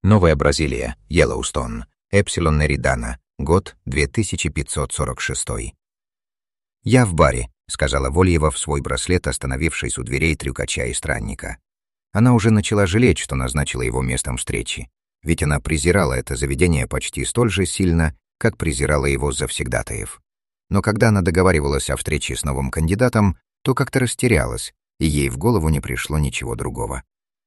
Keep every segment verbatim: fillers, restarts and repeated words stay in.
Новая Бразилия, Йеллоустон, Эпсилон Эридана, год две тысячи пятьсот сорок шестой. «Я в баре», — сказала Вольева в свой браслет, остановившись у дверей трюкача и странника. Она уже начала жалеть, что назначила его местом встречи, ведь она презирала это заведение почти столь же сильно, как презирала его завсегдатаев. Но когда она договаривалась о встрече с новым кандидатом, то как-то растерялась, и ей в голову не пришло ничего другого.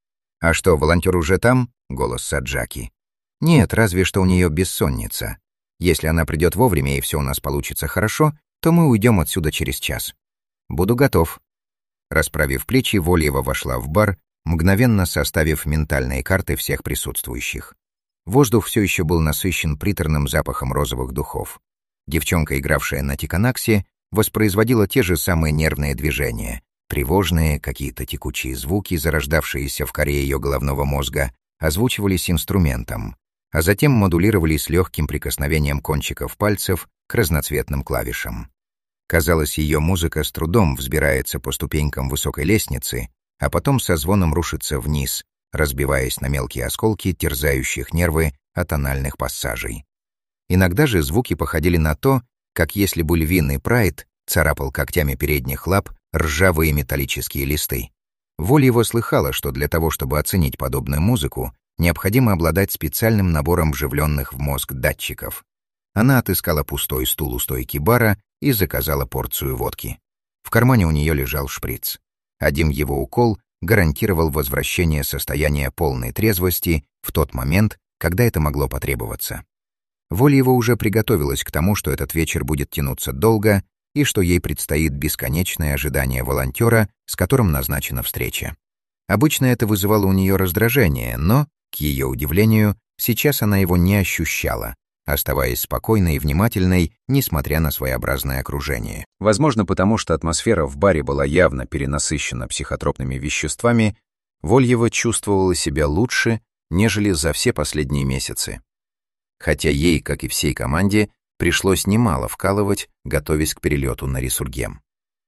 «А что, волонтер уже там?» — голос Саджаки. «Нет, разве что у нее бессонница. Если она придет вовремя и все у нас получится хорошо, то мы уйдем отсюда через час. Буду готов». Расправив плечи, Вольева вошла в бар, мгновенно составив ментальные карты всех присутствующих. Воздух все еще был насыщен приторным запахом розовых духов. Девчонка, игравшая на тиканаксе, воспроизводила те же самые нервные движения, тревожные, какие-то текучие звуки, зарождавшиеся в коре ее головного мозга, озвучивались инструментом, а затем модулировались легким прикосновением кончиков пальцев к разноцветным клавишам. Казалось, ее музыка с трудом взбирается по ступенькам высокой лестницы, а потом со звоном рушится вниз, разбиваясь на мелкие осколки, терзающих нервы атональных пассажей. Иногда же звуки походили на то, как если бы львиный прайд царапал когтями передних лап ржавые металлические листы. Вольева слыхала, что для того, чтобы оценить подобную музыку, необходимо обладать специальным набором вживленных в мозг датчиков. Она отыскала пустой стул у стойки бара и заказала порцию водки. В кармане у нее лежал шприц. Один его укол гарантировал возвращение состояния полной трезвости в тот момент, когда это могло потребоваться. Вольева уже приготовилась к тому, что этот вечер будет тянуться долго и что ей предстоит бесконечное ожидание волонтера, с которым назначена встреча. Обычно это вызывало у нее раздражение, но, к ее удивлению, сейчас она его не ощущала, оставаясь спокойной и внимательной, несмотря на своеобразное окружение. Возможно, потому что атмосфера в баре была явно перенасыщена психотропными веществами, Вольева чувствовала себя лучше, нежели за все последние месяцы. Хотя ей, как и всей команде, пришлось немало вкалывать, готовясь к перелету на Ресургем.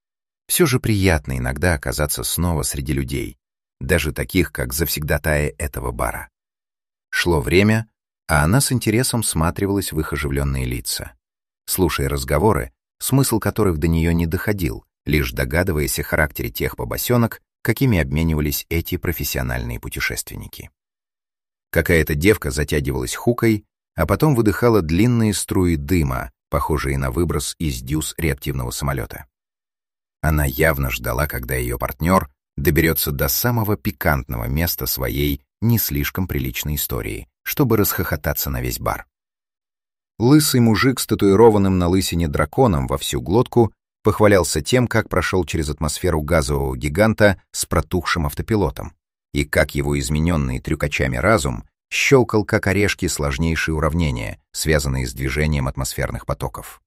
Все же приятно иногда оказаться снова среди людей, даже таких, как завсегдатаи этого бара. Шло время, а она с интересом всматривалась в их оживленные лица. Слушая разговоры, смысл которых до нее не доходил, лишь догадываясь о характере тех побосенок, какими обменивались эти профессиональные путешественники. Какая-то девка затягивалась хукой, а потом выдыхала длинные струи дыма, похожие на выброс из дюз реактивного самолета. Она явно ждала, когда ее партнер доберется до самого пикантного места своей не слишком приличной истории, чтобы расхохотаться на весь бар. Лысый мужик с татуированным на лысине драконом во всю глотку похвалялся тем, как прошел через атмосферу газового гиганта с протухшим автопилотом, и как его измененный трюкачами разум щелкал, как орешки, сложнейшие уравнения, связанные с движением атмосферных потоков.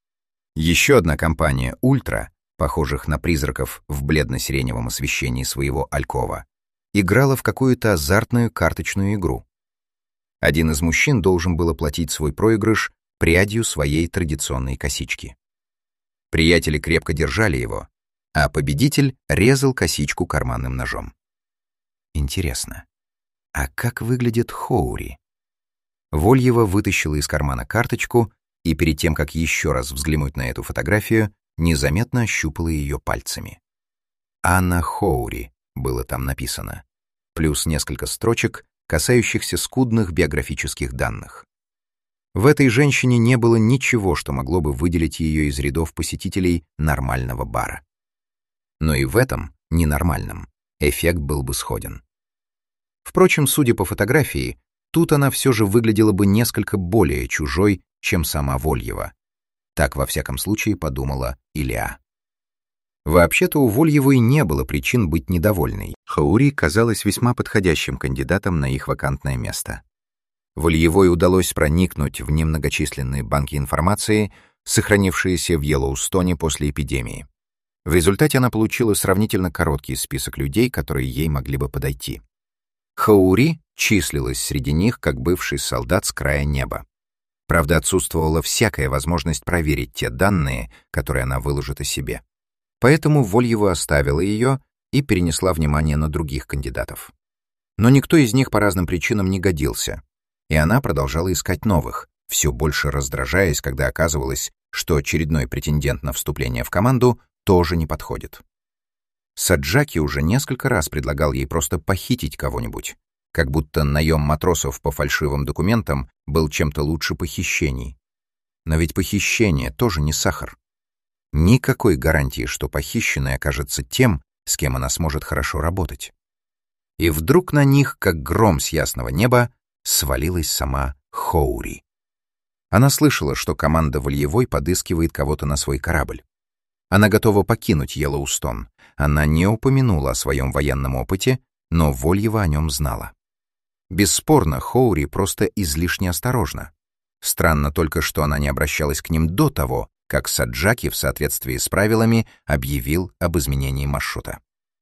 Еще одна компания «Ультра», похожих на призраков в бледно-сиреневом освещении своего алькова, играла в какую-то азартную карточную игру. Один из мужчин должен был оплатить свой проигрыш прядью своей традиционной косички. Приятели крепко держали его, а победитель резал косичку карманным ножом. Интересно, а как выглядит Хоури? Вольева вытащила из кармана карточку и перед тем, как еще раз взглянуть на эту фотографию, незаметно ощупала ее пальцами. «Анна Хоури» было там написано, плюс несколько строчек, касающихся скудных биографических данных. В этой женщине не было ничего, что могло бы выделить ее из рядов посетителей нормального бара. Но и в этом, ненормальном, эффект был бы сходен. Впрочем, судя по фотографии, тут она все же выглядела бы несколько более чужой, чем сама Вольева. Так, во всяком случае, подумала Илья. Вообще-то у Вольевой не было причин быть недовольной. Хоури казалась весьма подходящим кандидатом на их вакантное место. Вольевой удалось проникнуть в немногочисленные банки информации, сохранившиеся в Йеллоустоне после эпидемии. В результате она получила сравнительно короткий список людей, которые ей могли бы подойти. Хоури числилась среди них как бывший солдат с края неба. Правда, отсутствовала всякая возможность проверить те данные, которые она выложит о себе. Поэтому Вольева оставила ее и перенесла внимание на других кандидатов. Но никто из них по разным причинам не годился, и она продолжала искать новых, все больше раздражаясь, когда оказывалось, что очередной претендент на вступление в команду тоже не подходит. Саджаки уже несколько раз предлагал ей просто похитить кого-нибудь, как будто наем матросов по фальшивым документам был чем-то лучше похищений. Но ведь похищение тоже не сахар. Никакой гарантии, что похищенный окажется тем, с кем она сможет хорошо работать. И вдруг на них, как гром с ясного неба, свалилась сама Хоури. Она слышала, что команда Вольевой подыскивает кого-то на свой корабль. Она готова покинуть Йеллоустон. Она не упомянула о своем военном опыте, но Вольева о нем знала. Бесспорно, Хоури просто излишне осторожна. Странно только, что она не обращалась к ним до того, как Саджаки в соответствии с правилами объявил об изменении маршрута.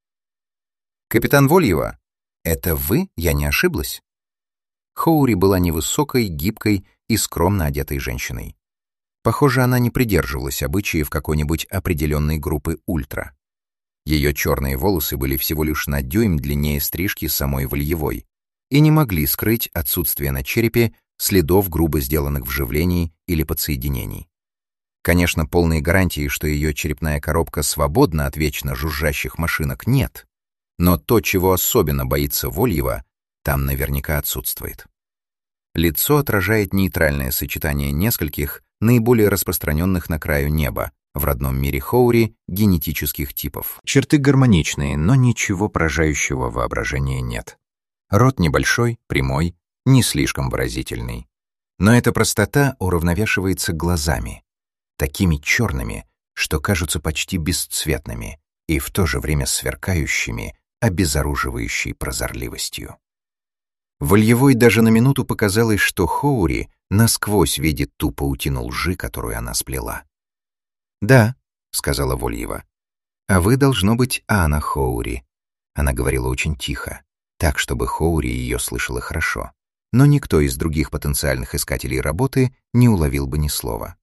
«Капитан Вольева, это вы? Я не ошиблась?» Хоури была невысокой, гибкой и скромно одетой женщиной. Похоже, она не придерживалась обычаев какой-нибудь определенной группы ультра. Ее черные волосы были всего лишь на дюйм длиннее стрижки самой Вольевой и не могли скрыть отсутствие на черепе следов грубо сделанных вживлений или подсоединений. Конечно, полной гарантии, что ее черепная коробка свободна от вечно жужжащих машинок, нет. Но то, чего особенно боится Вольева, там наверняка отсутствует. Лицо отражает нейтральное сочетание нескольких наиболее распространенных на краю неба, в родном мире Хоури, генетических типов. Черты гармоничные, но ничего поражающего воображения нет. Рот небольшой, прямой, не слишком выразительный. Но эта простота уравновешивается глазами, такими черными, что кажутся почти бесцветными и в то же время сверкающими, обезоруживающей прозорливостью. Вольевой даже на минуту показалось, что Хоури насквозь видит ту паутину лжи, которую она сплела. «Да», — сказала Вольева, — «а вы, должно быть, Анна Хоури». Она говорила очень тихо, так, чтобы Хоури ее слышала хорошо, но никто из других потенциальных искателей работы не уловил бы ни слова.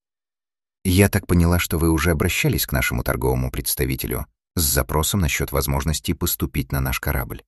«Я так поняла, что вы уже обращались к нашему торговому представителю с запросом насчет возможности поступить на наш корабль».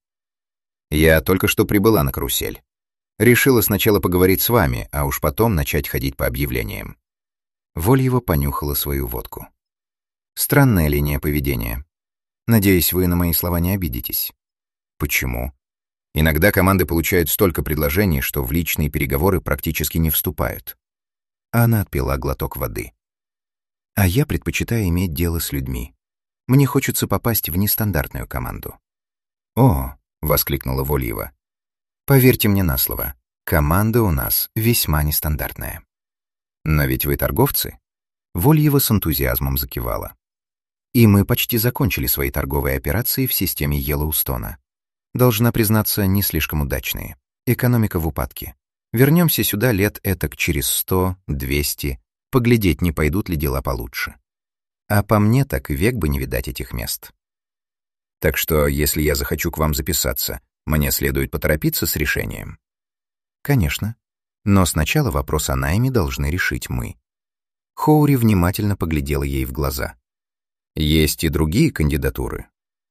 «Я только что прибыла на карусель. Решила сначала поговорить с вами, а уж потом начать ходить по объявлениям». Вольева понюхала свою водку. «Странная линия поведения. Надеюсь, вы на мои слова не обидитесь». «Почему? Иногда команды получают столько предложений, что в личные переговоры практически не вступают». Она отпила глоток воды. «А я предпочитаю иметь дело с людьми. Мне хочется попасть в нестандартную команду». «О!» — воскликнула Вольева. «Поверьте мне на слово, команда у нас весьма нестандартная». «Но ведь вы торговцы?» Вольева с энтузиазмом закивала. «И мы почти закончили свои торговые операции в системе Йеллоустона. Должна признаться, не слишком удачные. Экономика в упадке. Вернемся сюда лет этак через сто, двести, поглядеть, не пойдут ли дела получше. А по мне так век бы не видать этих мест. Так что, если я захочу к вам записаться, мне следует поторопиться с решением?» «Конечно. Но сначала вопрос о найме должны решить мы». Хоури внимательно поглядела ей в глаза. «Есть и другие кандидатуры?»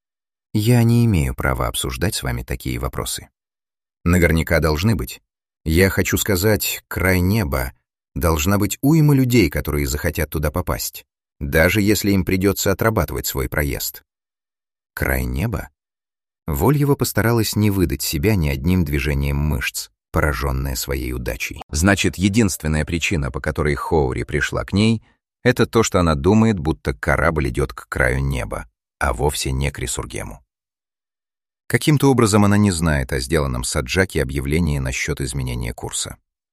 «Я не имею права обсуждать с вами такие вопросы». «Наверняка должны быть. Я хочу сказать, край неба. Должна быть уйма людей, которые захотят туда попасть, даже если им придется отрабатывать свой проезд». «Край неба?» Вольева постаралась не выдать себя ни одним движением мышц, пораженная своей удачей. Значит, единственная причина, по которой Хоури пришла к ней, это то, что она думает, будто корабль идет к краю неба, а вовсе не к Ресургему. Каким-то образом она не знает о сделанном Саджаки объявлении насчет изменения курса.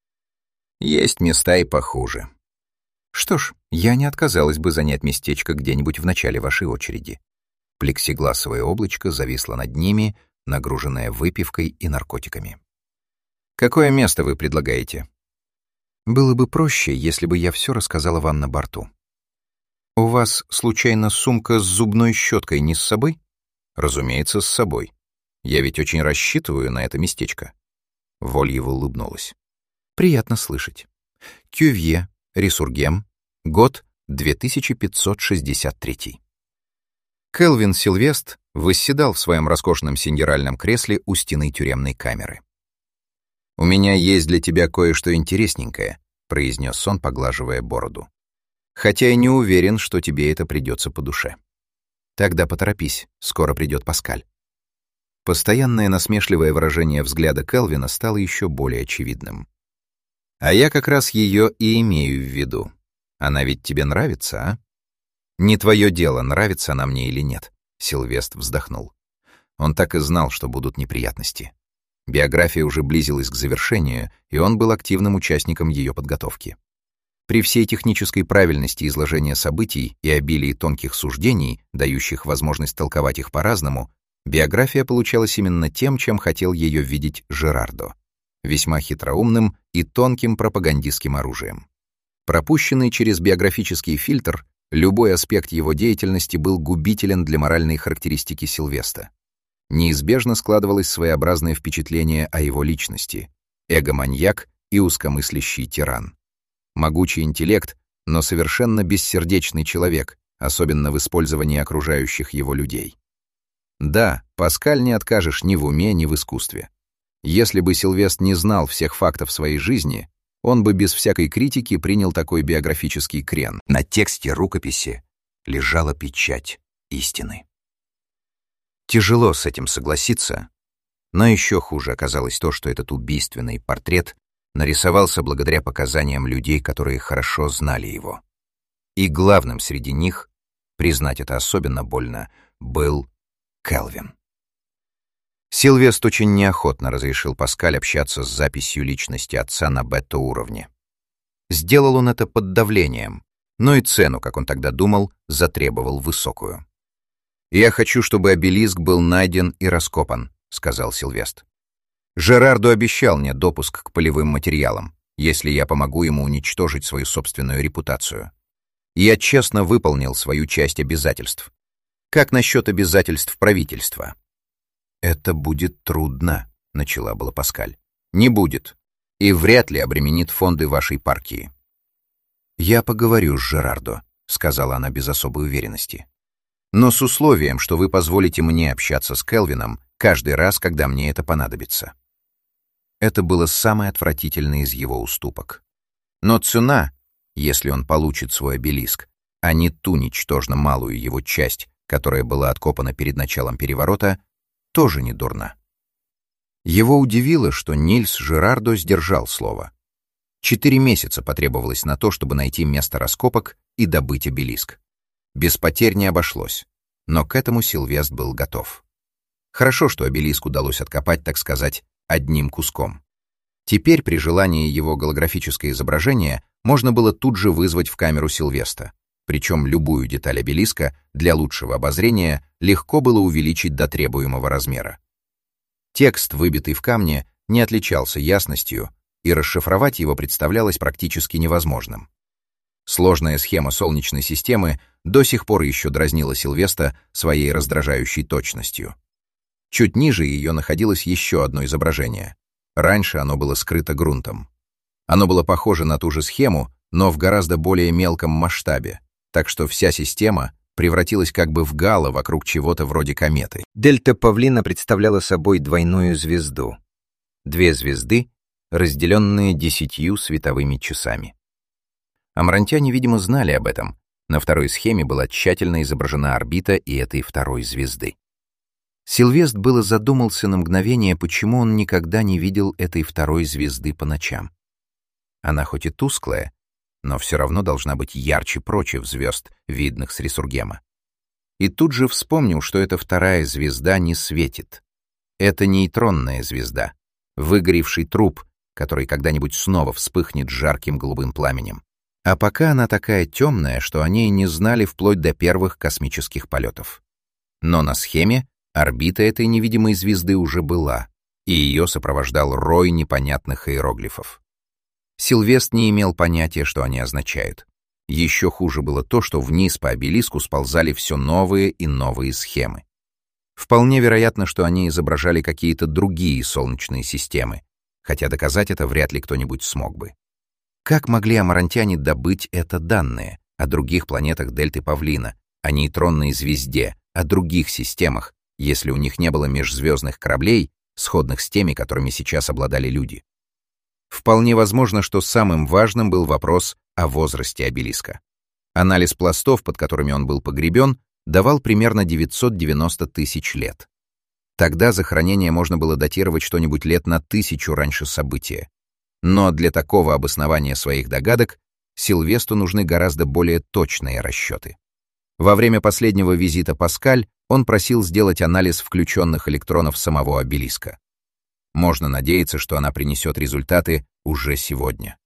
Есть места и похуже. Что ж, я не отказалась бы занять местечко где-нибудь в начале вашей очереди. Плексигласовое облачко зависло над ними, нагруженное выпивкой и наркотиками. «Какое место вы предлагаете?» «Было бы проще, если бы я все рассказала вам на борту. У вас, случайно, сумка с зубной щеткой не с собой?» «Разумеется, с собой. Я ведь очень рассчитываю на это местечко». Вольева улыбнулась. «Приятно слышать. Кювье, Ресургем, год две тысячи пятьсот шестьдесят третий. Келвин Сильвест восседал в своем роскошном синдеральном кресле у стены тюремной камеры. «У меня есть для тебя кое-что интересненькое», — произнес он, поглаживая бороду. «Хотя я не уверен, что тебе это придется по душе. Тогда поторопись, скоро придет Паскаль». Постоянное насмешливое выражение взгляда Келвина стало еще более очевидным. «А я как раз ее и имею в виду. Она ведь тебе нравится, а?» «Не твое дело, нравится она мне или нет», — Сильвест вздохнул. Он так и знал, что будут неприятности. Биография уже близилась к завершению, и он был активным участником ее подготовки. При всей технической правильности изложения событий и обилии тонких суждений, дающих возможность толковать их по-разному, биография получалась именно тем, чем хотел ее видеть Жерардо — весьма хитроумным и тонким пропагандистским оружием. Пропущенный через биографический фильтр, любой аспект его деятельности был губителен для моральной характеристики Сильвеста. Неизбежно складывалось своеобразное впечатление о его личности — эго-маньяк и узкомыслящий тиран. Могучий интеллект, но совершенно бессердечный человек, особенно в использовании окружающих его людей. Да, Паскаль не откажешь ни в уме, ни в искусстве. Если бы Сильвест не знал всех фактов своей жизни, он бы без всякой критики принял такой биографический крен. На тексте рукописи лежала печать истины. Тяжело с этим согласиться, но еще хуже оказалось то, что этот убийственный портрет нарисовался благодаря показаниям людей, которые хорошо знали его. И главным среди них, признать это особенно больно, был Келвин. Сильвест очень неохотно разрешил Паскаль общаться с записью личности отца на бета-уровне. Сделал он это под давлением, но и цену, как он тогда думал, затребовал высокую. «Я хочу, чтобы обелиск был найден и раскопан», — сказал Сильвест. «Жерардо обещал мне допуск к полевым материалам, если я помогу ему уничтожить свою собственную репутацию. Я честно выполнил свою часть обязательств. Как насчет обязательств правительства?» «Это будет трудно», — начала была Паскаль. «Не будет. И вряд ли обременит фонды вашей партии». «Я поговорю с Жерардо», — сказала она без особой уверенности. «Но с условием, что вы позволите мне общаться с Келвином каждый раз, когда мне это понадобится». Это было самое отвратительное из его уступок. Но цена, если он получит свой обелиск, а не ту ничтожно малую его часть, которая была откопана перед началом переворота, тоже не дурна. Его удивило, что Нильс Жерардо сдержал слово. Четыре месяца потребовалось на то, чтобы найти место раскопок и добыть обелиск. Без потерь не обошлось, но к этому Сильвест был готов. Хорошо, что обелиск удалось откопать, так сказать, одним куском. Теперь при желании его голографическое изображение можно было тут же вызвать в камеру Сильвеста, причем любую деталь обелиска для лучшего обозрения легко было увеличить до требуемого размера. Текст, выбитый в камне, не отличался ясностью, и расшифровать его представлялось практически невозможным. Сложная схема Солнечной системы до сих пор еще дразнила Сильвеста своей раздражающей точностью. Чуть ниже ее находилось еще одно изображение. Раньше оно было скрыто грунтом. Оно было похоже на ту же схему, но в гораздо более мелком масштабе, так что вся система превратилась как бы в гало вокруг чего-то вроде кометы. Дельта Павлина представляла собой двойную звезду. Две звезды, разделенные десятью световыми часами. Амрантяне, видимо, знали об этом. На второй схеме была тщательно изображена орбита и этой второй звезды. Сильвест было задумался на мгновение, почему он никогда не видел этой второй звезды по ночам. Она хоть и тусклая, но все равно должна быть ярче прочих звезд, видных с Ресургема. И тут же вспомнил, что эта вторая звезда не светит. Это нейтронная звезда, выгоревший труп, который когда-нибудь снова вспыхнет жарким голубым пламенем. А пока она такая темная, что о ней не знали вплоть до первых космических полетов. Но на схеме орбита этой невидимой звезды уже была, и ее сопровождал рой непонятных иероглифов. Сильвест не имел понятия, что они означают. Еще хуже было то, что вниз по обелиску сползали все новые и новые схемы. Вполне вероятно, что они изображали какие-то другие солнечные системы, хотя доказать это вряд ли кто-нибудь смог бы. Как могли амарантяне добыть это данные о других планетах Дельты Павлина, о нейтронной звезде, о других системах, если у них не было межзвездных кораблей, сходных с теми, которыми сейчас обладали люди. Вполне возможно, что самым важным был вопрос о возрасте обелиска. Анализ пластов, под которыми он был погребен, давал примерно девятьсот девяносто тысяч лет. Тогда захоронение можно было датировать что-нибудь лет на тысячу раньше события. Но для такого обоснования своих догадок Сильвестру нужны гораздо более точные расчеты. Во время последнего визита Паскаль он просил сделать анализ включенных электронов самого обелиска. Можно надеяться, что она принесет результаты уже сегодня.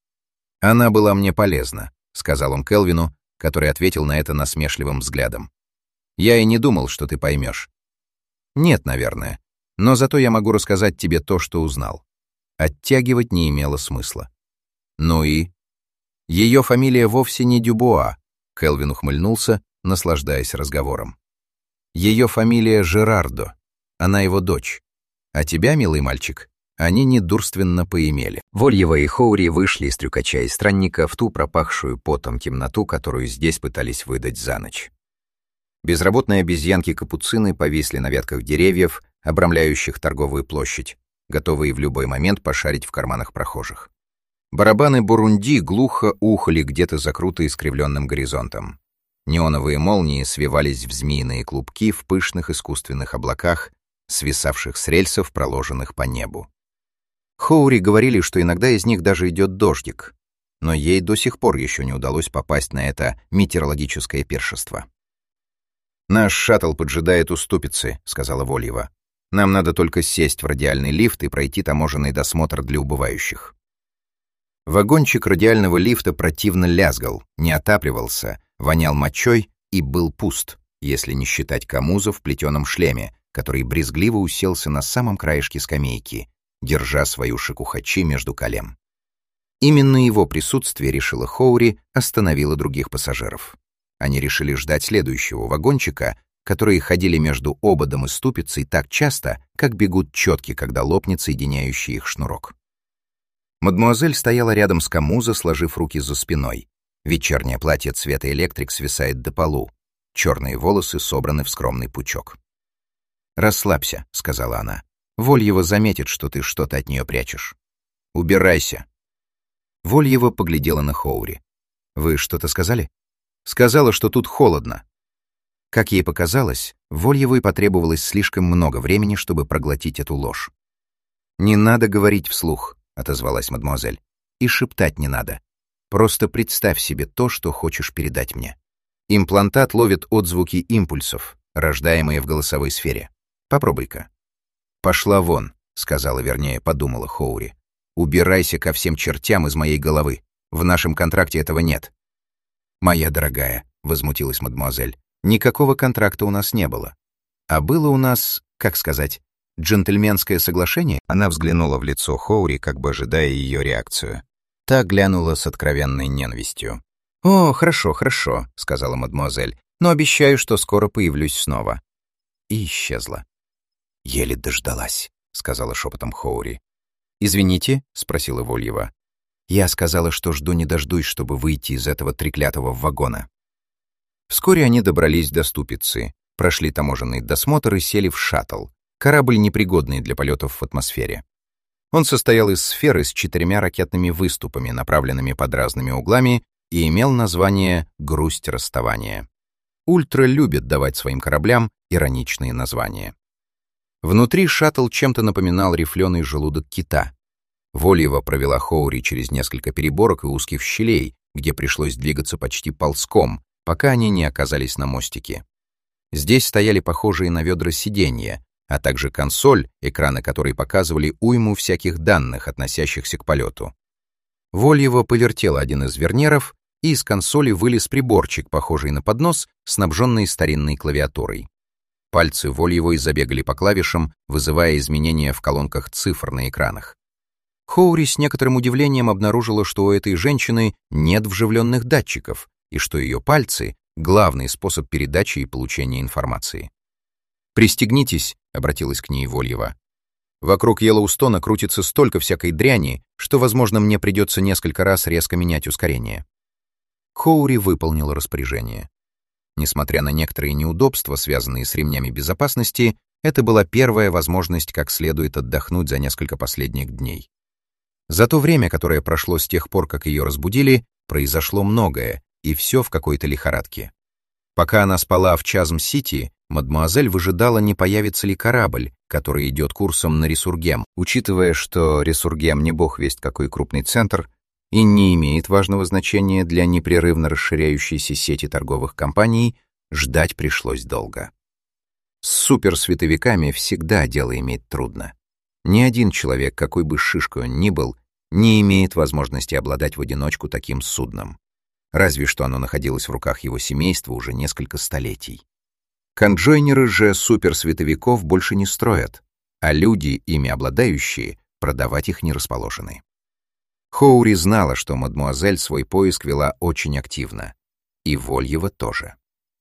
«Она была мне полезна», — сказал он Келвину, который ответил на это насмешливым взглядом. «Я и не думал, что ты поймешь». «Нет, наверное, но зато я могу рассказать тебе то, что узнал». Оттягивать не имело смысла. «Ну и?» «Ее фамилия вовсе не Дюбуа», — Келвин ухмыльнулся, наслаждаясь разговором. «Ее фамилия Жерардо, она его дочь. А тебя, милый мальчик, они недурственно поимели». Вольева и Хоури вышли из трюкача и странника в ту пропахшую потом темноту, которую здесь пытались выдать за ночь. Безработные обезьянки-капуцины повисли на ветках деревьев, обрамляющих торговую площадь, готовые в любой момент пошарить в карманах прохожих. Барабаны Бурунди глухо ухали где-то за круто искривленным горизонтом. Неоновые молнии свивались в змеиные клубки в пышных искусственных облаках, свисавших с рельсов, проложенных по небу. Хоури говорили, что иногда из них даже идет дождик, но ей до сих пор еще не удалось попасть на это метеорологическое пиршество. «Наш шаттл поджидает у ступицы», — сказала Вольева. «Нам надо только сесть в радиальный лифт и пройти таможенный досмотр для убывающих». Вагончик радиального лифта противно лязгал, не отапливался, вонял мочой и был пуст, если не считать Камуза в плетеном шлеме, который брезгливо уселся на самом краешке скамейки, держа свою шакухачи между колен. Именно его присутствие, решила Хоури, остановило других пассажиров. Они решили ждать следующего вагончика, которые ходили между ободом и ступицей так часто, как бегут четки, когда лопнет соединяющий их шнурок. Мадмуазель стояла рядом с Камузо, сложив руки за спиной. Вечернее платье цвета электрик свисает до полу. Черные волосы собраны в скромный пучок. «Расслабься», — сказала она. «Вольева заметит, что ты что-то от нее прячешь. Убирайся». Вольева поглядела на Хоури. «Вы что-то сказали?» «Сказала, что тут холодно». Как ей показалось, Вольевой потребовалось слишком много времени, чтобы проглотить эту ложь. «Не надо говорить вслух», — отозвалась мадемуазель. «И шептать не надо. Просто представь себе то, что хочешь передать мне. Имплантат ловит отзвуки импульсов, рождаемые в голосовой сфере. Попробуй-ка». «Пошла вон», — сказала, вернее, подумала Хоури. «Убирайся ко всем чертям из моей головы. В нашем контракте этого нет». «Моя дорогая», — возмутилась мадемуазель, — «никакого контракта у нас не было. А было у нас, как сказать, джентльменское соглашение?» Она взглянула в лицо Хоури, как бы ожидая ее реакцию. Та глянула с откровенной ненавистью. «О, хорошо, хорошо», — сказала мадемуазель, «но обещаю, что скоро появлюсь снова». И исчезла. «Еле дождалась», — сказала шепотом Хоури. «Извините?» — спросила Вольева. «Я сказала, что жду не дождусь, чтобы выйти из этого треклятого вагона». Вскоре они добрались до ступицы, прошли таможенный досмотр и сели в шаттл, корабль, непригодный для полетов в атмосфере. Он состоял из сферы с четырьмя ракетными выступами, направленными под разными углами, и имел название «Грусть расставания». Ультра любит давать своим кораблям ироничные названия. Внутри шаттл чем-то напоминал рифленый желудок кита. Вольева провела Хоури через несколько переборок и узких щелей, где пришлось двигаться почти ползком, пока они не оказались на мостике. Здесь стояли похожие на ведра сиденья, а также консоль, экраны которой показывали уйму всяких данных, относящихся к полету. Вольева повертела один из верньеров, и из консоли вылез приборчик, похожий на поднос, снабженный старинной клавиатурой. Пальцы Вольевой забегали по клавишам, вызывая изменения в колонках цифр на экранах. Хоури с некоторым удивлением обнаружила, что у этой женщины нет вживленных датчиков, и что ее пальцы — главный способ передачи и получения информации. «Пристегнитесь», — обратилась к ней Вольева. «Вокруг Йеллоустона крутится столько всякой дряни, что, возможно, мне придется несколько раз резко менять ускорение». Хоури выполнила распоряжение. Несмотря на некоторые неудобства, связанные с ремнями безопасности, это была первая возможность как следует отдохнуть за несколько последних дней. За то время, которое прошло с тех пор, как ее разбудили, произошло многое, и все в какой-то лихорадке. Пока она спала в Чазм-Сити, мадмуазель выжидала, не появится ли корабль, который идет курсом на Ресургем, учитывая, что Ресургем не бог весть какой крупный центр и не имеет важного значения для непрерывно расширяющейся сети торговых компаний, ждать пришлось долго. С суперсветовиками всегда дело иметь трудно. Ни один человек, какой бы шишкой он ни был, не имеет возможности обладать в одиночку таким судном. Разве что оно находилось в руках его семейства уже несколько столетий. Конджойнеры же суперсветовиков больше не строят, а люди, ими обладающие, продавать их не расположены. Хоури знала, что мадмуазель свой поиск вела очень активно. И Вольева тоже.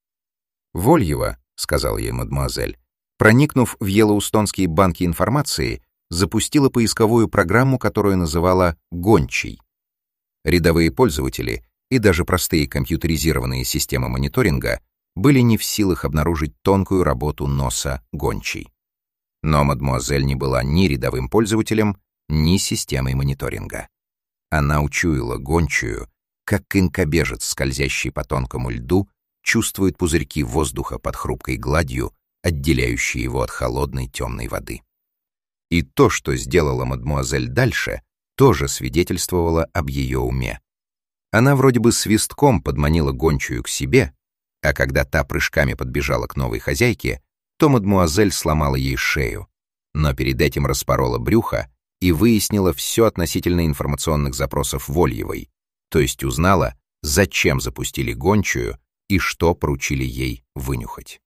«Вольева», — сказал ей мадмуазель, проникнув в Йеллоустонские банки информации, запустила поисковую программу, которую называла «Гончий». Рядовые пользователи и даже простые компьютеризированные системы мониторинга были не в силах обнаружить тонкую работу носа гончей. Но мадмуазель не была ни рядовым пользователем, ни системой мониторинга. Она учуяла гончую, как конькобежец, скользящий по тонкому льду, чувствует пузырьки воздуха под хрупкой гладью, отделяющие его от холодной темной воды. И то, что сделала мадмуазель дальше, тоже свидетельствовало об ее уме. Она вроде бы свистком подманила гончую к себе, а когда та прыжками подбежала к новой хозяйке, то мадмуазель сломала ей шею, но перед этим распорола брюхо и выяснила все относительно информационных запросов Вольевой, то есть узнала, зачем запустили гончую и что поручили ей вынюхать.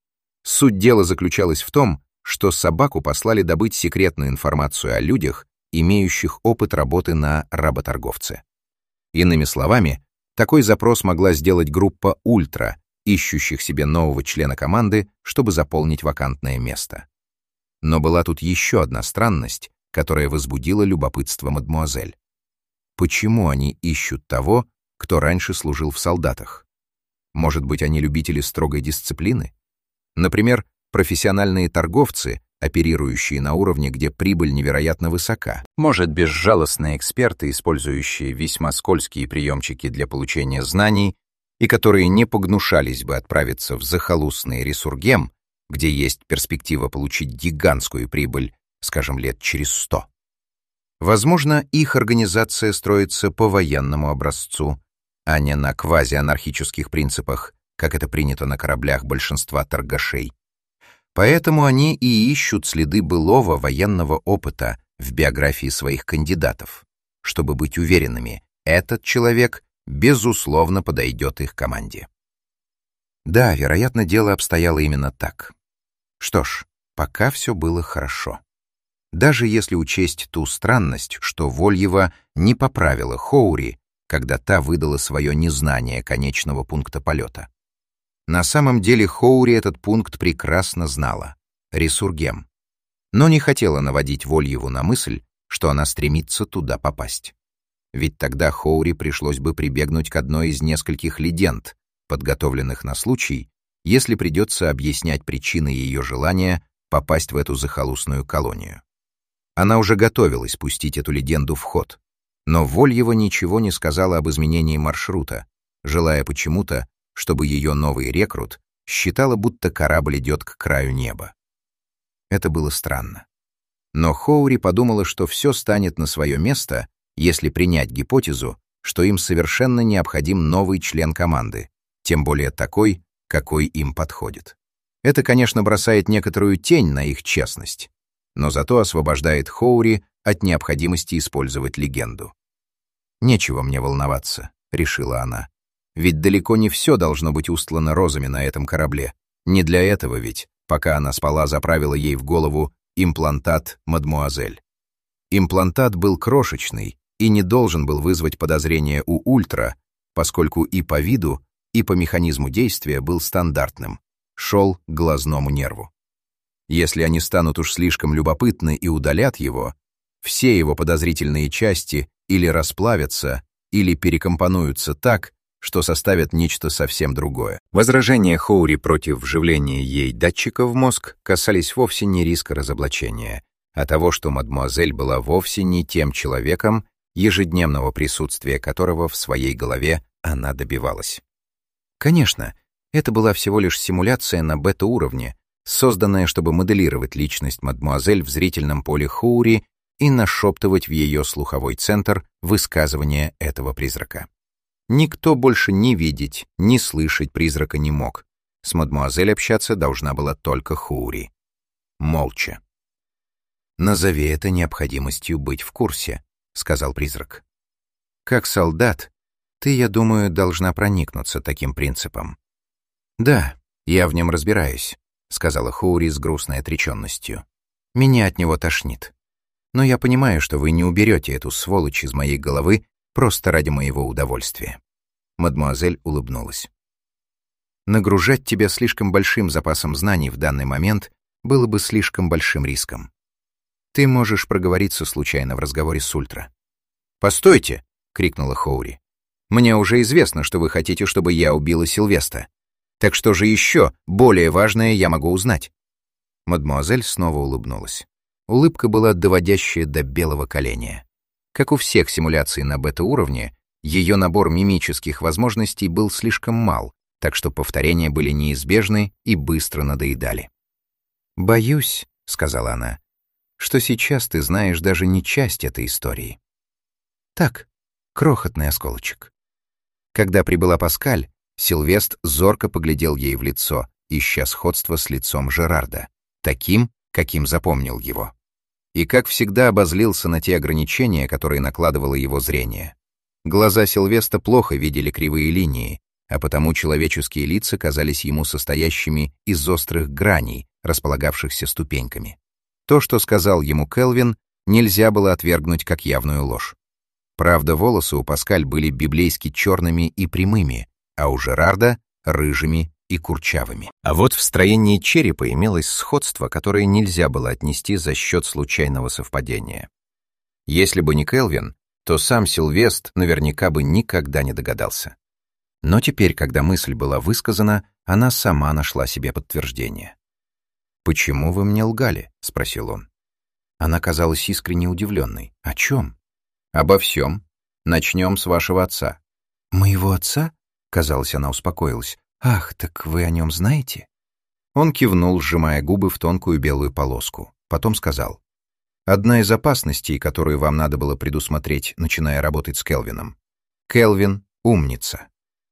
Суть дела заключалась в том, что собаку послали добыть секретную информацию о людях, имеющих опыт работы на работорговце. Иными словами, такой запрос могла сделать группа «Ультра», ищущих себе нового члена команды, чтобы заполнить вакантное место. Но была тут еще одна странность, которая возбудила любопытство мадмуазель. Почему они ищут того, кто раньше служил в солдатах? Может быть, они любители строгой дисциплины? Например, профессиональные торговцы, оперирующие на уровне, где прибыль невероятно высока. Может, безжалостные эксперты, использующие весьма скользкие приемчики для получения знаний и которые не погнушались бы отправиться в захолустный Ресургем, где есть перспектива получить гигантскую прибыль, скажем, лет через сто. Возможно, их организация строится по военному образцу, а не на квазианархических принципах, как это принято на кораблях большинства торгашей. Поэтому они и ищут следы былого военного опыта в биографии своих кандидатов, чтобы быть уверенными, этот человек, безусловно, подойдет их команде. Да, вероятно, дело обстояло именно так. Что ж, пока все было хорошо. Даже если учесть ту странность, что Вольева не поправила Хоури, когда та выдала свое незнание конечного пункта полета. На самом деле Хоури этот пункт прекрасно знала — Ресургем, но не хотела наводить Вольеву на мысль, что она стремится туда попасть. Ведь тогда Хоури пришлось бы прибегнуть к одной из нескольких легенд, подготовленных на случай, если придется объяснять причины ее желания попасть в эту захолустную колонию. Она уже готовилась пустить эту легенду в ход, но Вольева ничего не сказала об изменении маршрута, желая почему-то, чтобы ее новый рекрут считала, будто корабль идет к краю неба. Это было странно. Но Хоури подумала, что все станет на свое место, если принять гипотезу, что им совершенно необходим новый член команды, тем более такой, какой им подходит. Это, конечно, бросает некоторую тень на их честность, но зато освобождает Хоури от необходимости использовать легенду. «Нечего мне волноваться», — решила она. «Ведь далеко не все должно быть устлано розами на этом корабле. Не для этого ведь, пока она спала, заправила ей в голову имплантат мадмуазель. Имплантат был крошечный и не должен был вызвать подозрения у Ультра, поскольку и по виду, и по механизму действия был стандартным, шел к глазному нерву. Если они станут уж слишком любопытны и удалят его, все его подозрительные части или расплавятся, или перекомпонуются так, что составят нечто совсем другое. Возражения Хоури против вживления ей датчика в мозг касались вовсе не риска разоблачения, а того, что мадмуазель была вовсе не тем человеком, ежедневного присутствия которого в своей голове она добивалась. Конечно, это была всего лишь симуляция на бета-уровне, созданная, чтобы моделировать личность мадмуазель в зрительном поле Хоури и нашептывать в ее слуховой центр высказывания этого призрака. Никто больше ни видеть, ни слышать призрака не мог. С мадмуазель общаться должна была только Хоури. Молча. «Назови это необходимостью быть в курсе», — сказал призрак. «Как солдат, ты, я думаю, должна проникнуться таким принципом». «Да, я в нем разбираюсь», — сказала Хоури с грустной отреченностью. «Меня от него тошнит. Но я понимаю, что вы не уберете эту сволочь из моей головы просто ради моего удовольствия». Мадмуазель улыбнулась. «Нагружать тебя слишком большим запасом знаний в данный момент было бы слишком большим риском. Ты можешь проговориться случайно в разговоре с Ультра». «Постойте!» — крикнула Хоури. «Мне уже известно, что вы хотите, чтобы я убила Сильвеста. Так что же еще более важное я могу узнать?» Мадмуазель снова улыбнулась. Улыбка была доводящая до белого коленя. Как у всех симуляций на бета-уровне, ее набор мимических возможностей был слишком мал, так что повторения были неизбежны и быстро надоедали. «Боюсь», — сказала она, — «что сейчас ты знаешь даже не часть этой истории». Так, крохотный осколочек. Когда прибыла Паскаль, Сильвест зорко поглядел ей в лицо, ища сходство с лицом Жерарда, таким, каким запомнил его. И, как всегда, обозлился на те ограничения, которые накладывало его зрение. Глаза Сильвеста плохо видели кривые линии, а потому человеческие лица казались ему состоящими из острых граней, располагавшихся ступеньками. То, что сказал ему Келвин, нельзя было отвергнуть как явную ложь. Правда, волосы у Паскаль были библейски черными и прямыми, а у Жерарда — рыжими и курчавыми. А вот в строении черепа имелось сходство, которое нельзя было отнести за счет случайного совпадения. Если бы не Келвин, то сам Сильвест наверняка бы никогда не догадался. Но теперь, когда мысль была высказана, она сама нашла себе подтверждение. «Почему вы мне лгали?» — спросил он. Она казалась искренне удивленной. «О чем?» «Обо всем. Начнем с вашего отца». «Моего отца?» — казалось, она успокоилась. «Ах, так вы о нем знаете?» Он кивнул, сжимая губы в тонкую белую полоску. Потом сказал: «Одна из опасностей, которую вам надо было предусмотреть, начиная работать с Келвином. Келвин — умница.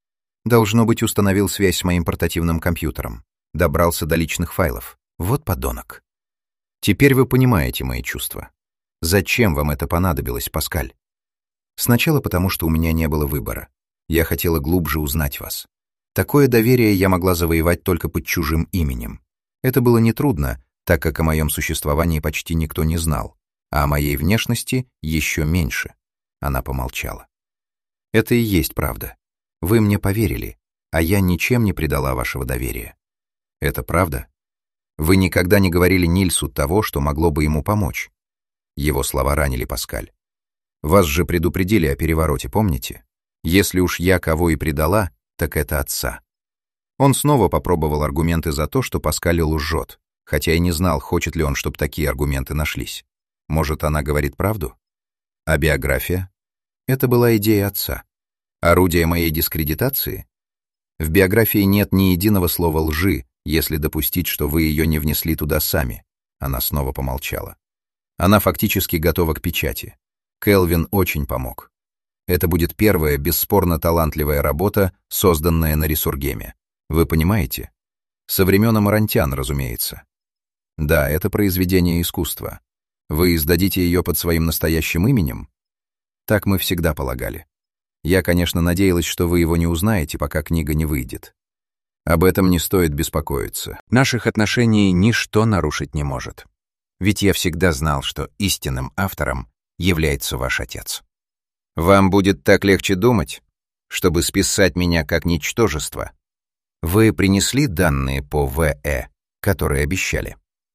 Должно быть, установил связь с моим портативным компьютером. Добрался до личных файлов. Вот подонок. Теперь вы понимаете мои чувства. Зачем вам это понадобилось, Паскаль? Сначала потому, что у меня не было выбора. Я хотела глубже узнать вас. Такое доверие я могла завоевать только под чужим именем. Это было нетрудно, так как о моем существовании почти никто не знал, а о моей внешности еще меньше. Она помолчала. Это и есть правда. Вы мне поверили, а я ничем не предала вашего доверия. Это правда? Вы никогда не говорили Нильсу того, что могло бы ему помочь. Его слова ранили Паскаль. Вас же предупредили о перевороте, помните? Если уж я кого и предала, так это отца. Он снова попробовал аргументы за то, что Паскаль лжет, хотя и не знал, хочет ли он, чтобы такие аргументы нашлись. Может, она говорит правду? А биография? Это была идея отца. Орудие моей дискредитации? В биографии нет ни единого слова лжи, если допустить, что вы ее не внесли туда сами. Она снова помолчала. Она фактически готова к печати. Келвин очень помог. Это будет первая, бесспорно талантливая работа, созданная на Ресургеме. Вы понимаете? Со времен Амарантян, разумеется. Да, это произведение искусства. Вы издадите ее под своим настоящим именем? Так мы всегда полагали. Я, конечно, надеялась, что вы его не узнаете, пока книга не выйдет. Об этом не стоит беспокоиться. Наших отношений ничто нарушить не может. Ведь я всегда знал, что истинным автором является ваш отец. Вам будет так легче думать, чтобы списать меня как ничтожество. Вы принесли данные по ВЭ, которые обещали?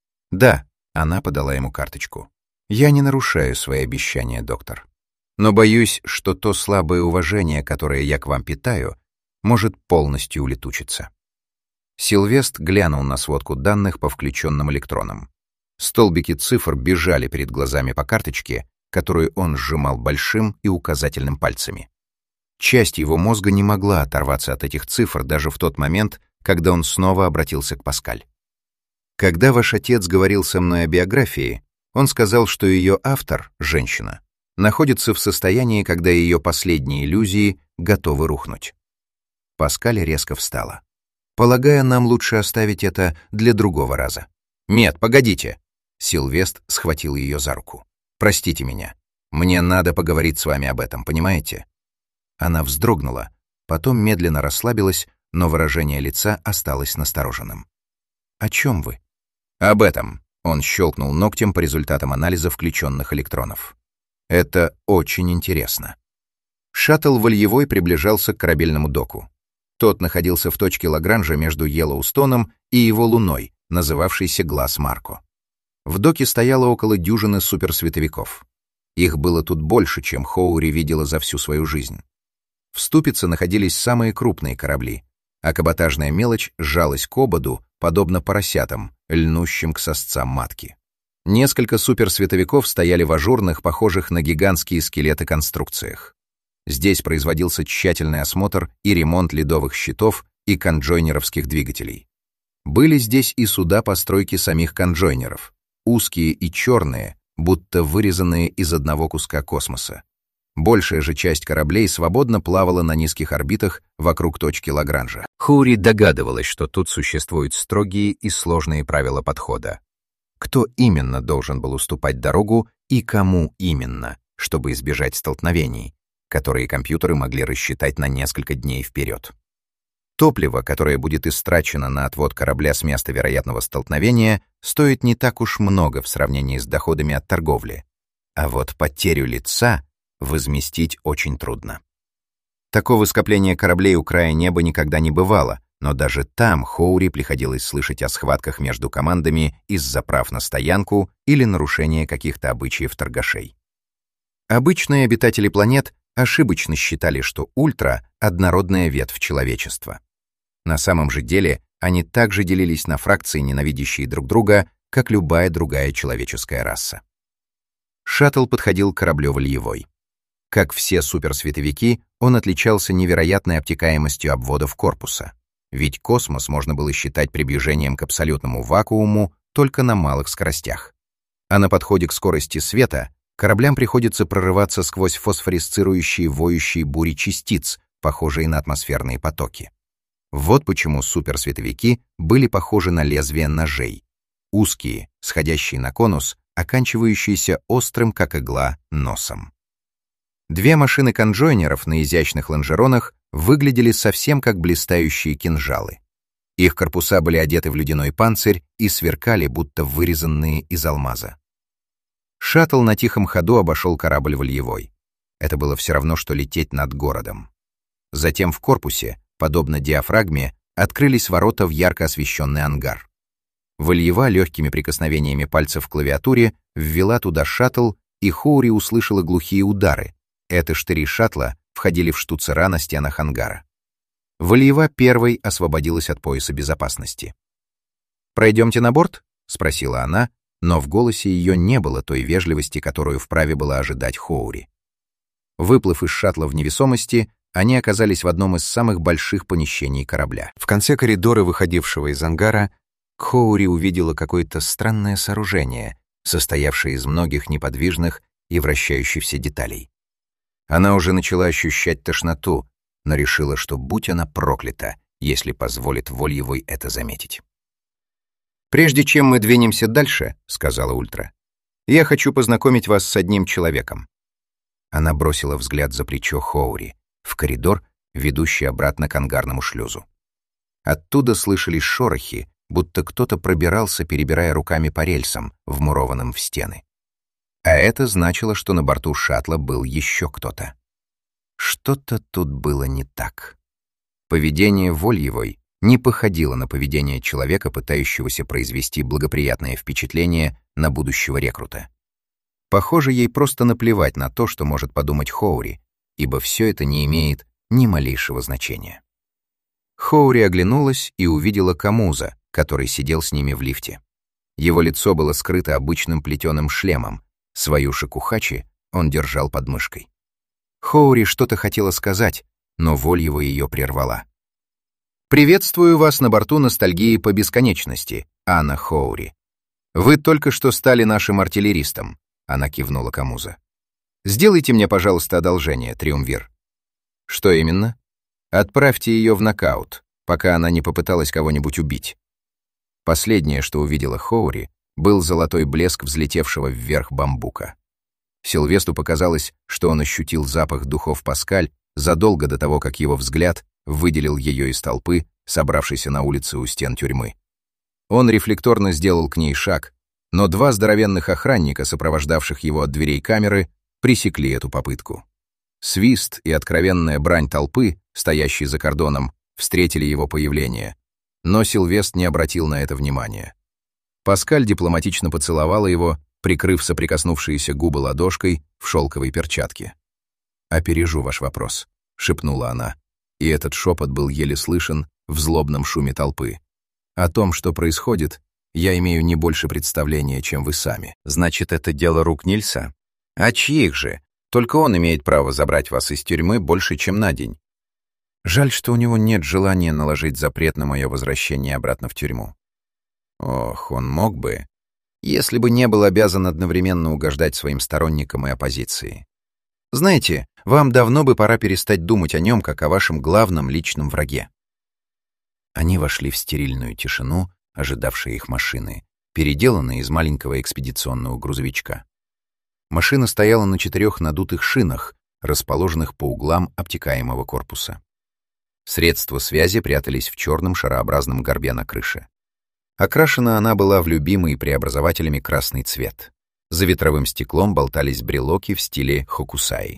Да, она подала ему карточку. Я не нарушаю свои обещания, доктор. Но боюсь, что то слабое уважение, которое я к вам питаю, может полностью улетучиться. Сильвест глянул на сводку данных по включенным электронам. Столбики цифр бежали перед глазами по карточке, которую он сжимал большим и указательным пальцами. Часть его мозга не могла оторваться от этих цифр даже в тот момент, когда он снова обратился к Паскаль. Когда ваш отец говорил со мной о биографии, он сказал, что ее автор, женщина, находится в состоянии, когда ее последние иллюзии готовы рухнуть. Паскаль резко встала. «Полагаю, нам лучше оставить это для другого раза». «Нет, погодите!» Сильвест схватил ее за руку. «Простите меня. Мне надо поговорить с вами об этом, понимаете?» Она вздрогнула, потом медленно расслабилась, но выражение лица осталось настороженным. «О чем вы?» «Об этом», — он щелкнул ногтем по результатам анализа включенных электронов. «Это очень интересно». Шаттл Вольевой приближался к корабельному доку. Тот находился в точке Лагранжа между Йеллоустоном и его луной, называвшейся Глаз Марко. В доке стояло около дюжины суперсветовиков. Их было тут больше, чем Хоури видела за всю свою жизнь. В ступице находились самые крупные корабли, а каботажная мелочь сжалась к ободу, подобно поросятам, льнущим к сосцам матки. Несколько суперсветовиков стояли в ажурных, похожих на гигантские скелеты конструкциях. Здесь производился тщательный осмотр и ремонт ледовых щитов и конджойнеровских двигателей. Были здесь и суда постройки самих конджойнеров, узкие и черные, будто вырезанные из одного куска космоса. Большая же часть кораблей свободно плавала на низких орбитах вокруг точки Лагранжа. Хоури догадывалась, что тут существуют строгие и сложные правила подхода. Кто именно должен был уступать дорогу и кому именно, чтобы избежать столкновений, которые компьютеры могли рассчитать на несколько дней вперед. Топливо, которое будет истрачено на отвод корабля с места вероятного столкновения, стоит не так уж много в сравнении с доходами от торговли. А вот потерю лица возместить очень трудно. Такого скопления кораблей у края неба никогда не бывало, но даже там Хоури приходилось слышать о схватках между командами из-за прав на стоянку или нарушения каких-то обычаев торгашей. Обычные обитатели планет ошибочно считали, что ультра — однородная ветвь человечества. На самом же деле они также делились на фракции, ненавидящие друг друга, как любая другая человеческая раса. Шаттл подходил к кораблю Вольевой. Как все суперсветовики, он отличался невероятной обтекаемостью обводов корпуса, ведь космос можно было считать приближением к абсолютному вакууму только на малых скоростях. А на подходе к скорости света кораблям приходится прорываться сквозь фосфоресцирующие воющие бури частиц, похожие на атмосферные потоки. Вот почему суперсветовики были похожи на лезвия ножей. Узкие, сходящие на конус, оканчивающиеся острым, как игла, носом. Две машины конджойнеров на изящных лонжеронах выглядели совсем как блистающие кинжалы. Их корпуса были одеты в ледяной панцирь и сверкали, будто вырезанные из алмаза. Шаттл на тихом ходу обошел корабль Вольевой. Это было все равно, что лететь над городом. Затем в корпусе, подобно диафрагме, открылись ворота в ярко освещенный ангар. Вольева легкими прикосновениями пальцев к клавиатуре ввела туда шаттл, и Хоури услышала глухие удары. Это штыри шаттла входили в штуцера на стенах ангара. Вольева первой освободилась от пояса безопасности. «Пройдемте на борт?» — спросила она, но в голосе ее не было той вежливости, которую вправе было ожидать Хоури. Выплыв из шаттла в невесомости, они оказались в одном из самых больших помещений корабля. В конце коридора, выходившего из ангара, Хоури увидела какое-то странное сооружение, состоявшее из многих неподвижных и вращающихся деталей. Она уже начала ощущать тошноту, но решила, что будь она проклята, если позволит Вольевой это заметить. «Прежде чем мы двинемся дальше, — сказала Ультра, — я хочу познакомить вас с одним человеком». Она бросила взгляд за плечо Хоури, в коридор, ведущий обратно к ангарному шлюзу. Оттуда слышались шорохи, будто кто-то пробирался, перебирая руками по рельсам, вмурованным в стены. А это значило, что на борту шаттла был еще кто-то. Что-то тут было не так. Поведение Вольевой не походило на поведение человека, пытающегося произвести благоприятное впечатление на будущего рекрута. Похоже, ей просто наплевать на то, что может подумать Хоури, ибо все это не имеет ни малейшего значения. Хоури оглянулась и увидела Камуза, который сидел с ними в лифте. Его лицо было скрыто обычным плетеным шлемом, свою шакухачи он держал под мышкой. Хоури что-то хотела сказать, но Вольева ее прервала. «Приветствую вас на борту ностальгии по бесконечности, Анна Хоури. Вы только что стали нашим артиллеристом», — она кивнула Камуза. «Сделайте мне, пожалуйста, одолжение, Триумвир». «Что именно?» «Отправьте ее в нокаут, пока она не попыталась кого-нибудь убить». Последнее, что увидела Хоури, был золотой блеск взлетевшего вверх бамбука. Сильвестру показалось, что он ощутил запах духов Паскаль задолго до того, как его взгляд выделил ее из толпы, собравшейся на улице у стен тюрьмы. Он рефлекторно сделал к ней шаг, но два здоровенных охранника, сопровождавших его от дверей камеры, пресекли эту попытку. Свист и откровенная брань толпы, стоящей за кордоном, встретили его появление, но Сильвестр не обратил на это внимания. Паскаль дипломатично поцеловала его, прикрыв соприкоснувшиеся губы ладошкой в шелковой перчатке. «Опережу ваш вопрос», — шепнула она, и этот шепот был еле слышен в злобном шуме толпы. «О том, что происходит, я имею не больше представления, чем вы сами». «Значит, это дело рук Нильса? А чьих же? Только он имеет право забрать вас из тюрьмы больше, чем на день. Жаль, что у него нет желания наложить запрет на мое возвращение обратно в тюрьму. Ох, он мог бы, если бы не был обязан одновременно угождать своим сторонникам и оппозиции. Знаете, вам давно бы пора перестать думать о нем, как о вашем главном личном враге». Они вошли в стерильную тишину, ожидавшие их машины, переделанные из маленького экспедиционного грузовичка. Машина стояла на четырех надутых шинах, расположенных по углам обтекаемого корпуса. Средства связи прятались в черном шарообразном горбе на крыше. Окрашена она была в любимый преобразователями красный цвет. За ветровым стеклом болтались брелоки в стиле хокусаи.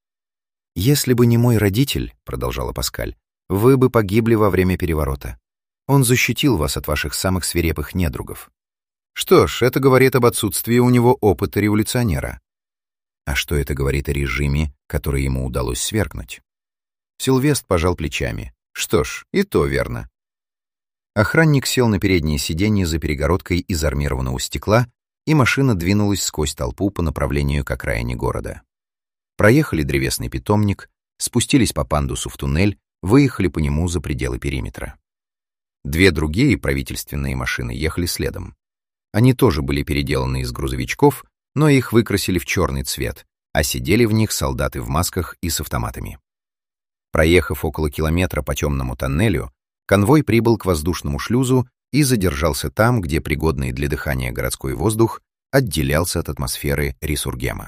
«Если бы не мой родитель, — продолжала Паскаль, — вы бы погибли во время переворота. Он защитил вас от ваших самых свирепых недругов. Что ж, это говорит об отсутствии у него опыта революционера. А что это говорит о режиме, который ему удалось свергнуть?» Сильвестр пожал плечами. «Что ж, и то верно». Охранник сел на переднее сиденье за перегородкой из армированного стекла, и машина двинулась сквозь толпу по направлению к окраине города. Проехали древесный питомник, спустились по пандусу в туннель, выехали по нему за пределы периметра. Две другие правительственные машины ехали следом. Они тоже были переделаны из грузовичков, но их выкрасили в черный цвет, а сидели в них солдаты в масках и с автоматами. Проехав около километра по темному тоннелю, конвой прибыл к воздушному шлюзу и задержался там, где пригодный для дыхания городской воздух отделялся от атмосферы Ресургема.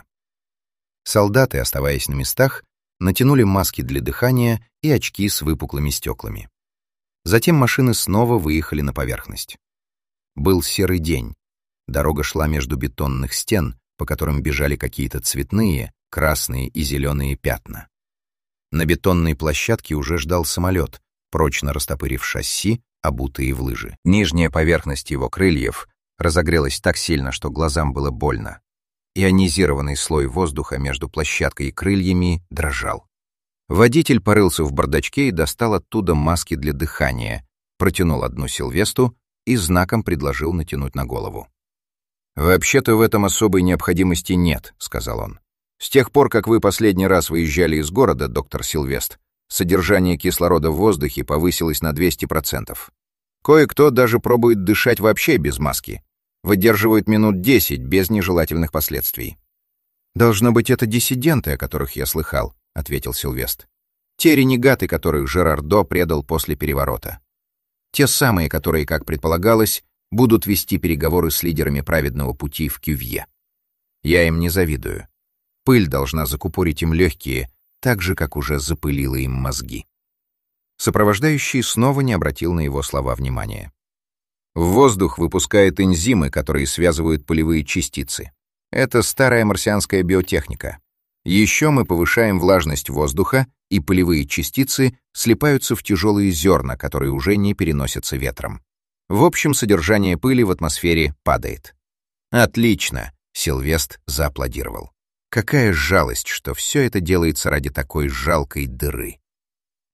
Солдаты, оставаясь на местах, натянули маски для дыхания и очки с выпуклыми стеклами. Затем машины снова выехали на поверхность. Был серый день. Дорога шла между бетонных стен, по которым бежали какие-то цветные, красные и зеленые пятна. На бетонной площадке уже ждал самолет, прочно растопырив шасси, обутые в лыжи. Нижняя поверхность его крыльев разогрелась так сильно, что глазам было больно. Ионизированный слой воздуха между площадкой и крыльями дрожал. Водитель порылся в бардачке и достал оттуда маски для дыхания, протянул одну Сильвестру и знаком предложил натянуть на голову. «Вообще-то в этом особой необходимости нет», — сказал он. «С тех пор, как вы последний раз выезжали из города, доктор Сильвестр, содержание кислорода в воздухе повысилось на двести процентов. Кое-кто даже пробует дышать вообще без маски. Выдерживают минут десять без нежелательных последствий». «Должно быть, это диссиденты, о которых я слыхал», — ответил Сильвестр. «Те ренегаты, которых Жерардо предал после переворота. Те самые, которые, как предполагалось, будут вести переговоры с лидерами праведного пути в Кювье. Я им не завидую. Пыль должна закупорить им легкие, так же, как уже запылила им мозги». Сопровождающий снова не обратил на его слова внимания. «В воздух выпускает энзимы, которые связывают пылевые частицы. Это старая марсианская биотехника. Еще мы повышаем влажность воздуха, и пылевые частицы слипаются в тяжелые зерна, которые уже не переносятся ветром. В общем, содержание пыли в атмосфере падает». «Отлично!» — Сильвестр зааплодировал. «Какая жалость, что все это делается ради такой жалкой дыры».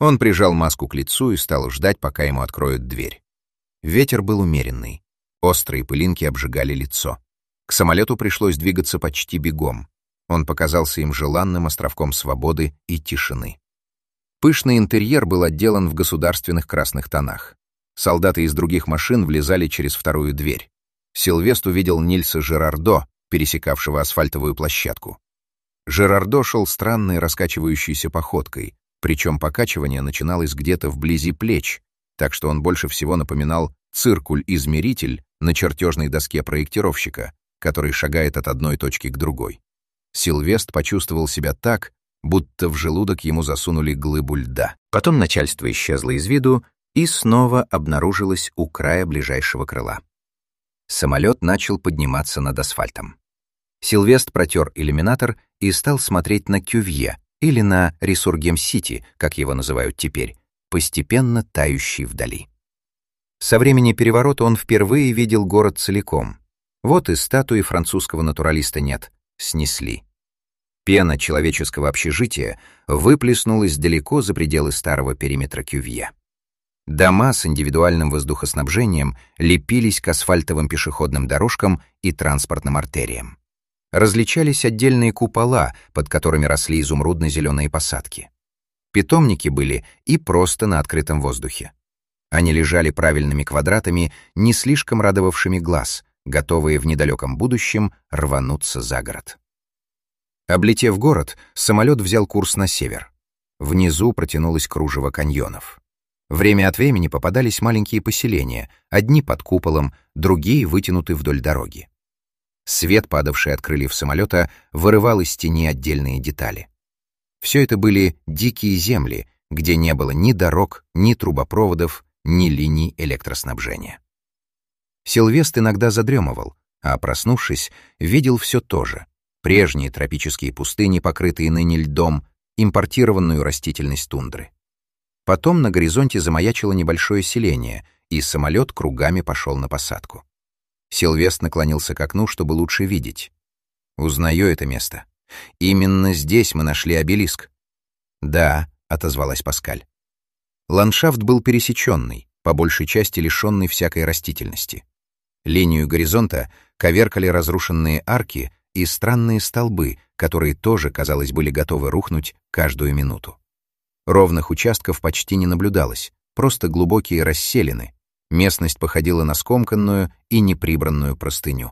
Он прижал маску к лицу и стал ждать, пока ему откроют дверь. Ветер был умеренный. Острые пылинки обжигали лицо. К самолету пришлось двигаться почти бегом. Он показался им желанным островком свободы и тишины. Пышный интерьер был отделан в государственных красных тонах. Солдаты из других машин влезали через вторую дверь. Сильвест увидел Нильса Жерардо, пересекавшего асфальтовую площадку. Жерардо шел странной раскачивающейся походкой, причем покачивание начиналось где-то вблизи плеч, так что он больше всего напоминал циркуль-измеритель на чертежной доске проектировщика, который шагает от одной точки к другой. Сильвест почувствовал себя так, будто в желудок ему засунули глыбу льда. Потом начальство исчезло из виду и снова обнаружилось у края ближайшего крыла. Самолет начал подниматься над асфальтом. Сильвест протер иллюминатор и стал смотреть на Кювье, или на Ресургем-Сити, как его называют теперь, постепенно тающий вдали. Со времени переворота он впервые видел город целиком. Вот и статуи французского натуралиста нет, снесли. Пена человеческого общежития выплеснулась далеко за пределы старого периметра Кювье. Дома с индивидуальным воздухоснабжением лепились к асфальтовым пешеходным дорожкам и транспортным артериям. Различались отдельные купола, под которыми росли изумрудно-зеленые посадки. Питомники были и просто на открытом воздухе. Они лежали правильными квадратами, не слишком радовавшими глаз, готовые в недалеком будущем рвануться за город. Облетев город, самолет взял курс на север. Внизу протянулось кружево каньонов. Время от времени попадались маленькие поселения, одни под куполом, другие вытянуты вдоль дороги. Свет, падавший от крыльев самолета, вырывал из тени отдельные детали. Все это были дикие земли, где не было ни дорог, ни трубопроводов, ни линий электроснабжения. Сильвест иногда задремывал, а, проснувшись, видел все то же. Прежние тропические пустыни, покрытые ныне льдом, импортированную растительность тундры. Потом на горизонте замаячило небольшое селение, и самолет кругами пошел на посадку. Сильвест наклонился к окну, чтобы лучше видеть. «Узнаю это место. Именно здесь мы нашли обелиск». «Да», — отозвалась Паскаль. Ландшафт был пересеченный, по большей части лишенный всякой растительности. Линию горизонта коверкали разрушенные арки и странные столбы, которые тоже, казалось, были готовы рухнуть каждую минуту. Ровных участков почти не наблюдалось, просто глубокие расселины. Местность походила на скомканную и неприбранную простыню.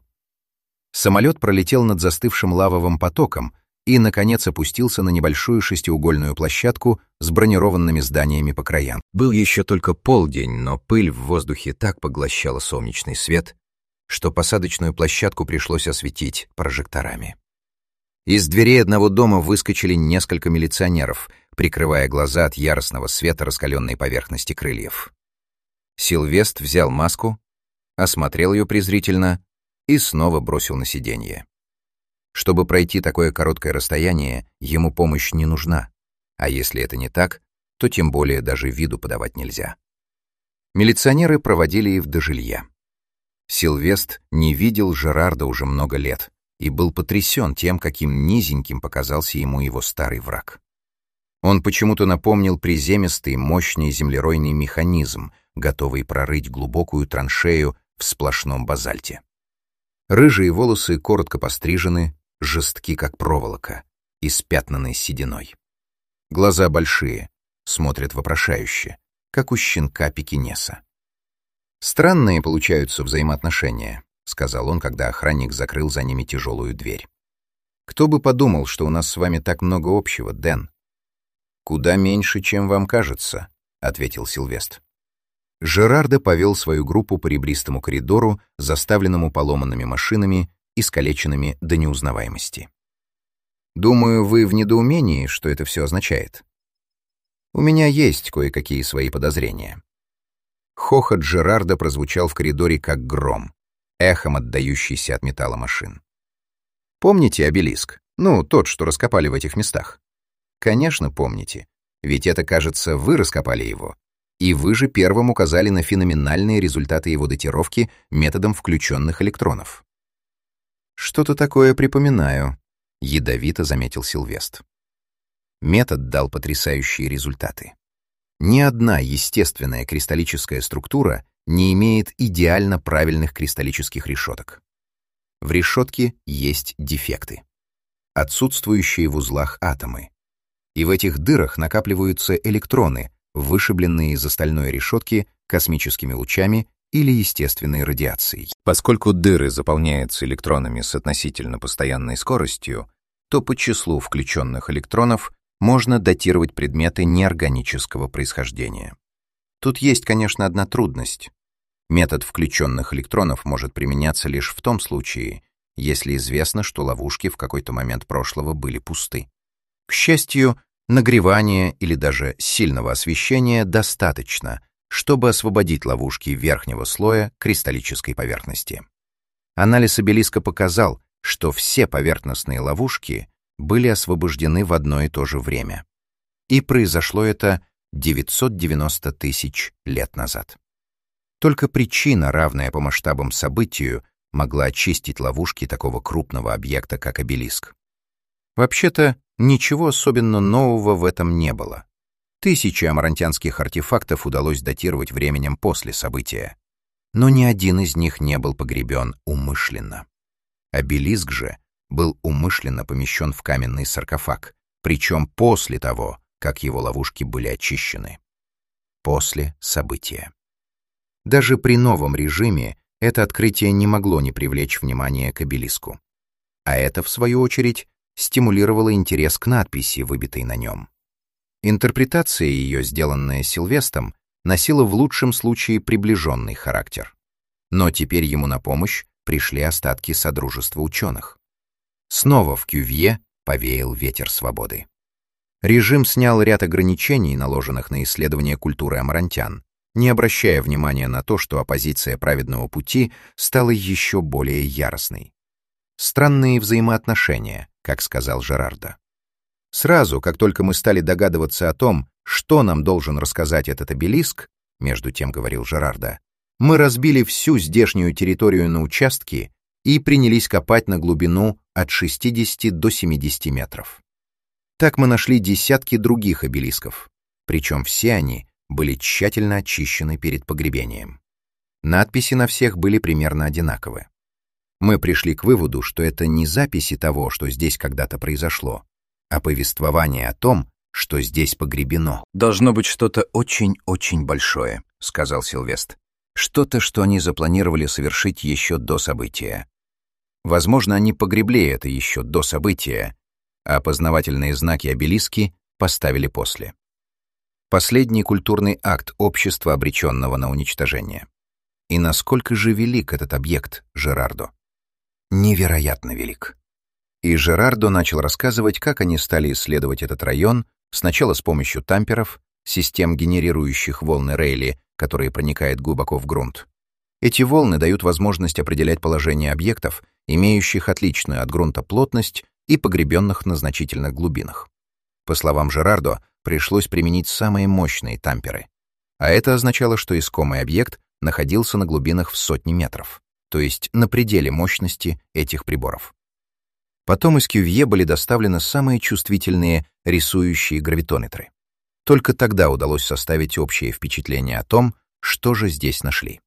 Самолет пролетел над застывшим лавовым потоком и, наконец, опустился на небольшую шестиугольную площадку с бронированными зданиями по краям. Был еще только полдень, но пыль в воздухе так поглощала солнечный свет, что посадочную площадку пришлось осветить прожекторами. Из дверей одного дома выскочили несколько милиционеров, прикрывая глаза от яростного света раскаленной поверхности крыльев. Сильвест взял маску, осмотрел ее презрительно и снова бросил на сиденье. Чтобы пройти такое короткое расстояние, ему помощь не нужна, а если это не так, то тем более даже виду подавать нельзя. Милиционеры проводили их до жилья. Сильвест не видел Жерарда уже много лет и был потрясен тем, каким низеньким показался ему его старый враг. Он почему-то напомнил приземистый, мощный землеройный механизм, готовый прорыть глубокую траншею в сплошном базальте. Рыжие волосы коротко пострижены, жестки, как проволока, испятнанные сединой. Глаза большие, смотрят вопрошающе, как у щенка пекинеса. «Странные получаются взаимоотношения», — сказал он, когда охранник закрыл за ними тяжелую дверь. «Кто бы подумал, что у нас с вами так много общего, Дэн?» «Куда меньше, чем вам кажется», — ответил Сильвест. Жерардо повел свою группу по ребристому коридору, заставленному поломанными машинами, искалеченными до неузнаваемости. «Думаю, вы в недоумении, что это все означает. У меня есть кое-какие свои подозрения». Хохот Жерардо прозвучал в коридоре как гром, эхом отдающийся от металла машин. «Помните обелиск? Ну, тот, что раскопали в этих местах?» «Конечно, помните. Ведь это, кажется, вы раскопали его. И вы же первым указали на феноменальные результаты его датировки методом включенных электронов». «Что-то такое припоминаю», — ядовито заметил Сильвест. Метод дал потрясающие результаты. Ни одна естественная кристаллическая структура не имеет идеально правильных кристаллических решеток. В решетке есть дефекты, отсутствующие в узлах атомы. И в этих дырах накапливаются электроны, вышибленные из остальной решетки космическими лучами или естественной радиацией. Поскольку дыры заполняются электронами с относительно постоянной скоростью, то по числу включенных электронов можно датировать предметы неорганического происхождения. Тут есть, конечно, одна трудность. Метод включенных электронов может применяться лишь в том случае, если известно, что ловушки в какой-то момент прошлого были пусты. К счастью, нагревания или даже сильного освещения достаточно, чтобы освободить ловушки верхнего слоя кристаллической поверхности. Анализ обелиска показал, что все поверхностные ловушки были освобождены в одно и то же время. И произошло это девятьсот девяносто тысяч лет назад. Только причина, равная по масштабам событию, могла очистить ловушки такого крупного объекта, как обелиск. Вообще-то, ничего особенно нового в этом не было. Тысячи амарантианских артефактов удалось датировать временем после события, но ни один из них не был погребен умышленно. Обелиск же был умышленно помещен в каменный саркофаг, причем после того, как его ловушки были очищены. После события. Даже при новом режиме это открытие не могло не привлечь внимания к обелиску. А это, в свою очередь, стимулировало интерес к надписи, выбитой на нем. Интерпретация ее, сделанная Сильвестом, носила в лучшем случае приближенный характер. Но теперь ему на помощь пришли остатки Содружества ученых. Снова в Кювье повеял ветер свободы. Режим снял ряд ограничений, наложенных на исследование культуры амарантян, не обращая внимания на то, что оппозиция праведного пути стала еще более яростной. Странные взаимоотношения, как сказал Жерардо. Сразу, как только мы стали догадываться о том, что нам должен рассказать этот обелиск, между тем говорил Жерардо, мы разбили всю здешнюю территорию на участки и принялись копать на глубину от шестидесяти до семидесяти метров. Так мы нашли десятки других обелисков, причем все они были тщательно очищены перед погребением. Надписи на всех были примерно одинаковы. Мы пришли к выводу, что это не записи того, что здесь когда-то произошло, а повествование о том, что здесь погребено. «Должно быть что-то очень-очень большое», — сказал Сильвест. «Что-то, что они запланировали совершить еще до события. Возможно, они погребли это еще до события, а опознавательные знаки обелиски поставили после. Последний культурный акт общества, обреченного на уничтожение. И насколько же велик этот объект, Жерардо? Невероятно велик». И Жерардо начал рассказывать, как они стали исследовать этот район, сначала с помощью тамперов, систем, генерирующих волны Рейли, которые проникают глубоко в грунт. Эти волны дают возможность определять положение объектов, имеющих отличную от грунта плотность и погребенных на значительных глубинах. По словам Жерардо, пришлось применить самые мощные тамперы. А это означало, что искомый объект находился на глубинах в сотни метров, то есть на пределе мощности этих приборов. Потом из Кювье были доставлены самые чувствительные рисующие гравитометры. Только тогда удалось составить общее впечатление о том, что же здесь нашли.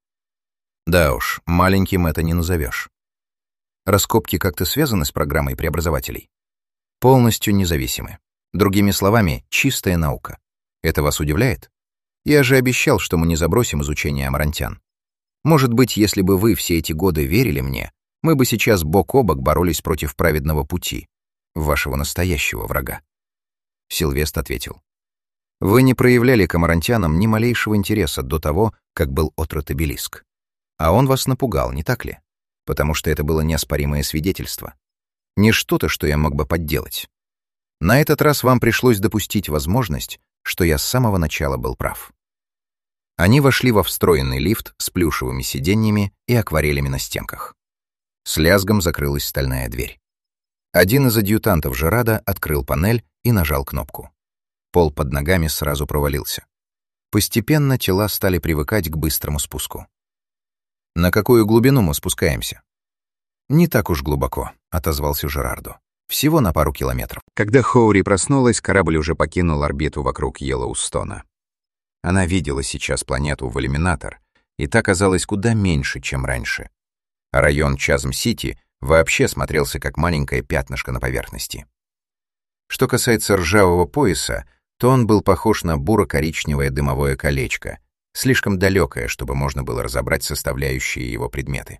Да уж, маленьким это не назовешь. Раскопки как-то связаны с программой преобразователей? Полностью независимы. Другими словами, чистая наука. Это вас удивляет? Я же обещал, что мы не забросим изучение амарантян. Может быть, если бы вы все эти годы верили мне, мы бы сейчас бок о бок боролись против праведного пути, вашего настоящего врага. Сильвест ответил. Вы не проявляли к амарантянам ни малейшего интереса до того, как был отрыт обелиск. А он вас напугал, не так ли? Потому что это было неоспоримое свидетельство. Не что-то, что я мог бы подделать. На этот раз вам пришлось допустить возможность, что я с самого начала был прав. Они вошли во встроенный лифт с плюшевыми сиденьями и акварелями на стенках. С лязгом закрылась стальная дверь. Один из адъютантов Жерардо открыл панель и нажал кнопку. Пол под ногами сразу провалился. Постепенно тела стали привыкать к быстрому спуску. «На какую глубину мы спускаемся?» «Не так уж глубоко», — отозвался Жерардо. «Всего на пару километров». Когда Хоури проснулась, корабль уже покинул орбиту вокруг Йеллоустона. Она видела сейчас планету в иллюминатор, и та казалась куда меньше, чем раньше. А район Чазм-Сити вообще смотрелся как маленькое пятнышко на поверхности. Что касается ржавого пояса, то он был похож на буро-коричневое дымовое колечко, слишком далекое, чтобы можно было разобрать составляющие его предметы.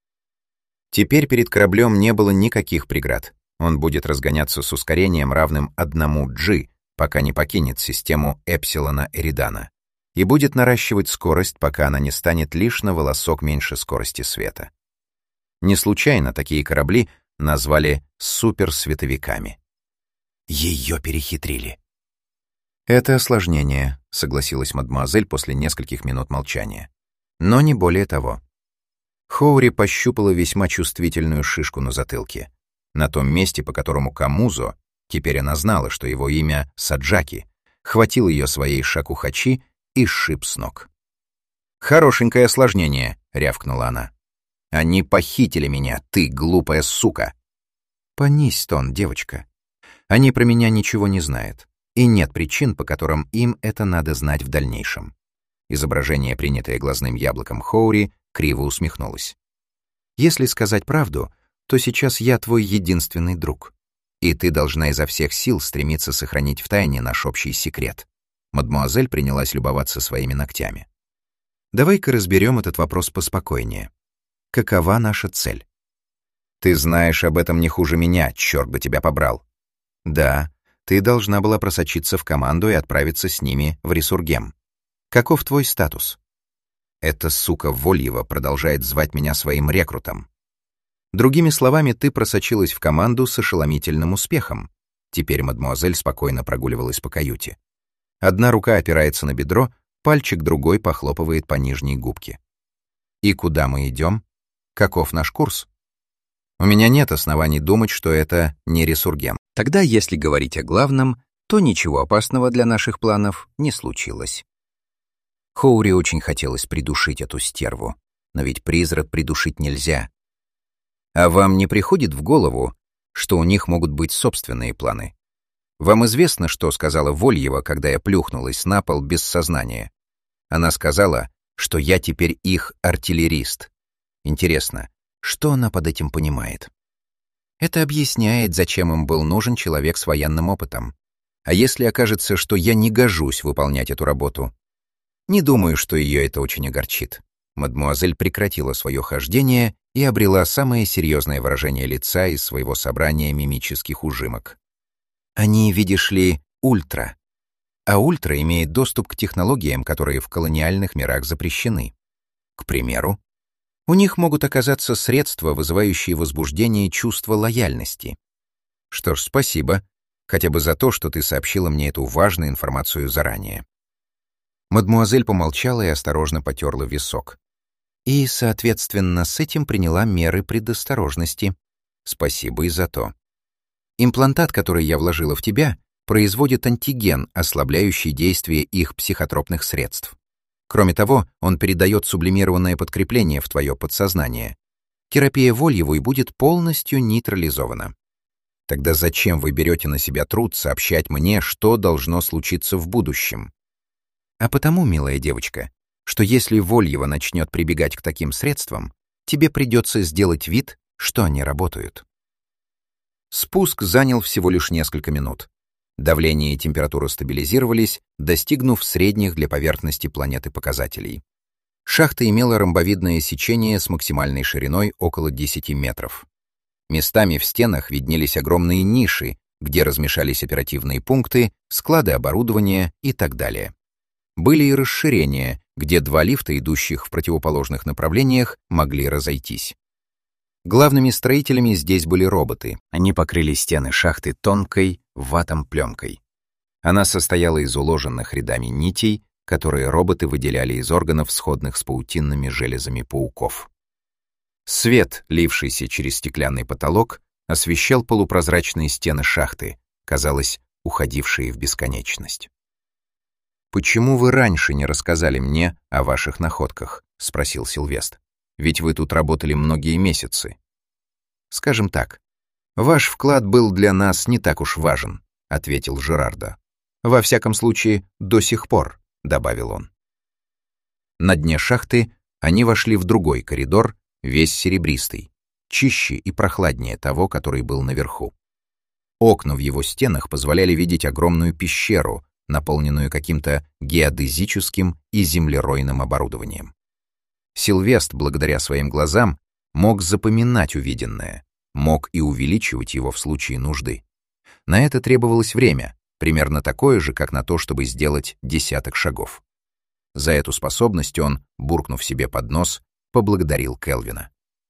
Теперь перед кораблем не было никаких преград. Он будет разгоняться с ускорением, равным одному джи, пока не покинет систему Эпсилона Эридана, и будет наращивать скорость, пока она не станет лишь на волосок меньше скорости света. Не случайно такие корабли назвали суперсветовиками. Ее перехитрили. «Это осложнение», — согласилась мадемуазель после нескольких минут молчания. «Но не более того». Хоури пощупала весьма чувствительную шишку на затылке, на том месте, по которому Камузо, теперь она знала, что его имя Саджаки, хватил ее своей шакухачи и сшиб с ног. «Хорошенькое осложнение», — рявкнула она. «Они похитили меня, ты глупая сука!» «Понизь тон, девочка. Они про меня ничего не знают, и нет причин, по которым им это надо знать в дальнейшем». Изображение, принятое глазным яблоком Хоури, криво усмехнулось. «Если сказать правду, то сейчас я твой единственный друг, и ты должна изо всех сил стремиться сохранить в тайне наш общий секрет». Мадемуазель принялась любоваться своими ногтями. «Давай-ка разберем этот вопрос поспокойнее. Какова наша цель?» «Ты знаешь об этом не хуже меня, черт бы тебя побрал». «Да, ты должна была просочиться в команду и отправиться с ними в Ресургем. Каков твой статус?» «Эта сука Вольева продолжает звать меня своим рекрутом». «Другими словами, ты просочилась в команду с ошеломительным успехом». Теперь мадемуазель спокойно прогуливалась по каюте. Одна рука опирается на бедро, пальчик другой похлопывает по нижней губке. «И куда мы идем? Каков наш курс?» «У меня нет оснований думать, что это не Ресургем». Тогда, если говорить о главном, то ничего опасного для наших планов не случилось. Хоури очень хотелось придушить эту стерву, но ведь призрак придушить нельзя. А вам не приходит в голову, что у них могут быть собственные планы? Вам известно, что сказала Вольева, когда я плюхнулась на пол без сознания? Она сказала, что я теперь их артиллерист. Интересно, что она под этим понимает? Это объясняет, зачем им был нужен человек с военным опытом. А если окажется, что я не гожусь выполнять эту работу? Не думаю, что ее это очень огорчит. Мадемуазель прекратила свое хождение и обрела самое серьезное выражение лица из своего собрания мимических ужимок. Они, видишь ли, ультра. А ультра имеет доступ к технологиям, которые в колониальных мирах запрещены. К примеру, у них могут оказаться средства, вызывающие возбуждение чувства лояльности. Что ж, спасибо, хотя бы за то, что ты сообщила мне эту важную информацию заранее. Мадемуазель помолчала и осторожно потерла висок. И, соответственно, с этим приняла меры предосторожности. Спасибо и за то. Имплантат, который я вложила в тебя, производит антиген, ослабляющий действие их психотропных средств. Кроме того, он передает сублимированное подкрепление в твое подсознание. Терапия Вольевой будет полностью нейтрализована. Тогда зачем вы берете на себя труд сообщать мне, что должно случиться в будущем? А потому, милая девочка, что если Вольева начнет прибегать к таким средствам, тебе придется сделать вид, что они работают. Спуск занял всего лишь несколько минут. Давление и температура стабилизировались, достигнув средних для поверхности планеты показателей. Шахта имела ромбовидное сечение с максимальной шириной около десяти метров. Местами в стенах виднелись огромные ниши, где размешались оперативные пункты, склады оборудования и так далее. Были и расширения, где два лифта, идущих в противоположных направлениях, могли разойтись. Главными строителями здесь были роботы. Они покрыли стены шахты тонкой ватом-пленкой. Она состояла из уложенных рядами нитей, которые роботы выделяли из органов, сходных с паутинными железами пауков. Свет, лившийся через стеклянный потолок, освещал полупрозрачные стены шахты, казалось, уходившие в бесконечность. «Почему вы раньше не рассказали мне о ваших находках?» — спросил Сильвест. «Ведь вы тут работали многие месяцы». «Скажем так, ваш вклад был для нас не так уж важен», — ответил Жерардо. «Во всяком случае, до сих пор», — добавил он. На дне шахты они вошли в другой коридор, весь серебристый, чище и прохладнее того, который был наверху. Окна в его стенах позволяли видеть огромную пещеру, наполненную каким-то геодезическим и землеройным оборудованием. Сильвест, благодаря своим глазам, мог запоминать увиденное, мог и увеличивать его в случае нужды. На это требовалось время, примерно такое же, как на то, чтобы сделать десяток шагов. За эту способность он, буркнув себе под нос, поблагодарил Келвина.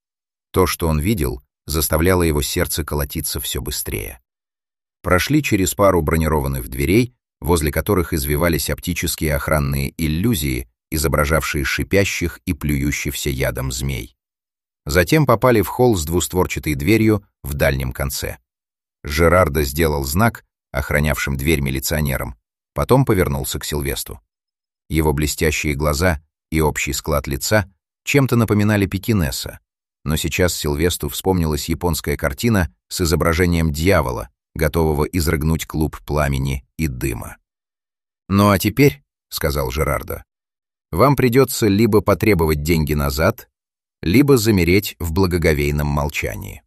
То, что он видел, заставляло его сердце колотиться все быстрее. Прошли через пару бронированных дверей, возле которых извивались оптические охранные иллюзии, изображавшие шипящих и плюющихся ядом змей. Затем попали в холл с двустворчатой дверью в дальнем конце. Жерардо сделал знак, охранявшим дверь милиционерам, потом повернулся к Сильвестру. Его блестящие глаза и общий склад лица чем-то напоминали Пекинеса, но сейчас Сильвестру вспомнилась японская картина с изображением дьявола, готового изрыгнуть клуб пламени и дыма. «Ну а теперь, — сказал Жерардо, — вам придется либо потребовать деньги назад, либо замереть в благоговейном молчании».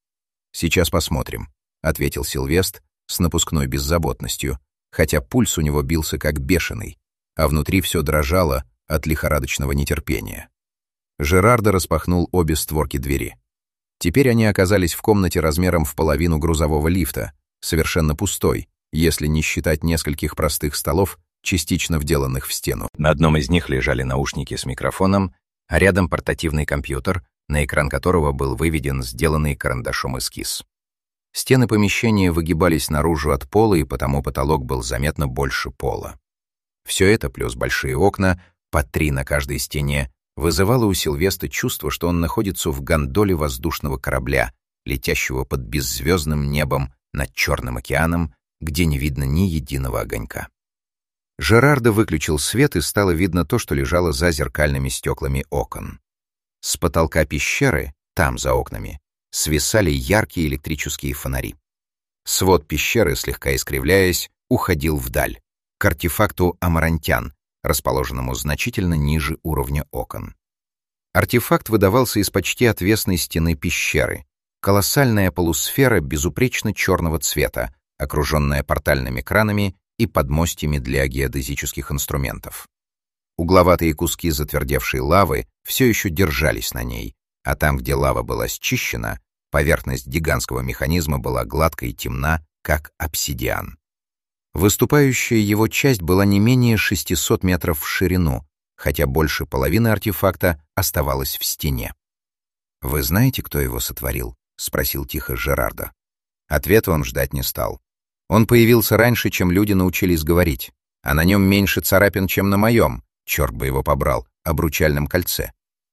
«Сейчас посмотрим», — ответил Сильвестр с напускной беззаботностью, хотя пульс у него бился как бешеный, а внутри все дрожало от лихорадочного нетерпения. Жерардо распахнул обе створки двери. Теперь они оказались в комнате размером в половину грузового лифта, совершенно пустой, если не считать нескольких простых столов, частично вделанных в стену. На одном из них лежали наушники с микрофоном, а рядом портативный компьютер, на экран которого был выведен сделанный карандашом эскиз. Стены помещения выгибались наружу от пола, и потому потолок был заметно больше пола. Все это, плюс большие окна, по три на каждой стене, вызывало у Сильвестра чувство, что он находится в гондоле воздушного корабля, летящего под беззвездным небом над Черным океаном, где не видно ни единого огонька. Жерардо выключил свет, и стало видно то, что лежало за зеркальными стеклами окон. С потолка пещеры, там, за окнами, свисали яркие электрические фонари. Свод пещеры, слегка искривляясь, уходил вдаль, к артефакту Амарантян, расположенному значительно ниже уровня окон. Артефакт выдавался из почти отвесной стены пещеры, колоссальная полусфера безупречно черного цвета, окруженная портальными кранами и подмостьями для геодезических инструментов. Угловатые куски затвердевшей лавы все еще держались на ней, а там, где лава была счищена, поверхность гигантского механизма была гладкой и темна, как обсидиан. Выступающая его часть была не менее шестисот метров в ширину, хотя больше половины артефакта оставалась в стене. «Вы знаете, кто его сотворил?» — спросил тихо Жерардо. Ответа он ждать не стал. Он появился раньше, чем люди научились говорить, а на нем меньше царапин, чем на моем, черт бы его побрал, обручальном кольце.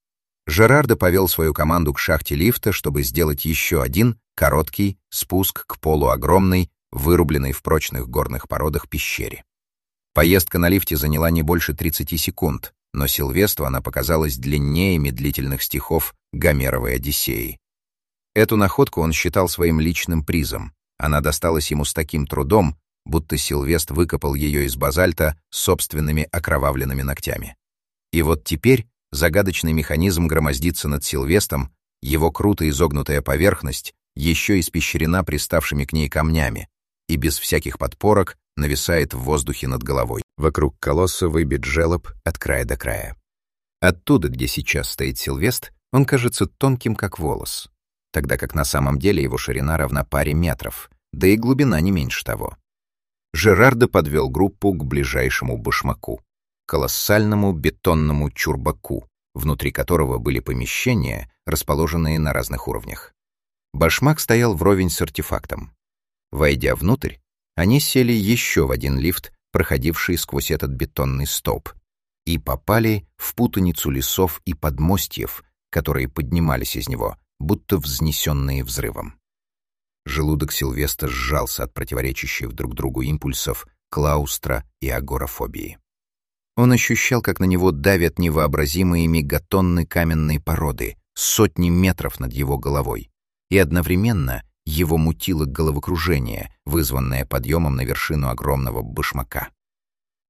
Жерардо повел свою команду к шахте лифта, чтобы сделать еще один, короткий, спуск к полу огромной, вырубленной в прочных горных породах пещере. Поездка на лифте заняла не больше тридцати секунд, но Сильвестру она показалась длиннее медлительных стихов Гомеровой «Одиссеи». Эту находку он считал своим личным призом. Она досталась ему с таким трудом, будто Сильвестр выкопал ее из базальта собственными окровавленными ногтями. И вот теперь загадочный механизм громоздится над Сильвестром, его круто изогнутая поверхность еще испещрена приставшими к ней камнями, и без всяких подпорок нависает в воздухе над головой. Вокруг колосса выбит желоб от края до края. Оттуда, где сейчас стоит Сильвестр, он кажется тонким, как волос, тогда как на самом деле его ширина равна паре метров, да и глубина не меньше того. Жерардо подвел группу к ближайшему башмаку, колоссальному бетонному чурбаку, внутри которого были помещения, расположенные на разных уровнях. Башмак стоял вровень с артефактом. Войдя внутрь, они сели еще в один лифт, проходивший сквозь этот бетонный столб, и попали в путаницу лесов и подмостьев, которые поднимались из него, будто взнесенные взрывом. Желудок Сильвестра сжался от противоречащих друг другу импульсов клаустра и агорафобии. Он ощущал, как на него давят невообразимые мегатонны каменной породы, сотни метров над его головой, и одновременно его мутило головокружение, вызванное подъемом на вершину огромного башмака.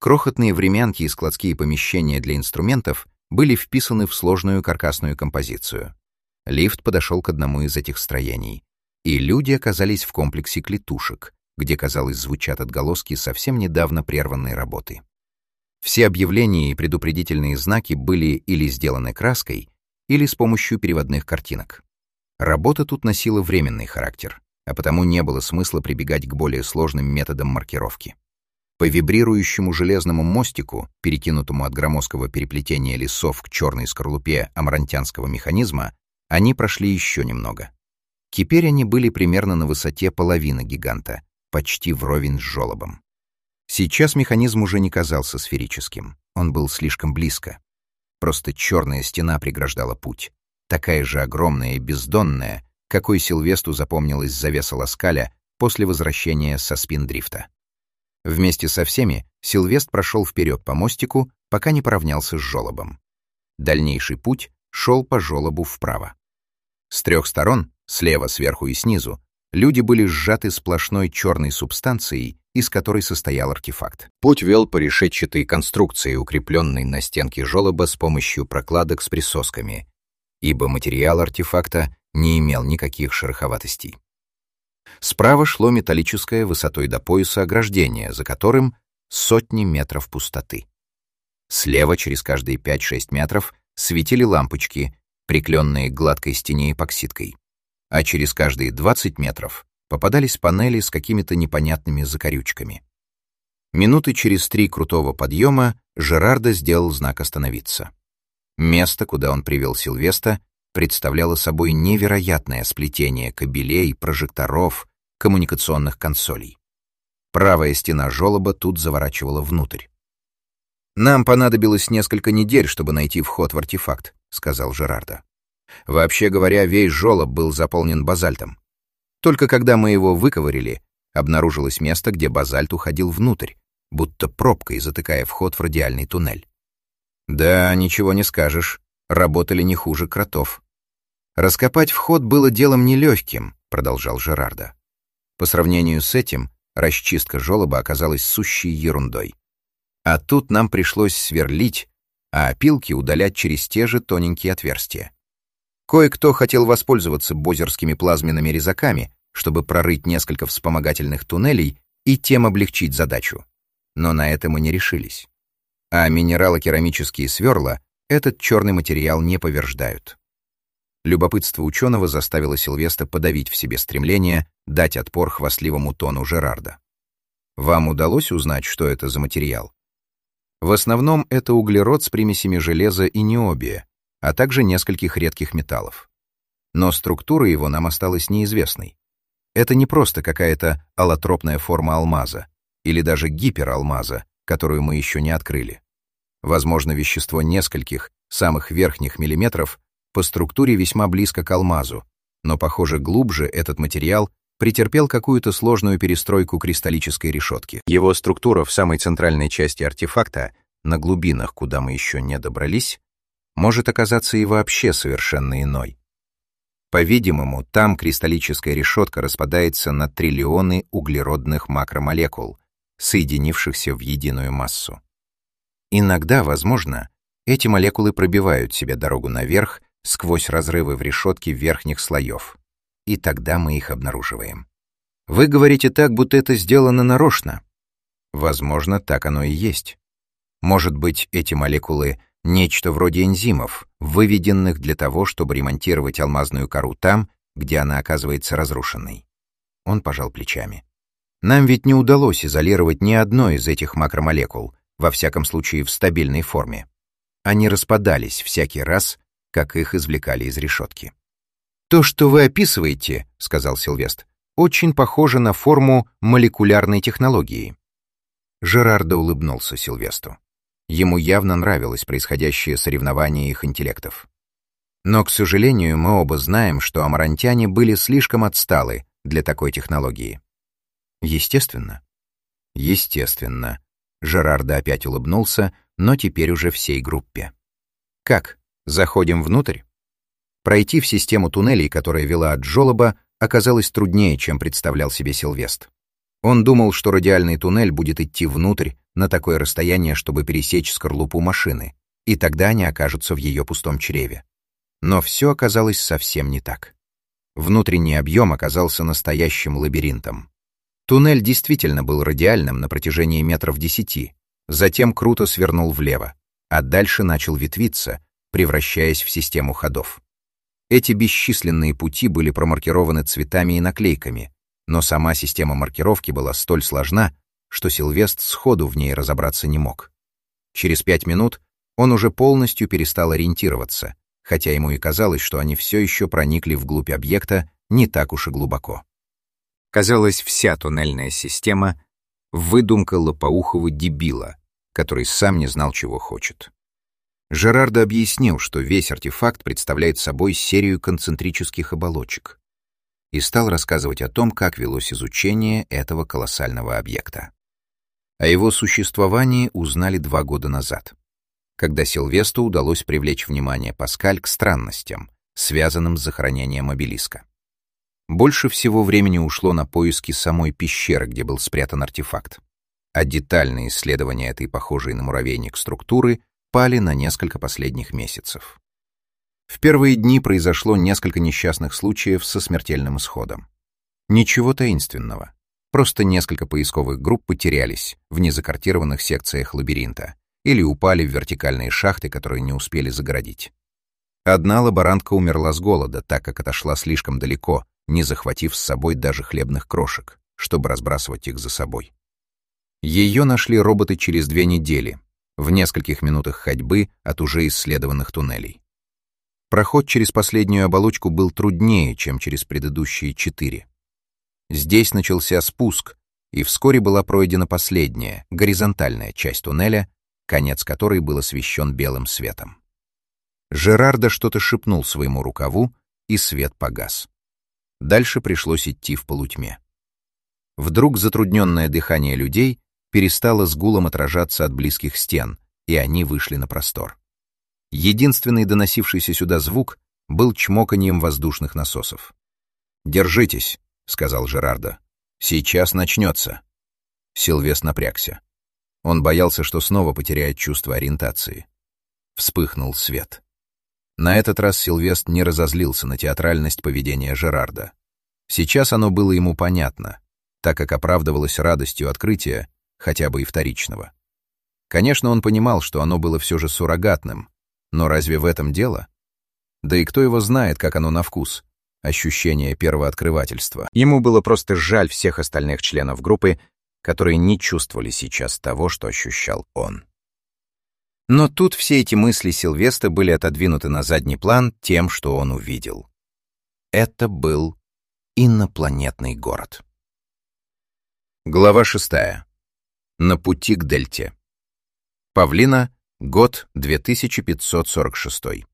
Крохотные времянки и складские помещения для инструментов были вписаны в сложную каркасную композицию. Лифт подошел к одному из этих строений, и люди оказались в комплексе клетушек, где, казалось, звучат отголоски совсем недавно прерванной работы. Все объявления и предупредительные знаки были или сделаны краской, или с помощью переводных картинок. Работа тут носила временный характер, а потому не было смысла прибегать к более сложным методам маркировки. По вибрирующему железному мостику, перекинутому от громоздкого переплетения лесов к черной скорлупе амарантянского механизма, они прошли еще немного. Теперь они были примерно на высоте половины гиганта, почти вровень с желобом. Сейчас механизм уже не казался сферическим, он был слишком близко. Просто черная стена преграждала путь, такая же огромная и бездонная, какой Сильвестру запомнилась завеса Ласкаля после возвращения со спиндрифта. Вместе со всеми Сильвестр прошел вперед по мостику, пока не поравнялся с желобом. Дальнейший путь шел по желобу вправо. С трех сторон, слева, сверху и снизу, люди были сжаты сплошной черной субстанцией, из которой состоял артефакт. Путь вел по решетчатой конструкции, укрепленной на стенке желоба с помощью прокладок с присосками, ибо материал артефакта не имел никаких шероховатостей. Справа шло металлическое высотой до пояса ограждение, за которым сотни метров пустоты. Слева, через каждые пять-шесть метров, светили лампочки, прикленные к гладкой стене эпоксидкой, а через каждые двадцать метров попадались панели с какими-то непонятными закорючками. Минуты через три крутого подъема Жерардо сделал знак «Остановиться». Место, куда он привел Сильвестра, представляло собой невероятное сплетение кабелей, прожекторов, коммуникационных консолей. Правая стена желоба тут заворачивала внутрь. «Нам понадобилось несколько недель, чтобы найти вход в артефакт», — сказал Жерардо. «Вообще говоря, весь желоб был заполнен базальтом. Только когда мы его выковырили, обнаружилось место, где базальт уходил внутрь, будто пробкой затыкая вход в радиальный туннель. Да, ничего не скажешь, работали не хуже кротов. Раскопать вход было делом нелегким», — продолжал Жерардо. По сравнению с этим, расчистка желоба оказалась сущей ерундой. А тут нам пришлось сверлить, а опилки удалять через те же тоненькие отверстия. Кое-кто хотел воспользоваться бозерскими плазменными резаками, чтобы прорыть несколько вспомогательных туннелей и тем облегчить задачу. Но на это мы не решились. А минералокерамические сверла этот черный материал не повреждают. Любопытство ученого заставило Сильвестра подавить в себе стремление дать отпор хвастливому тону Жерардо. «Вам удалось узнать, что это за материал?» В основном это углерод с примесями железа и ниобия, а также нескольких редких металлов. Но структура его нам осталась неизвестной. Это не просто какая-то аллотропная форма алмаза или даже гипералмаза, которую мы еще не открыли. Возможно, вещество нескольких, самых верхних миллиметров по структуре весьма близко к алмазу, но, похоже, глубже этот материал претерпел какую-то сложную перестройку кристаллической решетки. Его структура в самой центральной части артефакта, на глубинах, куда мы еще не добрались, может оказаться и вообще совершенно иной. По-видимому, там кристаллическая решетка распадается на триллионы углеродных макромолекул, соединившихся в единую массу. Иногда, возможно, эти молекулы пробивают себе дорогу наверх сквозь разрывы в решетке верхних слоев, и тогда мы их обнаруживаем. Вы говорите так, будто это сделано нарочно. Возможно, так оно и есть. Может быть, эти молекулы — нечто вроде энзимов, выведенных для того, чтобы ремонтировать алмазную кору там, где она оказывается разрушенной. Он пожал плечами. Нам ведь не удалось изолировать ни одной из этих макромолекул, во всяком случае в стабильной форме. Они распадались всякий раз, как их извлекали из решетки. «То, что вы описываете, — сказал Сильвестр, — очень похоже на форму молекулярной технологии». Жерардо улыбнулся Сильвестру. Ему явно нравилось происходящее соревнование их интеллектов. Но, к сожалению, мы оба знаем, что амарантяне были слишком отсталы для такой технологии. Естественно. Естественно. Жерардо опять улыбнулся, но теперь уже всей группе. Как? Заходим внутрь? Пройти в систему туннелей, которая вела от желоба, оказалось труднее, чем представлял себе Сильвестр. Он думал, что радиальный туннель будет идти внутрь, на такое расстояние, чтобы пересечь скорлупу машины, и тогда они окажутся в ее пустом чреве. Но все оказалось совсем не так. Внутренний объем оказался настоящим лабиринтом. Туннель действительно был радиальным на протяжении метров десяти, затем круто свернул влево, а дальше начал ветвиться, превращаясь в систему ходов. Эти бесчисленные пути были промаркированы цветами и наклейками, но сама система маркировки была столь сложна, что Сильвестр сходу в ней разобраться не мог. Через пять минут он уже полностью перестал ориентироваться, хотя ему и казалось, что они все еще проникли вглубь объекта не так уж и глубоко. Казалось, вся туннельная система — выдумка лопоухого дебила, который сам не знал, чего хочет. Жерардо объяснил, что весь артефакт представляет собой серию концентрических оболочек, и стал рассказывать о том, как велось изучение этого колоссального объекта. О его существовании узнали два года назад, когда Сильвестру удалось привлечь внимание Паскаль к странностям, связанным с захоронением обелиска. Больше всего времени ушло на поиски самой пещеры, где был спрятан артефакт, а детальные исследования этой похожей на муравейник структуры пали на несколько последних месяцев. В первые дни произошло несколько несчастных случаев со смертельным исходом. Ничего таинственного, просто несколько поисковых групп потерялись в незакартированных секциях лабиринта или упали в вертикальные шахты, которые не успели загородить. Одна лаборантка умерла с голода, так как отошла слишком далеко, не захватив с собой даже хлебных крошек, чтобы разбрасывать их за собой. Ее нашли роботы через две недели, в нескольких минутах ходьбы от уже исследованных туннелей. Проход через последнюю оболочку был труднее, чем через предыдущие четыре. Здесь начался спуск, и вскоре была пройдена последняя, горизонтальная часть туннеля, конец которой был освещен белым светом. Жерардо что-то шепнул своему рукаву, и свет погас. Дальше пришлось идти в полутьме. Вдруг затрудненное дыхание людей перестало с гулом отражаться от близких стен, и они вышли на простор. Единственный доносившийся сюда звук был чмоканьем воздушных насосов. «Держитесь», — сказал Жерардо. «Сейчас начнется». Сильвестр напрягся. Он боялся, что снова потеряет чувство ориентации. Вспыхнул свет. На этот раз Сильвестр не разозлился на театральность поведения Жерардо. Сейчас оно было ему понятно, так как оправдывалось радостью открытия, хотя бы и вторичного. Конечно, он понимал, что оно было все же суррогатным, но разве в этом дело? Да и кто его знает, как оно на вкус, ощущение первооткрывательства. Ему было просто жаль всех остальных членов группы, которые не чувствовали сейчас того, что ощущал он. Но тут все эти мысли Сильвестра были отодвинуты на задний план тем, что он увидел. Это был инопланетный город. Глава шестая. На пути к Дельте. Павлина, год две тысячи пятьсот сорок шестой.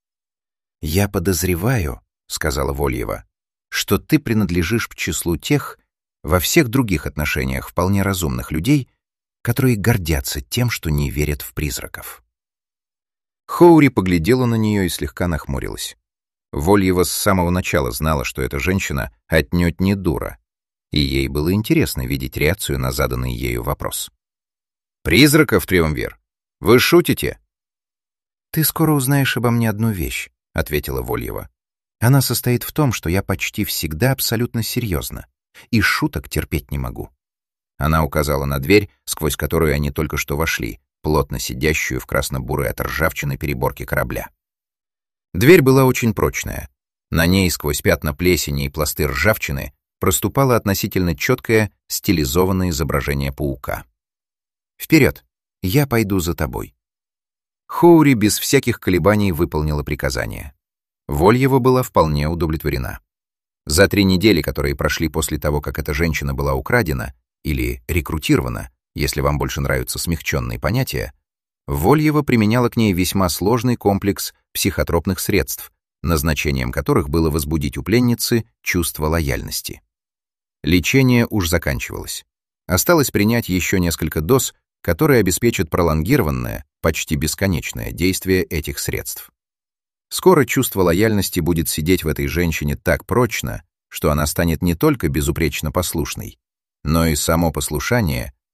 «Я подозреваю, — сказала Вольева, — что ты принадлежишь к числу тех, во всех других отношениях вполне разумных людей, которые гордятся тем, что не верят в призраков». Хоури поглядела на нее и слегка нахмурилась. Вольева с самого начала знала, что эта женщина отнюдь не дура, и ей было интересно видеть реакцию на заданный ею вопрос. «Призраков, Триумвир? Вы шутите?» «Ты скоро узнаешь обо мне одну вещь», — ответила Вольева. «Она состоит в том, что я почти всегда абсолютно серьезна, и шуток терпеть не могу». Она указала на дверь, сквозь которую они только что вошли, плотно сидящую в красно-бурой от ржавчины переборке корабля. Дверь была очень прочная. На ней сквозь пятна плесени и пласты ржавчины проступало относительно четкое стилизованное изображение паука. «Вперед! Я пойду за тобой». Хоури без всяких колебаний выполнила приказание. Вольева была вполне удовлетворена. За три недели, которые прошли после того, как эта женщина была украдена или рекрутирована, если вам больше нравятся смягченные понятия, Вольева применяла к ней весьма сложный комплекс психотропных средств, назначением которых было возбудить у пленницы чувство лояльности. Лечение уж заканчивалось. Осталось принять еще несколько доз, которые обеспечат пролонгированное, почти бесконечное действие этих средств. Скоро чувство лояльности будет сидеть в этой женщине так прочно, что она станет не только безупречно послушной, но и само послушание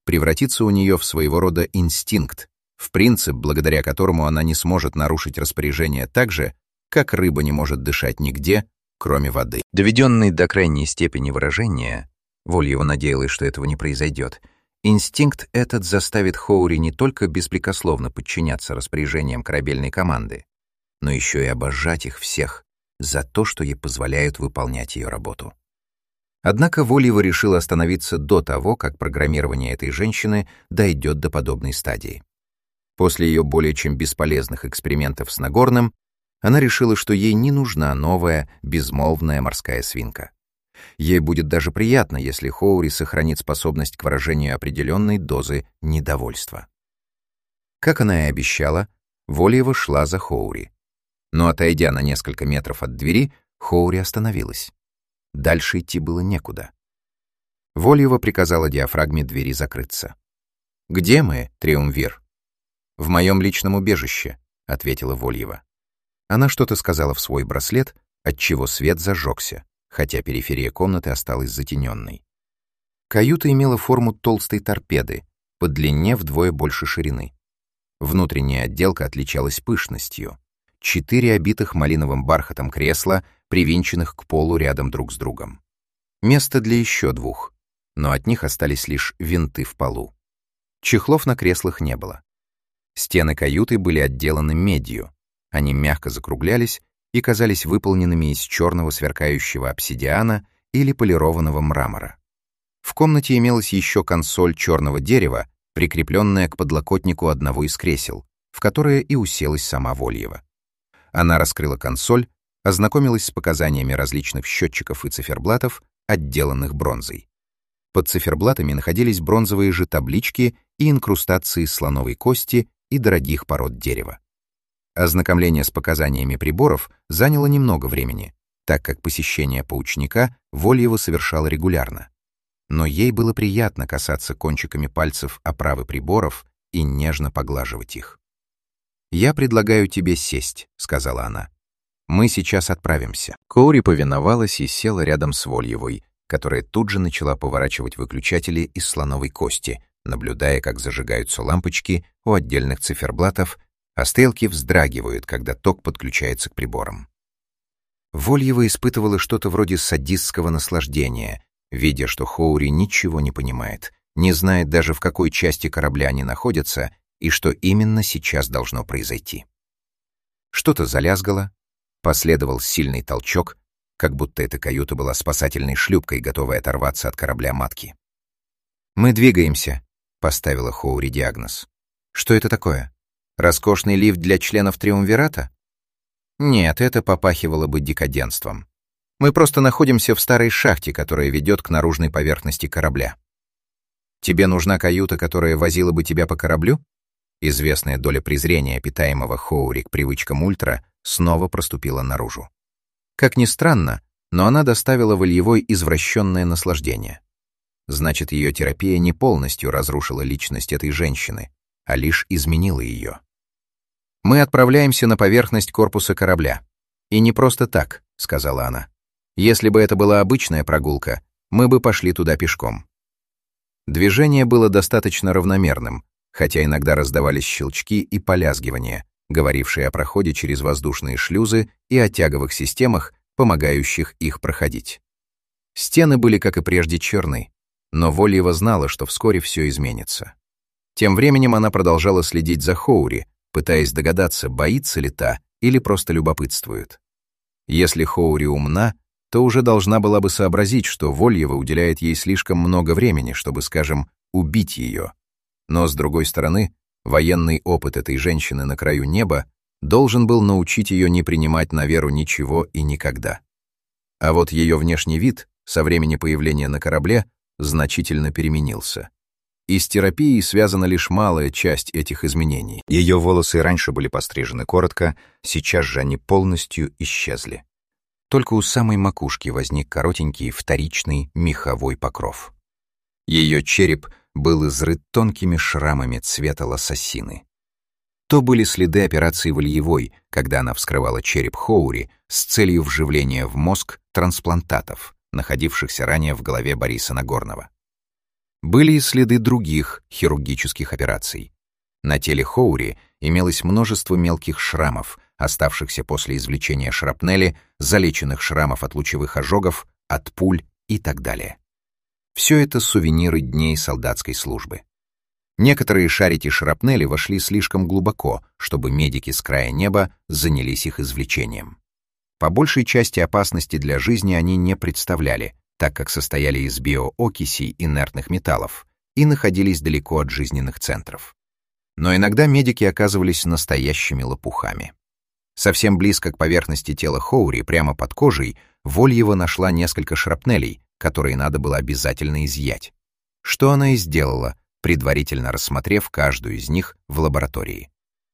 превратится у нее в своего рода инстинкт, в принцип, благодаря которому она не сможет нарушить распоряжение так же, как рыба не может дышать нигде, кроме воды. Доведенный до крайней степени выражения, Вольева надеялась, что этого не произойдет, инстинкт этот заставит Хоури не только беспрекословно подчиняться распоряжениям корабельной команды, но еще и обожать их всех за то, что ей позволяют выполнять ее работу. Однако Вольева решила остановиться до того, как программирование этой женщины дойдет до подобной стадии. После ее более чем бесполезных экспериментов с Нагорным, она решила, что ей не нужна новая, безмолвная морская свинка. Ей будет даже приятно, если Хоури сохранит способность к выражению определенной дозы недовольства. Как она и обещала, Вольева шла за Хоури. Но, отойдя на несколько метров от двери, Хоури остановилась. Дальше идти было некуда. Вольева приказала диафрагме двери закрыться. «Где мы, Триумвир?» «В моем личном убежище», — ответила Вольева. Она что-то сказала в свой браслет, отчего свет зажегся, хотя периферия комнаты осталась затененной. Каюта имела форму толстой торпеды, по длине вдвое больше ширины. Внутренняя отделка отличалась пышностью. Четыре обитых малиновым бархатом кресла, привинченных к полу рядом друг с другом. Место для еще двух, но от них остались лишь винты в полу. Чехлов на креслах не было. Стены каюты были отделаны медью. Они мягко закруглялись и казались выполненными из черного сверкающего обсидиана или полированного мрамора. В комнате имелась еще консоль черного дерева, прикрепленная к подлокотнику одного из кресел, в которое и уселась сама Вольева. Она раскрыла консоль, ознакомилась с показаниями различных счетчиков и циферблатов, отделанных бронзой. Под циферблатами находились бронзовые же таблички и инкрустации из слоновой кости и дорогих пород дерева. Ознакомление с показаниями приборов заняло немного времени, так как посещение поучника Вольева совершала регулярно. Но ей было приятно касаться кончиками пальцев оправы приборов и нежно поглаживать их. «Я предлагаю тебе сесть», — сказала она. «Мы сейчас отправимся». Коури повиновалась и села рядом с Вольевой, которая тут же начала поворачивать выключатели из слоновой кости, наблюдая, как зажигаются лампочки у отдельных циферблатов, а стрелки вздрагивают, когда ток подключается к приборам. Вольева испытывала что-то вроде садистского наслаждения, видя, что Хоури ничего не понимает, не знает даже, в какой части корабля они находятся и что именно сейчас должно произойти. Что-то залязгало, последовал сильный толчок, как будто эта каюта была спасательной шлюпкой, готовой оторваться от корабля-матки. «Мы двигаемся», — поставила Хоури диагноз. «Что это такое? Роскошный лифт для членов Триумвирата?» «Нет, это попахивало бы декаденством. Мы просто находимся в старой шахте, которая ведет к наружной поверхности корабля. Тебе нужна каюта, которая возила бы тебя по кораблю?» Известная доля презрения, питаемого Хоури к привычкам Ультра, снова проступила наружу. Как ни странно, но она доставила Вольевой извращенное наслаждение. Значит, ее терапия не полностью разрушила личность этой женщины, а лишь изменила ее. «Мы отправляемся на поверхность корпуса корабля. И не просто так», — сказала она. «Если бы это была обычная прогулка, мы бы пошли туда пешком». Движение было достаточно равномерным, хотя иногда раздавались щелчки и полязгивания, говорившие о проходе через воздушные шлюзы и о тяговых системах, помогающих их проходить. Стены были, как и прежде, черны, но Вольева знала, что вскоре все изменится. Тем временем она продолжала следить за Хоури, пытаясь догадаться, боится ли та или просто любопытствует. Если Хоури умна, то уже должна была бы сообразить, что Вольева уделяет ей слишком много времени, чтобы, скажем, убить ее. Но, с другой стороны, военный опыт этой женщины на краю неба должен был научить ее не принимать на веру ничего и никогда. А вот ее внешний вид со времени появления на корабле значительно переменился. И с терапией связана лишь малая часть этих изменений. Ее волосы раньше были пострижены коротко, сейчас же они полностью исчезли. Только у самой макушки возник коротенький вторичный меховой покров. Ее череп был изрыт тонкими шрамами цвета лососины. То были следы операции Вольевой, когда она вскрывала череп Хоури с целью вживления в мозг трансплантатов, находившихся ранее в голове Бориса Нагорного. Были и следы других хирургических операций. На теле Хоури имелось множество мелких шрамов, оставшихся после извлечения шрапнели, залеченных шрамов от лучевых ожогов, от пуль и так далее. Все это сувениры дней солдатской службы. Некоторые шарики шрапнели вошли слишком глубоко, чтобы медики с края неба занялись их извлечением. По большей части опасности для жизни они не представляли, так как состояли из биоокисей инертных металлов и находились далеко от жизненных центров. Но иногда медики оказывались настоящими лопухами. Совсем близко к поверхности тела Хоури, прямо под кожей, Вольева нашла несколько шрапнелей, которые надо было обязательно изъять. Что она и сделала, предварительно рассмотрев каждую из них в лаборатории.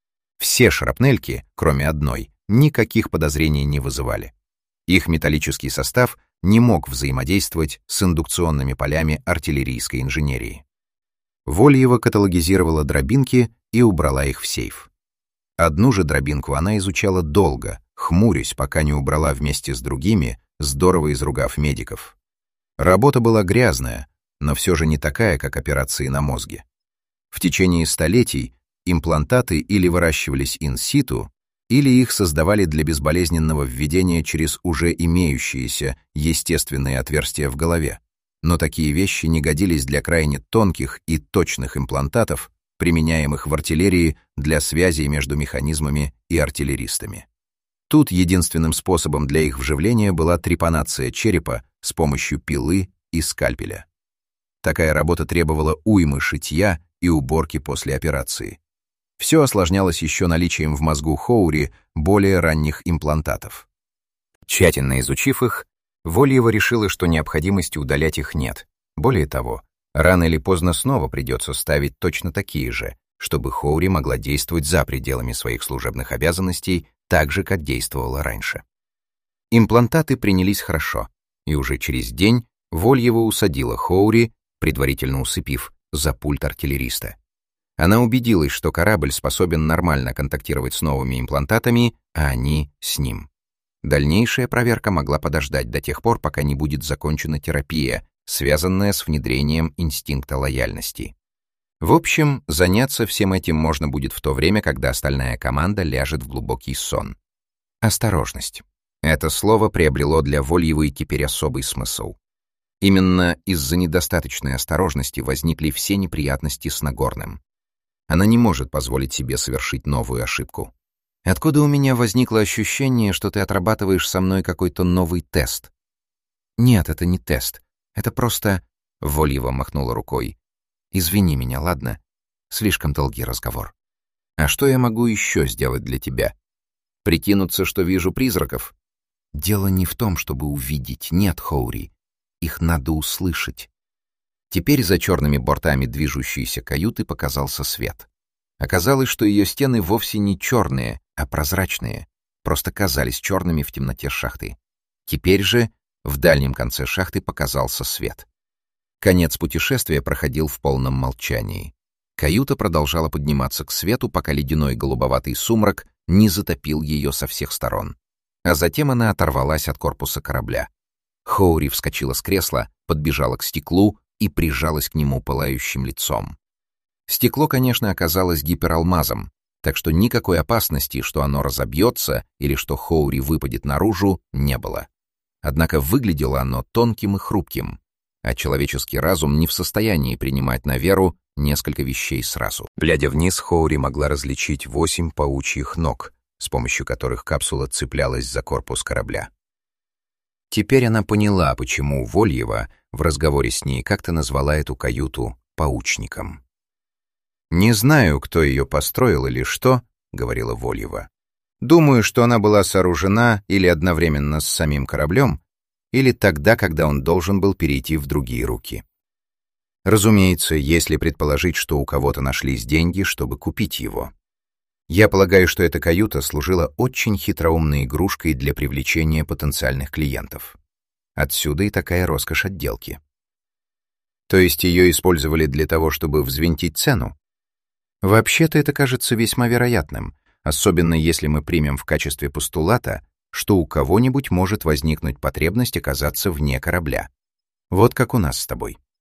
Все шрапнельки, кроме одной, никаких подозрений не вызывали. Их металлический состав не мог взаимодействовать с индукционными полями артиллерийской инженерии. Вольева каталогизировала дробинки и убрала их в сейф. Одну же дробинку она изучала долго, хмурясь, пока не убрала вместе с другими, здорово изругав медиков. Работа была грязная, но все же не такая, как операции на мозге. В течение столетий имплантаты или выращивались ин-ситу, или их создавали для безболезненного введения через уже имеющиеся естественные отверстия в голове. Но такие вещи не годились для крайне тонких и точных имплантатов, применяемых в артиллерии для связи между механизмами и артиллеристами. Тут единственным способом для их вживления была трепанация черепа с помощью пилы и скальпеля. Такая работа требовала уймы шитья и уборки после операции. Все осложнялось еще наличием в мозгу Хоури более ранних имплантатов. Тщательно изучив их, Вольева решила, что необходимости удалять их нет. Более того, рано или поздно снова придется ставить точно такие же, чтобы Хоури могла действовать за пределами своих служебных обязанностей так же, как действовала раньше. Имплантаты принялись хорошо, и уже через день Вольева усадила Хоури, предварительно усыпив, за пульт артиллериста. Она убедилась, что корабль способен нормально контактировать с новыми имплантатами, а они с ним. Дальнейшая проверка могла подождать до тех пор, пока не будет закончена терапия, связанная с внедрением инстинкта лояльности. В общем, заняться всем этим можно будет в то время, когда остальная команда ляжет в глубокий сон. Осторожность. Это слово приобрело для Вольевой теперь особый смысл. Именно из-за недостаточной осторожности возникли все неприятности с Нагорным. Она не может позволить себе совершить новую ошибку. Откуда у меня возникло ощущение, что ты отрабатываешь со мной какой-то новый тест? Нет, это не тест. Это просто... Вольева махнула рукой. Извини меня, ладно? Слишком долгий разговор. А что я могу еще сделать для тебя? Прикинуться, что вижу призраков? Дело не в том, чтобы увидеть. Нет, Хоури. Их надо услышать. Теперь за черными бортами движущейся каюты показался свет. Оказалось, что ее стены вовсе не черные, а прозрачные, просто казались черными в темноте шахты. Теперь же в дальнем конце шахты показался свет. Конец путешествия проходил в полном молчании. Каюта продолжала подниматься к свету, пока ледяной голубоватый сумрак не затопил ее со всех сторон. А затем она оторвалась от корпуса корабля. Хоури вскочила с кресла, подбежала к стеклу и прижалась к нему пылающим лицом. Стекло, конечно, оказалось гипералмазом, так что никакой опасности, что оно разобьется или что Хоури выпадет наружу, не было. Однако выглядело оно тонким и хрупким, а человеческий разум не в состоянии принимать на веру несколько вещей сразу. Глядя вниз, Хоури могла различить восемь паучьих ног, с помощью которых капсула цеплялась за корпус корабля. Теперь она поняла, почему Вольева в разговоре с ней как-то назвала эту каюту «паучником». «Не знаю, кто ее построил или что», — говорила Вольева. «Думаю, что она была сооружена или одновременно с самим кораблем, или тогда, когда он должен был перейти в другие руки. Разумеется, если предположить, что у кого-то нашлись деньги, чтобы купить его. Я полагаю, что эта каюта служила очень хитроумной игрушкой для привлечения потенциальных клиентов. Отсюда и такая роскошь отделки. То есть ее использовали для того, чтобы взвинтить цену? Вообще-то это кажется весьма вероятным, особенно если мы примем в качестве постулата, что у кого-нибудь может возникнуть потребность оказаться вне корабля. Вот как у нас с тобой.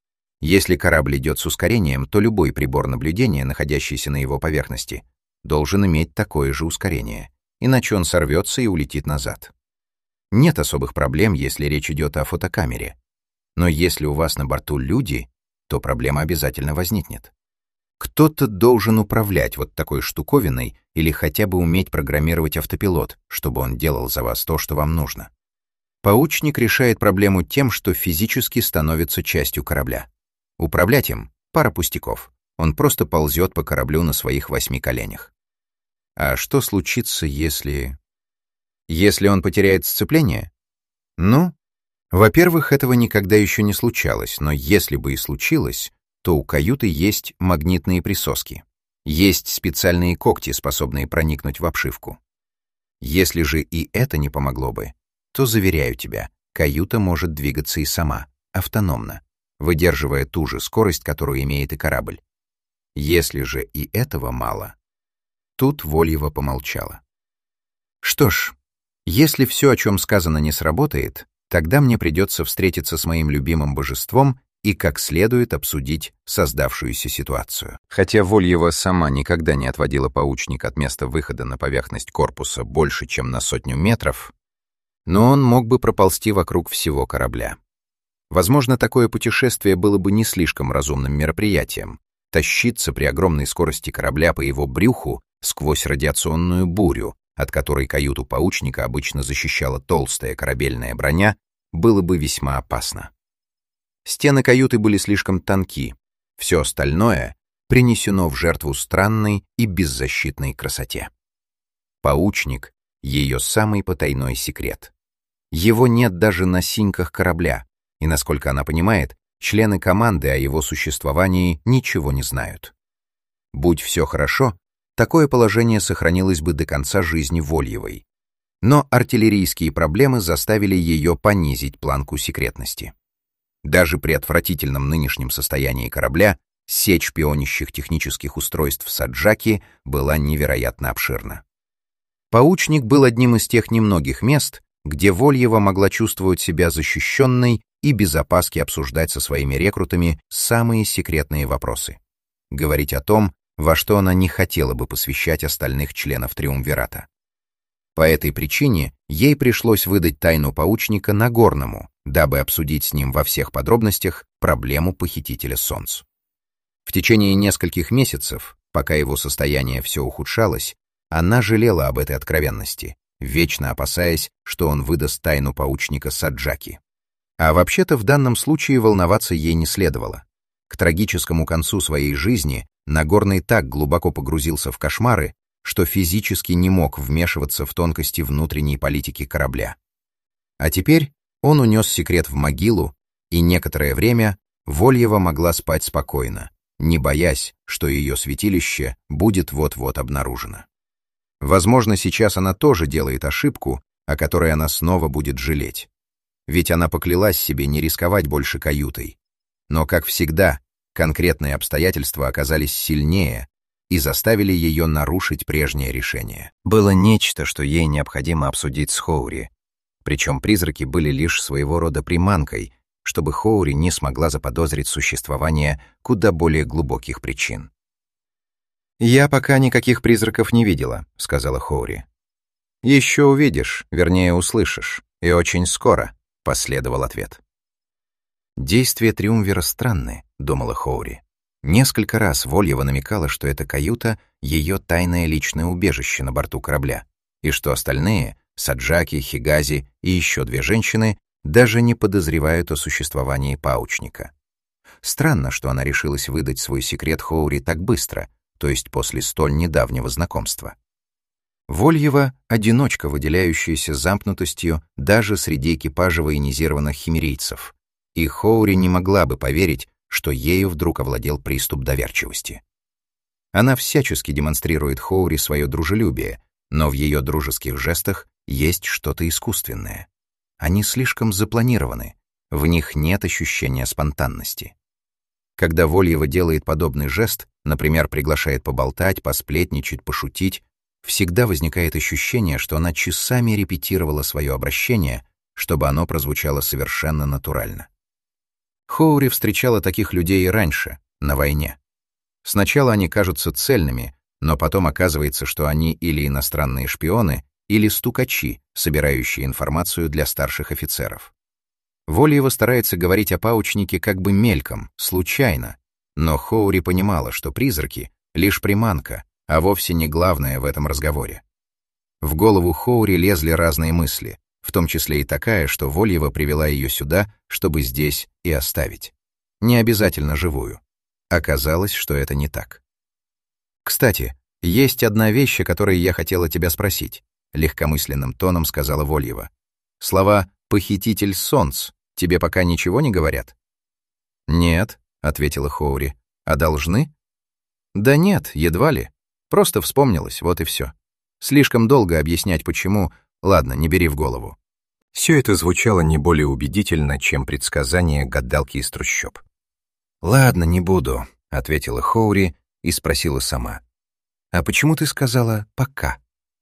Если корабль идет с ускорением, то любой прибор наблюдения, находящийся на его поверхности, должен иметь такое же ускорение, иначе он сорвется и улетит назад. Нет особых проблем, если речь идет о фотокамере. Но если у вас на борту люди, то проблема обязательно возникнет. Кто-то должен управлять вот такой штуковиной или хотя бы уметь программировать автопилот, чтобы он делал за вас то, что вам нужно. Паучник решает проблему тем, что физически становится частью корабля. Управлять им — пара пустяков. Он просто ползет по кораблю на своих восьми коленях. А что случится, если... Если он потеряет сцепление? Ну, во-первых, этого никогда еще не случалось, но если бы и случилось, то у каюты есть магнитные присоски. Есть специальные когти, способные проникнуть в обшивку. Если же и это не помогло бы, то, заверяю тебя, каюта может двигаться и сама, автономно, выдерживая ту же скорость, которую имеет и корабль. Если же и этого мало... Тут Вольева помолчала. Что ж, если все, о чем сказано, не сработает, тогда мне придется встретиться с моим любимым божеством и как следует обсудить создавшуюся ситуацию. Хотя Вольева сама никогда не отводила паучник от места выхода на поверхность корпуса больше, чем на сотню метров, но он мог бы проползти вокруг всего корабля. Возможно, такое путешествие было бы не слишком разумным мероприятием. Тащиться при огромной скорости корабля по его брюху сквозь радиационную бурю, от которой каюту паучника обычно защищала толстая корабельная броня, было бы весьма опасно. Стены каюты были слишком тонки, все остальное принесено в жертву странной и беззащитной красоте. Паучник — ее самый потайной секрет. Его нет даже на синьках корабля, и, насколько она понимает, члены команды о его существовании ничего не знают. Будь все хорошо, такое положение сохранилось бы до конца жизни Вольевой. Но артиллерийские проблемы заставили ее понизить планку секретности. Даже при отвратительном нынешнем состоянии корабля сеть шпионящих технических устройств Саджаки была невероятно обширна. Паучник был одним из тех немногих мест, где Вольева могла чувствовать себя защищенной и без опаски обсуждать со своими рекрутами самые секретные вопросы. Говорить о том, во что она не хотела бы посвящать остальных членов Триумвирата. По этой причине ей пришлось выдать тайну паучника Нагорному, дабы обсудить с ним во всех подробностях проблему похитителя солнц. В течение нескольких месяцев, пока его состояние все ухудшалось, она жалела об этой откровенности, вечно опасаясь, что он выдаст тайну паучника Саджаки. А вообще-то в данном случае волноваться ей не следовало. К трагическому концу своей жизни Нагорный так глубоко погрузился в кошмары, что физически не мог вмешиваться в тонкости внутренней политики корабля. А теперь он унес секрет в могилу, и некоторое время Вольева могла спать спокойно, не боясь, что ее святилище будет вот-вот обнаружено. Возможно, сейчас она тоже делает ошибку, о которой она снова будет жалеть. Ведь она поклялась себе не рисковать больше каютой. Но, как всегда, конкретные обстоятельства оказались сильнее и заставили ее нарушить прежнее решение. Было нечто, что ей необходимо обсудить с Хоури. Причем призраки были лишь своего рода приманкой, чтобы Хоури не смогла заподозрить существование куда более глубоких причин. «Я пока никаких призраков не видела», — сказала Хоури. «Еще увидишь, вернее, услышишь, и очень скоро», — последовал ответ. «Действия Триумвира странны», — думала Хоури. Несколько раз Вольева намекала, что эта каюта — ее тайное личное убежище на борту корабля, и что остальные — Саджаки, Хигази и еще две женщины — даже не подозревают о существовании паучника. Странно, что она решилась выдать свой секрет Хоури так быстро, то есть после столь недавнего знакомства. Вольева — одиночка, выделяющаяся замкнутостью даже среди экипажа военизированных химерийцев, и Хоури не могла бы поверить, что ею вдруг овладел приступ доверчивости. Она всячески демонстрирует Хоури свое дружелюбие, но в ее дружеских жестах есть что-то искусственное. Они слишком запланированы, в них нет ощущения спонтанности. Когда Вольева делает подобный жест, например, приглашает поболтать, посплетничать, пошутить, всегда возникает ощущение, что она часами репетировала свое обращение, чтобы оно прозвучало совершенно натурально. Хоури встречала таких людей и раньше, на войне. Сначала они кажутся цельными, но потом оказывается, что они или иностранные шпионы, или стукачи, собирающие информацию для старших офицеров. Вольева старается говорить о паучнике как бы мельком, случайно, но Хоури понимала, что призраки — лишь приманка, а вовсе не главное в этом разговоре. В голову Хоури лезли разные мысли, в том числе и такая, что Вольева привела ее сюда, чтобы здесь и оставить. Не обязательно живую. Оказалось, что это не так. «Кстати, есть одна вещь, о которой я хотела тебя спросить», — легкомысленным тоном сказала Вольева. «Слова «похититель солнц» тебе пока ничего не говорят?» «Нет», — ответила Хоури. «А должны?» «Да нет, едва ли. Просто вспомнилось, вот и все. Слишком долго объяснять, почему. Ладно, не бери в голову». Все это звучало не более убедительно, чем предсказание гадалки из трущоб. «Ладно, не буду», — ответила Хоури и спросила сама. «А почему ты сказала «пока»?»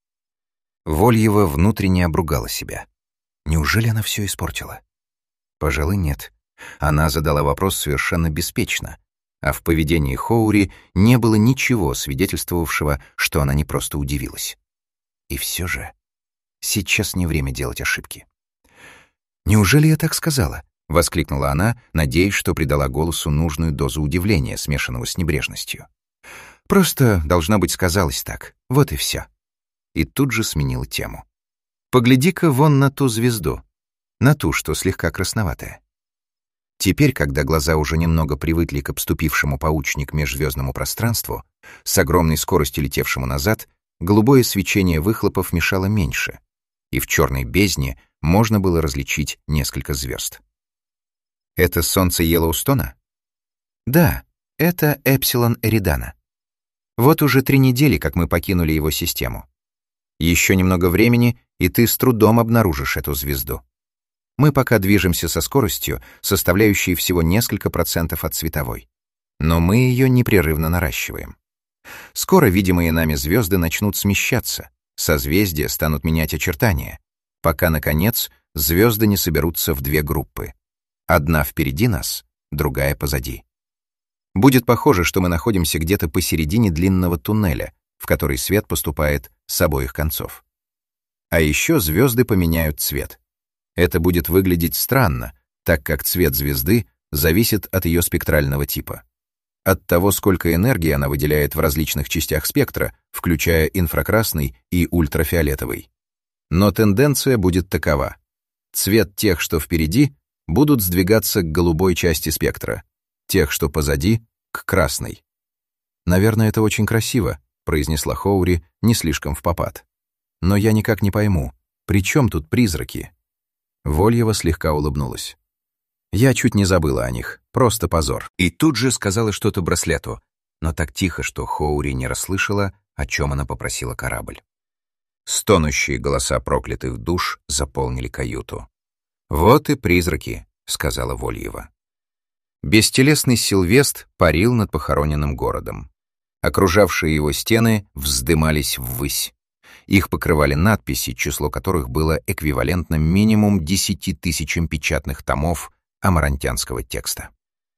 Вольева внутренне обругала себя. Неужели она все испортила? Пожалуй, нет. Она задала вопрос совершенно беспечно, а в поведении Хоури не было ничего свидетельствовавшего, что она не просто удивилась. И все же сейчас не время делать ошибки. «Неужели я так сказала?» — воскликнула она, надеясь, что придала голосу нужную дозу удивления, смешанного с небрежностью. «Просто, должно быть, сказалось так. Вот и все». И тут же сменила тему. «Погляди-ка вон на ту звезду, на ту, что слегка красноватая». Теперь, когда глаза уже немного привыкли к обступившему паучник межзвездному пространству, с огромной скоростью летевшему назад, голубое свечение выхлопов мешало меньше, и в черной бездне можно было различить несколько звезд. «Это солнце Йеллоустона?» «Да, это Эпсилон Эридана. Вот уже три недели, как мы покинули его систему. Еще немного времени, и ты с трудом обнаружишь эту звезду. Мы пока движемся со скоростью, составляющей всего несколько процентов от световой. Но мы ее непрерывно наращиваем. Скоро видимые нами звезды начнут смещаться, созвездия станут менять очертания, пока, наконец, звезды не соберутся в две группы. Одна впереди нас, другая позади. Будет похоже, что мы находимся где-то посередине длинного туннеля, в который свет поступает с обоих концов. А еще звезды поменяют цвет. Это будет выглядеть странно, так как цвет звезды зависит от ее спектрального типа. От того, сколько энергии она выделяет в различных частях спектра, включая инфракрасный и ультрафиолетовый. Но тенденция будет такова. Цвет тех, что впереди, будут сдвигаться к голубой части спектра, тех, что позади, к красной. «Наверное, это очень красиво», — произнесла Хоури не слишком впопад. «Но я никак не пойму, при чем тут призраки?» Вольева слегка улыбнулась. «Я чуть не забыла о них, просто позор». И тут же сказала что-то браслету, но так тихо, что Хоури не расслышала, о чем она попросила корабль. Стонущие голоса проклятых душ заполнили каюту. «Вот и призраки», — сказала Вольева. Бестелесный Сильвест парил над похороненным городом. Окружавшие его стены вздымались ввысь. Их покрывали надписи, число которых было эквивалентно минимум десяти тысячам печатных томов амарантянского текста.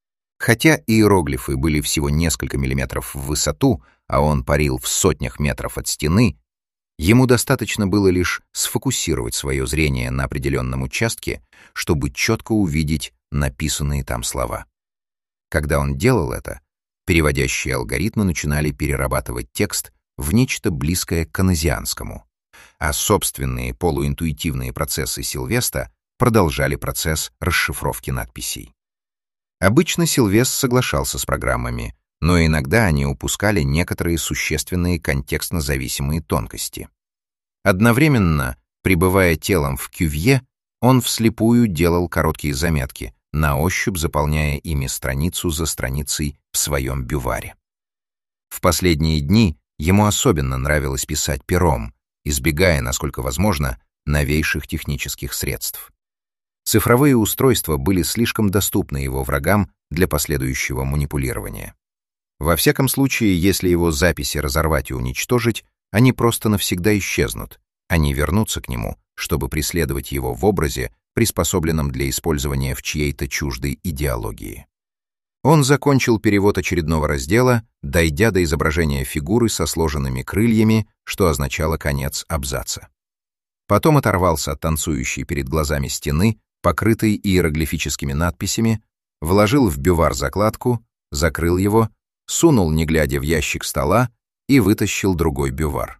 Хотя иероглифы были всего несколько миллиметров в высоту, а он парил в сотнях метров от стены, ему достаточно было лишь сфокусировать свое зрение на определенном участке, чтобы четко увидеть написанные там слова. Когда он делал это, переводящие алгоритмы начинали перерабатывать текст в нечто близкое к канезианскому, а собственные полуинтуитивные процессы Сильвеста продолжали процесс расшифровки надписей. Обычно Сильвест соглашался с программами, но иногда они упускали некоторые существенные контекстно-зависимые тонкости. Одновременно, пребывая телом в кювье, он вслепую делал короткие заметки, на ощупь заполняя ими страницу за страницей в своем бюваре. В последние дни ему особенно нравилось писать пером, избегая, насколько возможно, новейших технических средств. Цифровые устройства были слишком доступны его врагам для последующего манипулирования. Во всяком случае, если его записи разорвать и уничтожить, они просто навсегда исчезнут, они вернутся к нему, чтобы преследовать его в образе, приспособленном для использования в чьей-то чуждой идеологии. Он закончил перевод очередного раздела, дойдя до изображения фигуры со сложенными крыльями, что означало конец абзаца. Потом оторвался от танцующей перед глазами стены, покрытой иероглифическими надписями, вложил в бювар закладку, закрыл его, сунул, не глядя, в ящик стола и вытащил другой бювар.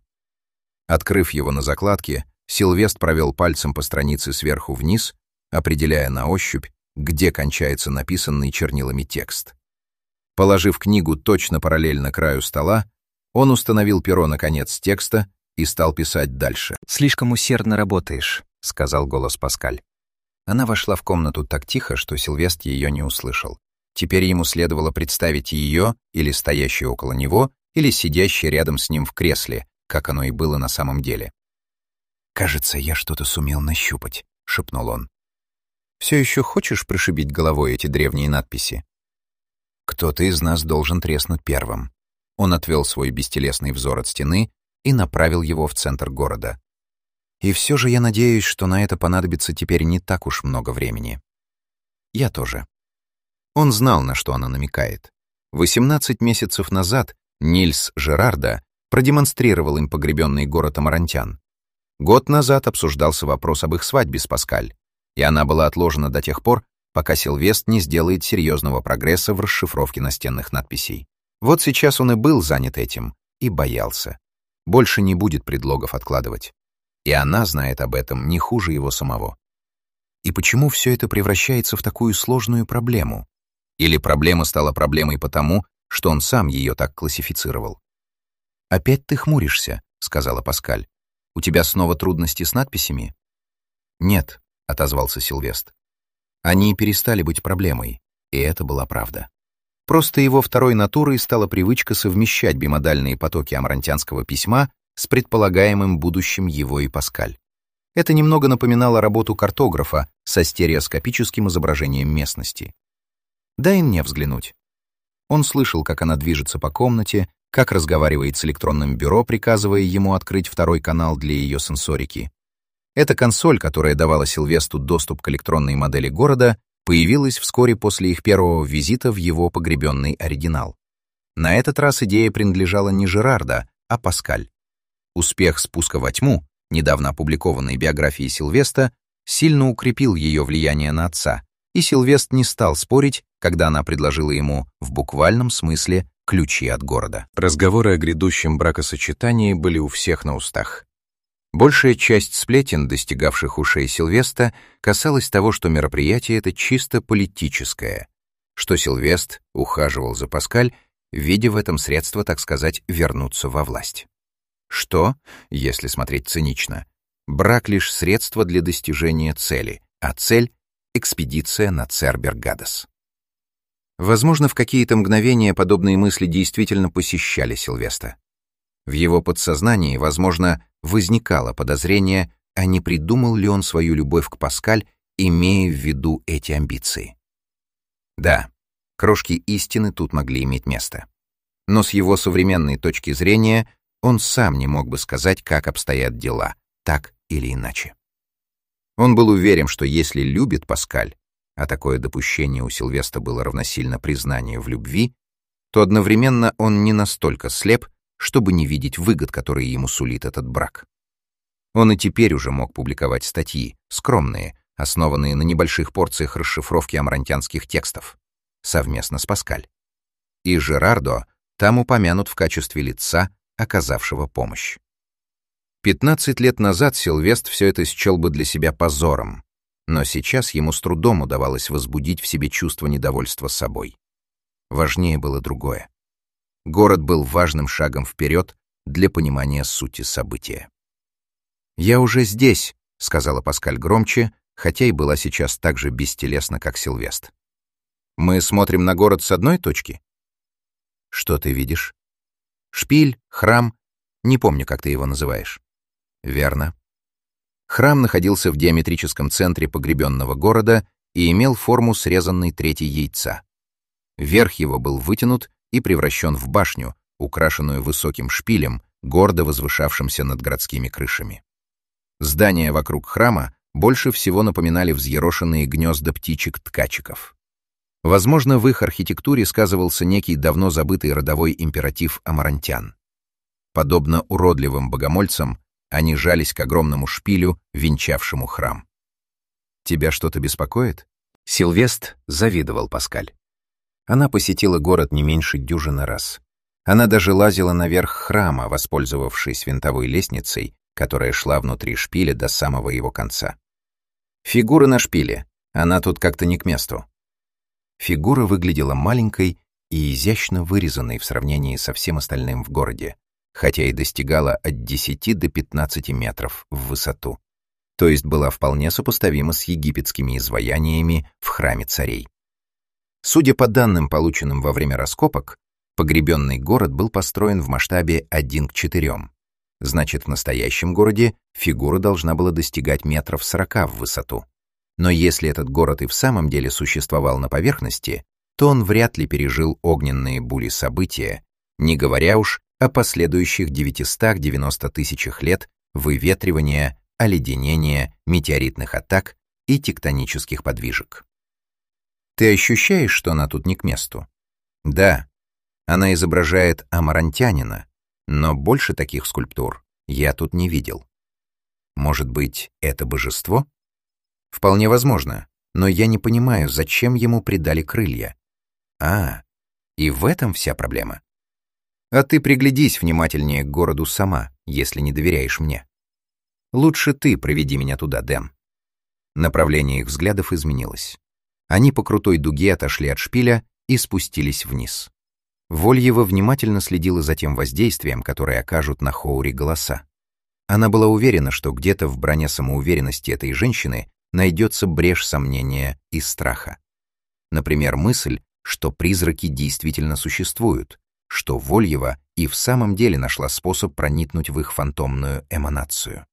Открыв его на закладке, Сильвест провел пальцем по странице сверху вниз, определяя на ощупь, где кончается написанный чернилами текст. Положив книгу точно параллельно краю стола, он установил перо на конец текста и стал писать дальше. «Слишком усердно работаешь», — сказал голос Паскаль. Она вошла в комнату так тихо, что Сильвест ее не услышал. Теперь ему следовало представить ее, или стоящей около него, или сидящей рядом с ним в кресле, как оно и было на самом деле. «Кажется, я что-то сумел нащупать», — шепнул он. «Все еще хочешь пришибить головой эти древние надписи?» «Кто-то из нас должен треснуть первым». Он отвел свой бестелесный взор от стены и направил его в центр города. «И все же я надеюсь, что на это понадобится теперь не так уж много времени». «Я тоже». Он знал, на что она намекает. Восемнадцать месяцев назад Нильс Жерарда продемонстрировал им погребенный город Амарантян. Год назад обсуждался вопрос об их свадьбе с Паскаль, и она была отложена до тех пор, пока Сильвест не сделает серьезного прогресса в расшифровке настенных надписей. Вот сейчас он и был занят этим, и боялся. Больше не будет предлогов откладывать. И она знает об этом не хуже его самого. И почему все это превращается в такую сложную проблему? Или проблема стала проблемой потому, что он сам ее так классифицировал? «Опять ты хмуришься», — сказала Паскаль. «У тебя снова трудности с надписями?» «Нет», — отозвался Сильвест. Они перестали быть проблемой, и это была правда. Просто его второй натурой стала привычка совмещать бимодальные потоки амарантянского письма с предполагаемым будущим его и Паскаль. Это немного напоминало работу картографа со стереоскопическим изображением местности. «Дай мне взглянуть». Он слышал, как она движется по комнате, как разговаривает с электронным бюро, приказывая ему открыть второй канал для ее сенсорики. Эта консоль, которая давала Сильвесту доступ к электронной модели города, появилась вскоре после их первого визита в его погребенный оригинал. На этот раз идея принадлежала не Жерарда, а Паскаль. Успех «Спуска во тьму», недавно опубликованной биографии Сильвеста, сильно укрепил ее влияние на отца, и Сильвест не стал спорить, когда она предложила ему, в буквальном смысле, ключи от города. Разговоры о грядущем бракосочетании были у всех на устах. Большая часть сплетен, достигавших ушей Сильвеста, касалась того, что мероприятие это чисто политическое, что Сильвест ухаживал за Паскаль, видя в этом средство, так сказать, вернуться во власть. Что, если смотреть цинично, брак лишь средство для достижения цели, а цель — экспедиция на Цербер-Гадес. Возможно, в какие-то мгновения подобные мысли действительно посещали Сильвеста. В его подсознании, возможно, возникало подозрение, а не придумал ли он свою любовь к Паскаль, имея в виду эти амбиции. Да, крошки истины тут могли иметь место. Но с его современной точки зрения он сам не мог бы сказать, как обстоят дела, так или иначе. Он был уверен, что если любит Паскаль, а такое допущение у Сильвеста было равносильно признанию в любви, то одновременно он не настолько слеп, чтобы не видеть выгод, которые ему сулит этот брак. Он и теперь уже мог публиковать статьи, скромные, основанные на небольших порциях расшифровки амарантянских текстов, совместно с Паскаль. И Жерардо там упомянут в качестве лица, оказавшего помощь. Пятнадцать лет назад Сильвест все это счел бы для себя позором, но сейчас ему с трудом удавалось возбудить в себе чувство недовольства собой. Важнее было другое. Город был важным шагом вперед для понимания сути события. «Я уже здесь», — сказала Паскаль громче, хотя и была сейчас так же бестелесна, как Сильвест. «Мы смотрим на город с одной точки?» «Что ты видишь?» «Шпиль, храм, не помню, как ты его называешь». «Верно». Храм находился в диаметрическом центре погребенного города и имел форму срезанной трети яйца. Верх его был вытянут и превращен в башню, украшенную высоким шпилем, гордо возвышавшимся над городскими крышами. Здания вокруг храма больше всего напоминали взъерошенные гнезда птичек-ткачиков. Возможно, в их архитектуре сказывался некий давно забытый родовой императив амарантян. Подобно уродливым богомольцам, они жались к огромному шпилю, венчавшему храм. «Тебя что-то беспокоит?» Сильвест завидовал Паскаль. Она посетила город не меньше дюжины раз. Она даже лазила наверх храма, воспользовавшись винтовой лестницей, которая шла внутри шпиля до самого его конца. «Фигура на шпиле. Она тут как-то не к месту». Фигура выглядела маленькой и изящно вырезанной в сравнении со всем остальным в городе, хотя и достигала от десяти до пятнадцати метров в высоту, то есть была вполне сопоставима с египетскими изваяниями в храме царей. Судя по данным, полученным во время раскопок, погребенный город был построен в масштабе один к четырем. Значит, в настоящем городе фигура должна была достигать метров сорока в высоту. Но если этот город и в самом деле существовал на поверхности, то он вряд ли пережил огненные бури события, не говоря уж о последующих девятистах девяноста тысячах лет выветривания, оледенения, метеоритных атак и тектонических подвижек. Ты ощущаешь, что она тут не к месту? Да, она изображает амарантянина, но больше таких скульптур я тут не видел. Может быть, это божество? Вполне возможно, но я не понимаю, зачем ему придали крылья. А, и в этом вся проблема. А ты приглядись внимательнее к городу сама, если не доверяешь мне. Лучше ты проведи меня туда, Дэм. Направление их взглядов изменилось. Они по крутой дуге отошли от шпиля и спустились вниз. Вольева внимательно следила за тем воздействием, которое окажут на Хоури голоса. Она была уверена, что где-то в броне самоуверенности этой женщины найдется брешь сомнения и страха. Например, мысль, что призраки действительно существуют, что Вольева и в самом деле нашла способ проникнуть в их фантомную эманацию.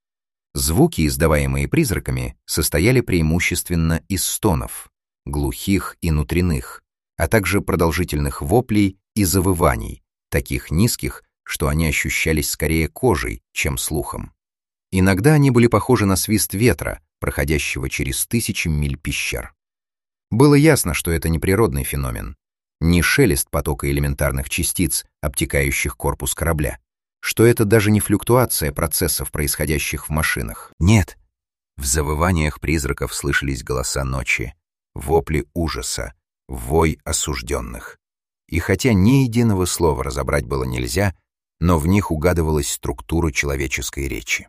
Звуки, издаваемые призраками, состояли преимущественно из стонов, глухих и внутренних, а также продолжительных воплей и завываний, таких низких, что они ощущались скорее кожей, чем слухом. Иногда они были похожи на свист ветра, проходящего через тысячи миль пещер. Было ясно, что это не природный феномен, не шелест потока элементарных частиц, обтекающих корпус корабля, что это даже не флюктуация процессов, происходящих в машинах. Нет, в завываниях призраков слышались голоса ночи, вопли ужаса, вой осужденных. И хотя ни единого слова разобрать было нельзя, но в них угадывалась структура человеческой речи.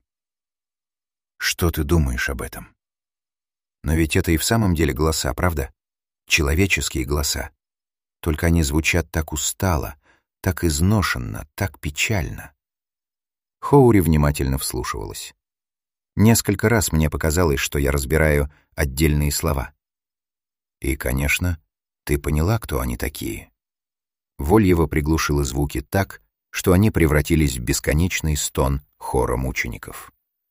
Что ты думаешь об этом? Но ведь это и в самом деле голоса, правда? Человеческие голоса. Только они звучат так устало, так изношенно, так печально. Хоури внимательно вслушивалась. Несколько раз мне показалось, что я разбираю отдельные слова. И, конечно, ты поняла, кто они такие. Вольева приглушила звуки так, что они превратились в бесконечный стон хора мучеников.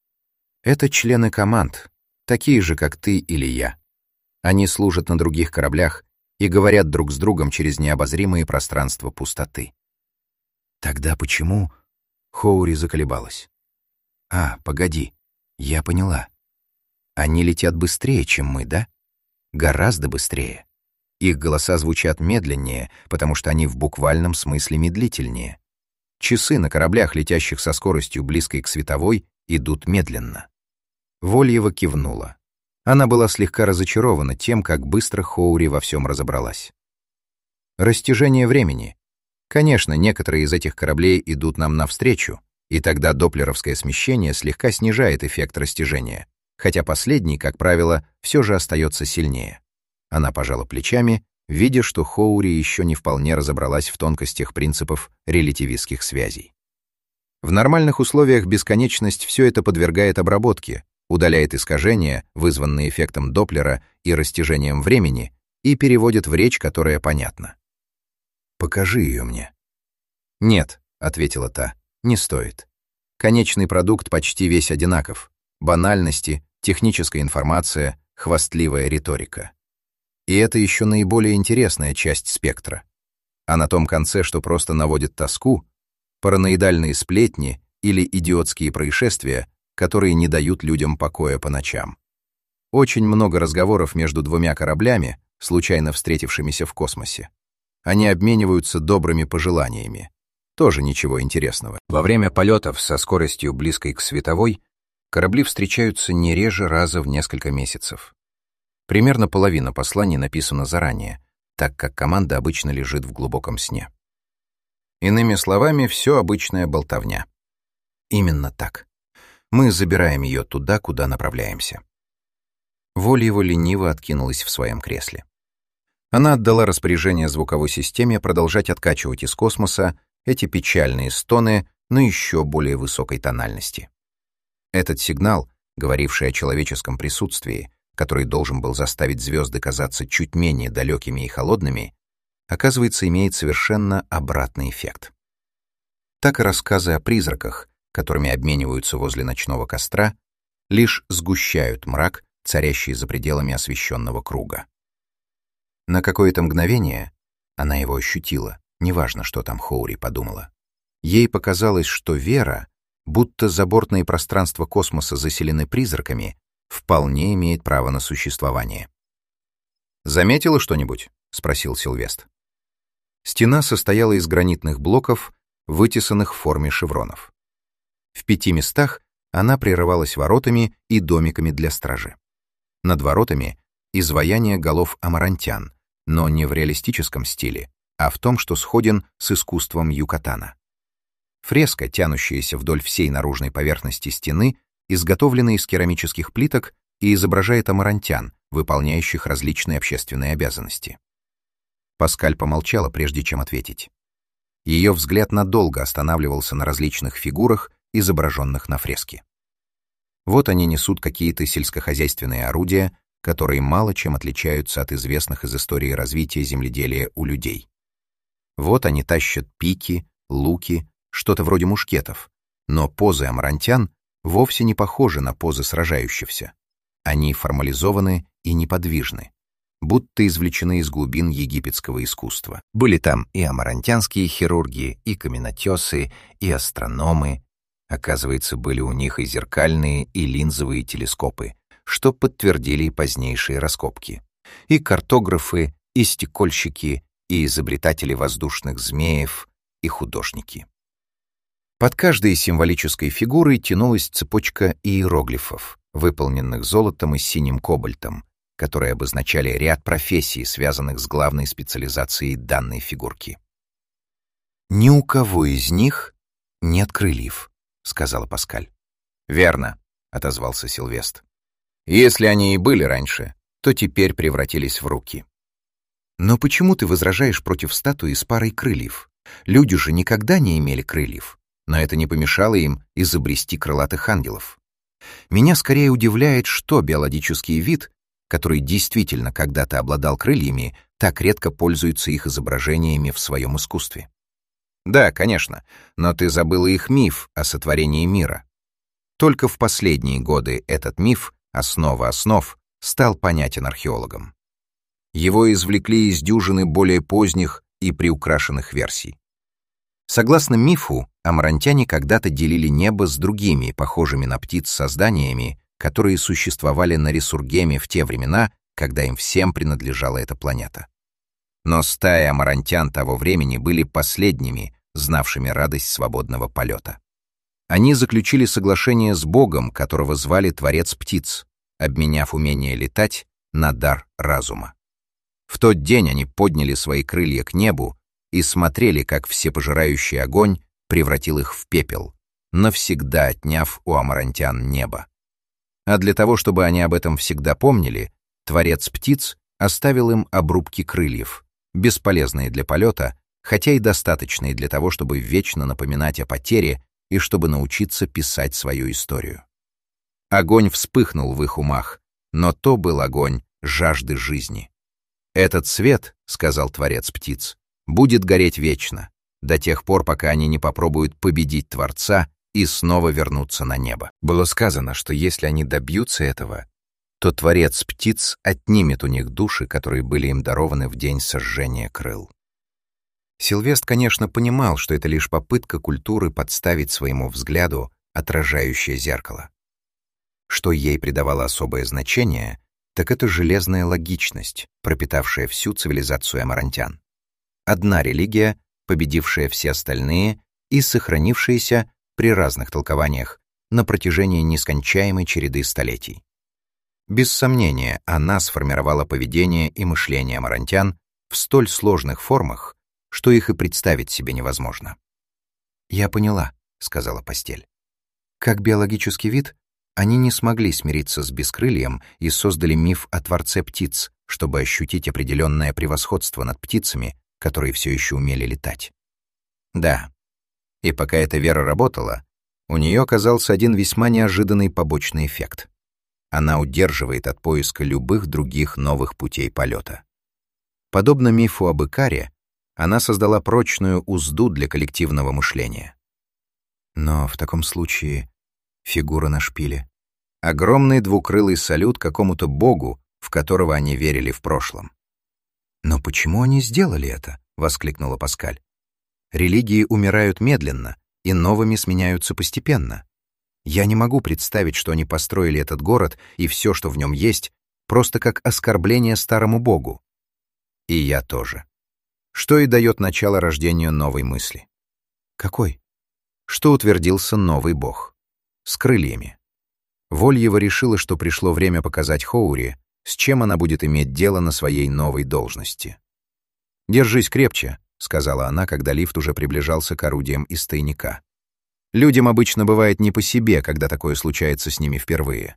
Это члены команд, такие же, как ты или я. Они служат на других кораблях и говорят друг с другом через необозримые пространства пустоты. Тогда почему... Хоури заколебалась. А, погоди, я поняла. Они летят быстрее, чем мы, да? Гораздо быстрее. Их голоса звучат медленнее, потому что они в буквальном смысле медлительнее. Часы на кораблях, летящих со скоростью близкой к световой, идут медленно. Вольева кивнула. Она была слегка разочарована тем, как быстро Хоури во всем разобралась. Растяжение времени. Конечно, некоторые из этих кораблей идут нам навстречу, и тогда доплеровское смещение слегка снижает эффект растяжения, хотя последний, как правило, все же остается сильнее. Она пожала плечами, видя, что Хоури еще не вполне разобралась в тонкостях принципов релятивистских связей. В нормальных условиях бесконечность все это подвергает обработке, удаляет искажения, вызванные эффектом Доплера и растяжением времени, и переводит в речь, которая понятна. «Покажи ее мне». «Нет», — ответила та, — «не стоит. Конечный продукт почти весь одинаков. Банальности, техническая информация, хвастливая риторика. И это еще наиболее интересная часть спектра. А на том конце, что просто наводит тоску, параноидальные сплетни или идиотские происшествия, которые не дают людям покоя по ночам. Очень много разговоров между двумя кораблями, случайно встретившимися в космосе. Они обмениваются добрыми пожеланиями. Тоже ничего интересного. Во время полетов со скоростью близкой к световой корабли встречаются не реже раза в несколько месяцев. Примерно половина посланий написана заранее, так как команда обычно лежит в глубоком сне. Иными словами, все обычная болтовня. Именно так. Мы забираем ее туда, куда направляемся. Вольева лениво откинулась в своем кресле. Она отдала распоряжение звуковой системе продолжать откачивать из космоса эти печальные стоны на еще более высокой тональности. Этот сигнал, говоривший о человеческом присутствии, который должен был заставить звезды казаться чуть менее далекими и холодными, оказывается, имеет совершенно обратный эффект. Так и рассказы о призраках, которыми обмениваются возле ночного костра, лишь сгущают мрак, царящий за пределами освещенного круга. На какое-то мгновение она его ощутила, неважно, что там Хоури подумала. Ей показалось, что Вера, будто забортные пространства космоса заселены призраками, вполне имеет право на существование. «Заметила что-нибудь?» — спросил Сильвест. Стена состояла из гранитных блоков, вытесанных в форме шевронов. В пяти местах она прерывалась воротами и домиками для стражи. Над воротами — изваяние голов амарантян, но не в реалистическом стиле, а в том, что сходен с искусством Юкатана. Фреска, тянущаяся вдоль всей наружной поверхности стены, изготовлена из керамических плиток и изображает амарантян, выполняющих различные общественные обязанности. Паскаль помолчала, прежде чем ответить. Ее взгляд надолго останавливался на различных фигурах, изображенных на фреске. Вот они несут какие-то сельскохозяйственные орудия, которые мало чем отличаются от известных из истории развития земледелия у людей. Вот они тащат пики, луки, что-то вроде мушкетов, но позы амарантян вовсе не похожи на позы сражающихся. Они формализованы и неподвижны, будто извлечены из глубин египетского искусства. Были там и амарантянские хирурги, и каменотесы, и астрономы. Оказывается, были у них и зеркальные, и линзовые телескопы, что подтвердили и позднейшие раскопки. И картографы, и стекольщики, и изобретатели воздушных змеев, и художники. Под каждой символической фигурой тянулась цепочка иероглифов, выполненных золотом и синим кобальтом, которые обозначали ряд профессий, связанных с главной специализацией данной фигурки. «Ни у кого из них нет крыльев», — сказала Паскаль. «Верно», — отозвался Сильвест. «Если они и были раньше, то теперь превратились в руки». «Но почему ты возражаешь против статуи с парой крыльев? Люди же никогда не имели крыльев, но это не помешало им изобрести крылатых ангелов. Меня скорее удивляет, что биологический вид, который действительно когда-то обладал крыльями, так редко пользуется их изображениями в своем искусстве». «Да, конечно, но ты забыла их миф о сотворении мира. Только в последние годы этот миф, основа основ, стал понятен археологам. Его извлекли из дюжины более поздних и приукрашенных версий. Согласно мифу, амарантяне когда-то делили небо с другими, похожими на птиц созданиями, которые существовали на Ресургеме в те времена, когда им всем принадлежала эта планета. Но стаи амарантян того времени были последними, знавшими радость свободного полета. Они заключили соглашение с Богом, которого звали Творец птиц, обменяв умение летать на дар разума. В тот день они подняли свои крылья к небу и смотрели, как всепожирающий огонь превратил их в пепел, навсегда отняв у амарантян небо. А для того, чтобы они об этом всегда помнили, Творец птиц оставил им обрубки крыльев, бесполезные для полета, хотя и достаточные для того, чтобы вечно напоминать о потере и чтобы научиться писать свою историю. Огонь вспыхнул в их умах, но то был огонь жажды жизни. «Этот свет, — сказал Творец птиц, — будет гореть вечно, до тех пор, пока они не попробуют победить Творца и снова вернуться на небо». Было сказано, что если они добьются этого, то Творец птиц отнимет у них души, которые были им дарованы в день сожжения крыл. Сильвест, конечно, понимал, что это лишь попытка культуры подставить своему взгляду отражающее зеркало. Что ей придавало особое значение, так это железная логичность, пропитавшая всю цивилизацию амарантян. Одна религия, победившая все остальные и сохранившаяся при разных толкованиях на протяжении нескончаемой череды столетий. Без сомнения, она сформировала поведение и мышление амарантян в столь сложных формах, что их и представить себе невозможно. «Я поняла», — сказала постель. «Как биологический вид, они не смогли смириться с бескрыльем и создали миф о Творце птиц, чтобы ощутить определенное превосходство над птицами, которые все еще умели летать». Да, и пока эта вера работала, у нее оказался один весьма неожиданный побочный эффект. Она удерживает от поиска любых других новых путей полета. Подобно мифу об Икаре, она создала прочную узду для коллективного мышления. Но в таком случае фигура на шпиле — огромный двукрылый салют какому-то богу, в которого они верили в прошлом. «Но почему они сделали это?» — воскликнула Паскаль. «Религии умирают медленно, и новыми сменяются постепенно. Я не могу представить, что они построили этот город и все, что в нем есть, просто как оскорбление старому богу. И я тоже. Что и дает начало рождению новой мысли. Какой? Что утвердился новый бог. С крыльями. Вольева решила, что пришло время показать Хоури, с чем она будет иметь дело на своей новой должности. «Держись крепче», — сказала она, когда лифт уже приближался к орудиям из тайника. «Людям обычно бывает не по себе, когда такое случается с ними впервые».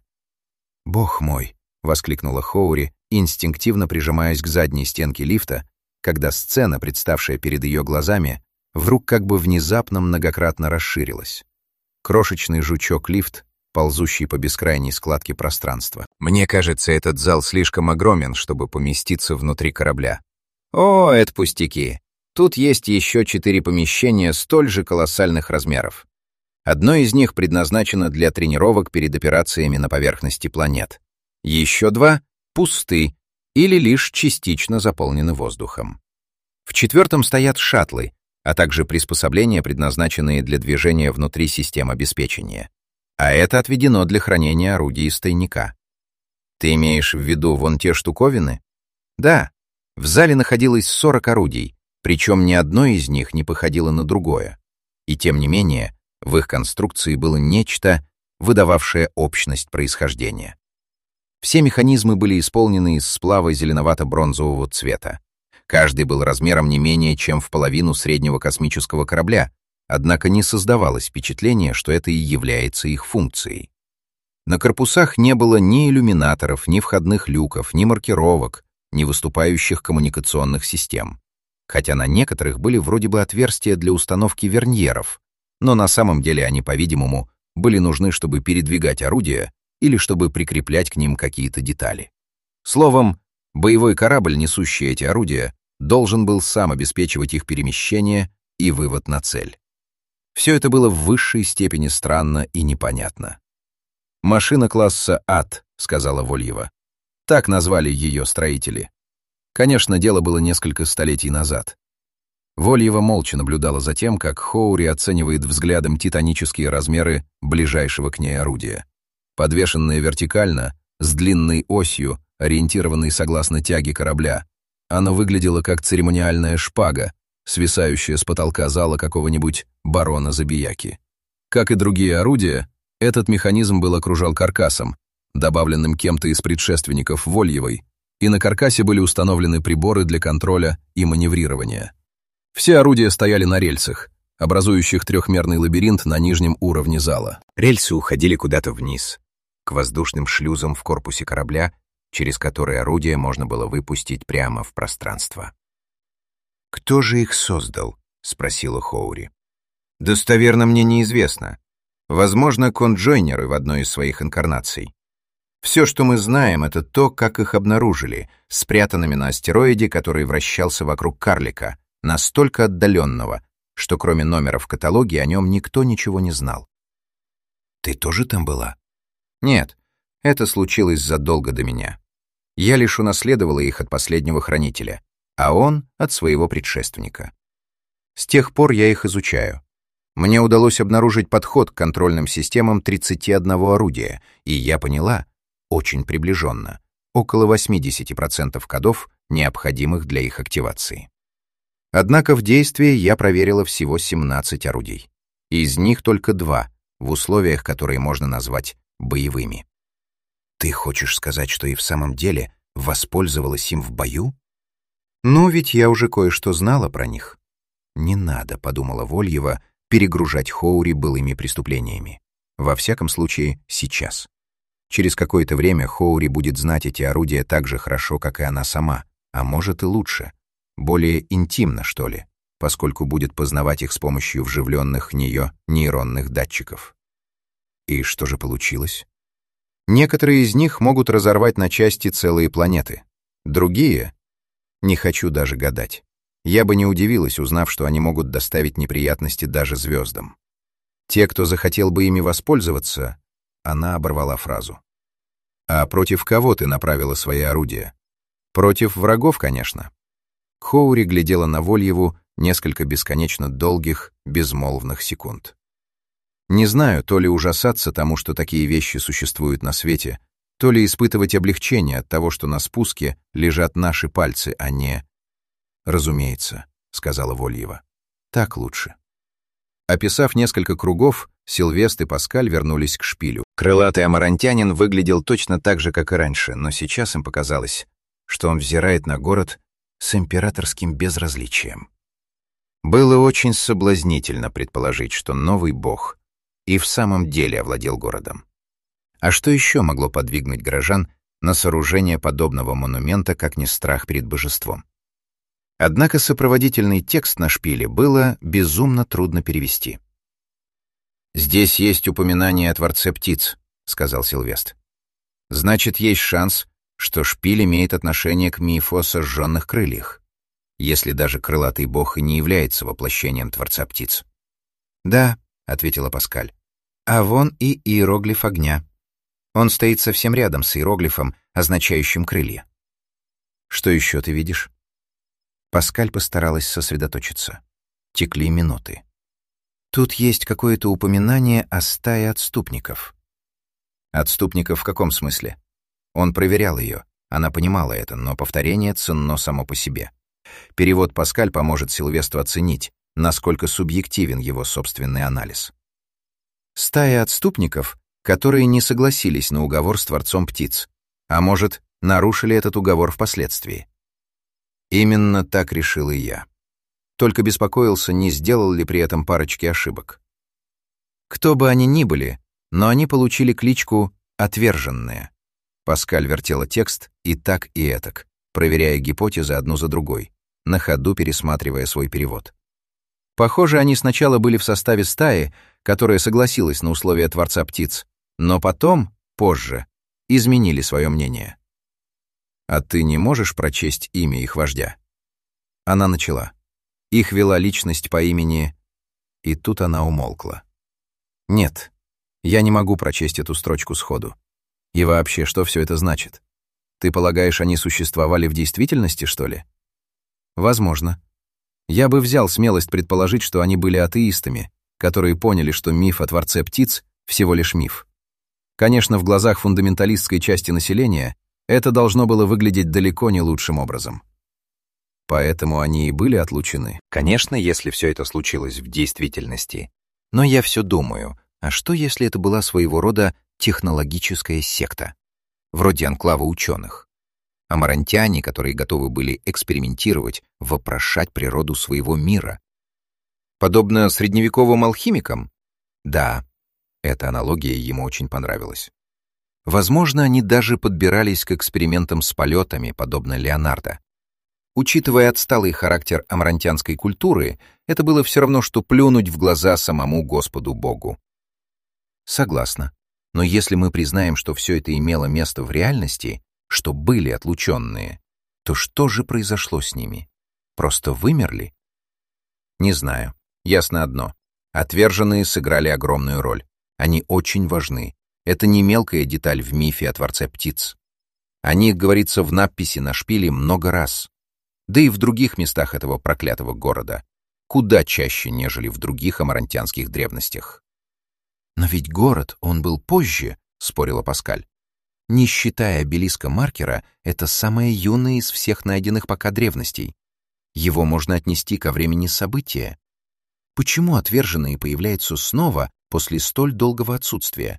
«Бог мой!» — воскликнула Хоури, инстинктивно прижимаясь к задней стенке лифта, когда сцена, представшая перед ее глазами, вдруг как бы внезапно многократно расширилась. Крошечный жучок-лифт, ползущий по бескрайней складке пространства. «Мне кажется, этот зал слишком огромен, чтобы поместиться внутри корабля». «О, это пустяки. Тут есть еще четыре помещения столь же колоссальных размеров. Одно из них предназначено для тренировок перед операциями на поверхности планет. Еще два пусты или лишь частично заполнены воздухом. В четвертом стоят шаттлы, а также приспособления, предназначенные для движения внутри систем обеспечения. А это отведено для хранения орудий из тайника. Ты имеешь в виду вон те штуковины? Да. В зале находилось сорок орудий, причем ни одно из них не походило на другое. И тем не менее, в их конструкции было нечто, выдававшее общность происхождения. Все механизмы были исполнены из сплава зеленовато-бронзового цвета. Каждый был размером не менее чем в половину среднего космического корабля, однако не создавалось впечатления, что это и является их функцией. На корпусах не было ни иллюминаторов, ни входных люков, ни маркировок, ни выступающих коммуникационных систем. Хотя на некоторых были вроде бы отверстия для установки верньеров, но на самом деле они, по-видимому, были нужны, чтобы передвигать орудия или чтобы прикреплять к ним какие-то детали. Словом, боевой корабль, несущий эти орудия, должен был сам обеспечивать их перемещение и вывод на цель. Все это было в высшей степени странно и непонятно. «Машина класса «Ад», — сказала Вольева. Так назвали ее строители. Конечно, дело было несколько столетий назад. Вольева молча наблюдала за тем, как Хоури оценивает взглядом титанические размеры ближайшего к ней орудия. Подвешенное вертикально, с длинной осью, ориентированной согласно тяге корабля, оно выглядело как церемониальная шпага, свисающая с потолка зала какого-нибудь барона-забияки. Как и другие орудия, этот механизм был окружал каркасом, добавленным кем-то из предшественников Вольевой, и на каркасе были установлены приборы для контроля и маневрирования. Все орудия стояли на рельсах, образующих трехмерный лабиринт на нижнем уровне зала. Рельсы уходили куда-то вниз, к воздушным шлюзам в корпусе корабля, через которые орудия можно было выпустить прямо в пространство. «Кто же их создал?» — спросила Хоури. «Достоверно мне неизвестно. Возможно, конджойнеры в одной из своих инкарнаций. Все, что мы знаем, это то, как их обнаружили, спрятанными на астероиде, который вращался вокруг карлика, настолько отдаленного, что кроме номера в каталоге о нем никто ничего не знал». «Ты тоже там была?» «Нет, это случилось задолго до меня. Я лишь унаследовала их от последнего хранителя, а он — от своего предшественника. С тех пор я их изучаю. Мне удалось обнаружить подход к контрольным системам тридцати одного орудия, и я поняла, очень приближенно, около восьмидесяти процентов кодов, необходимых для их активации. Однако в действии я проверила всего семнадцать орудий. Из них только два, в условиях, которые можно назвать боевыми. Ты хочешь сказать, что и в самом деле воспользовалась им в бою? Ну, ведь я уже кое-что знала про них. Не надо, подумала Вольева, перегружать Хоури былыми преступлениями. Во всяком случае, сейчас. Через какое-то время Хоури будет знать эти орудия так же хорошо, как и она сама, а может и лучше. Более интимно, что ли, поскольку будет познавать их с помощью вживленных в нее нейронных датчиков. И что же получилось? Некоторые из них могут разорвать на части целые планеты. Другие? Не хочу даже гадать. Я бы не удивилась, узнав, что они могут доставить неприятности даже звездам. Те, кто захотел бы ими воспользоваться, она оборвала фразу. А против кого ты направила свои орудия? Против врагов, конечно. Хоури глядела на Вольеву несколько бесконечно долгих, безмолвных секунд. Не знаю, то ли ужасаться тому, что такие вещи существуют на свете, то ли испытывать облегчение от того, что на спуске лежат наши пальцы, а не... «Разумеется», — сказала Вольева. «Так лучше». Описав несколько кругов, Сильвест и Паскаль вернулись к шпилю. Крылатый амарантянин выглядел точно так же, как и раньше, но сейчас им показалось, что он взирает на город с императорским безразличием. Было очень соблазнительно предположить, что новый бог и в самом деле овладел городом. А что еще могло подвигнуть горожан на сооружение подобного монумента, как не страх перед божеством? Однако сопроводительный текст на шпиле было безумно трудно перевести. «Здесь есть упоминание о Творце птиц», — сказал Сильвест. «Значит, есть шанс, что шпиль имеет отношение к мифу о сожженных крыльях, если даже крылатый бог и не является воплощением Творца птиц». «Да», — ответила Паскаль. «А вон и иероглиф огня. Он стоит совсем рядом с иероглифом, означающим крылья». «Что еще ты видишь?» Паскаль постаралась сосредоточиться. Текли минуты. «Тут есть какое-то упоминание о стае отступников». «Отступников в каком смысле?» Он проверял ее. Она понимала это, но повторение ценно само по себе. Перевод Паскаль поможет Сильвестру оценить, насколько субъективен его собственный анализ. Стая отступников, которые не согласились на уговор с Творцом птиц, а может, нарушили этот уговор впоследствии. Именно так решил и я. Только беспокоился, не сделал ли при этом парочки ошибок. Кто бы они ни были, но они получили кличку «отверженные». Паскаль вертела текст и так, и этак, проверяя гипотезы одну за другой, на ходу пересматривая свой перевод. Похоже, они сначала были в составе стаи, которая согласилась на условия Творца птиц, но потом, позже, изменили свое мнение. «А ты не можешь прочесть имя их вождя?» Она начала. Их вела личность по имени... И тут она умолкла. «Нет, я не могу прочесть эту строчку сходу. И вообще, что все это значит? Ты полагаешь, они существовали в действительности, что ли?» «Возможно. Я бы взял смелость предположить, что они были атеистами, которые поняли, что миф о Творце птиц — всего лишь миф. Конечно, в глазах фундаменталистской части населения это должно было выглядеть далеко не лучшим образом. Поэтому они и были отлучены. Конечно, если все это случилось в действительности. Но я все думаю, а что если это была своего рода технологическая секта? Вроде анклава ученых. Амарантяне, которые готовы были экспериментировать, вопрошать природу своего мира. Подобно средневековым алхимикам? Да, эта аналогия ему очень понравилась. Возможно, они даже подбирались к экспериментам с полетами, подобно Леонардо. Учитывая отсталый характер амарантянской культуры, это было все равно, что плюнуть в глаза самому Господу Богу. Согласна. Но если мы признаем, что все это имело место в реальности, что были отлученные, то что же произошло с ними? Просто вымерли? Не знаю. Ясно одно. Отверженные сыграли огромную роль. Они очень важны. Это не мелкая деталь в мифе о Творце птиц. О них говорится в надписи на шпиле много раз. Да и в других местах этого проклятого города. куда чаще, нежели в других амарантианских древностях. «Но ведь город, он был позже», — спорила Паскаль. «Не считая обелиска Маркера, это самое юное из всех найденных пока древностей. Его можно отнести ко времени события. Почему отверженные появляются снова после столь долгого отсутствия?»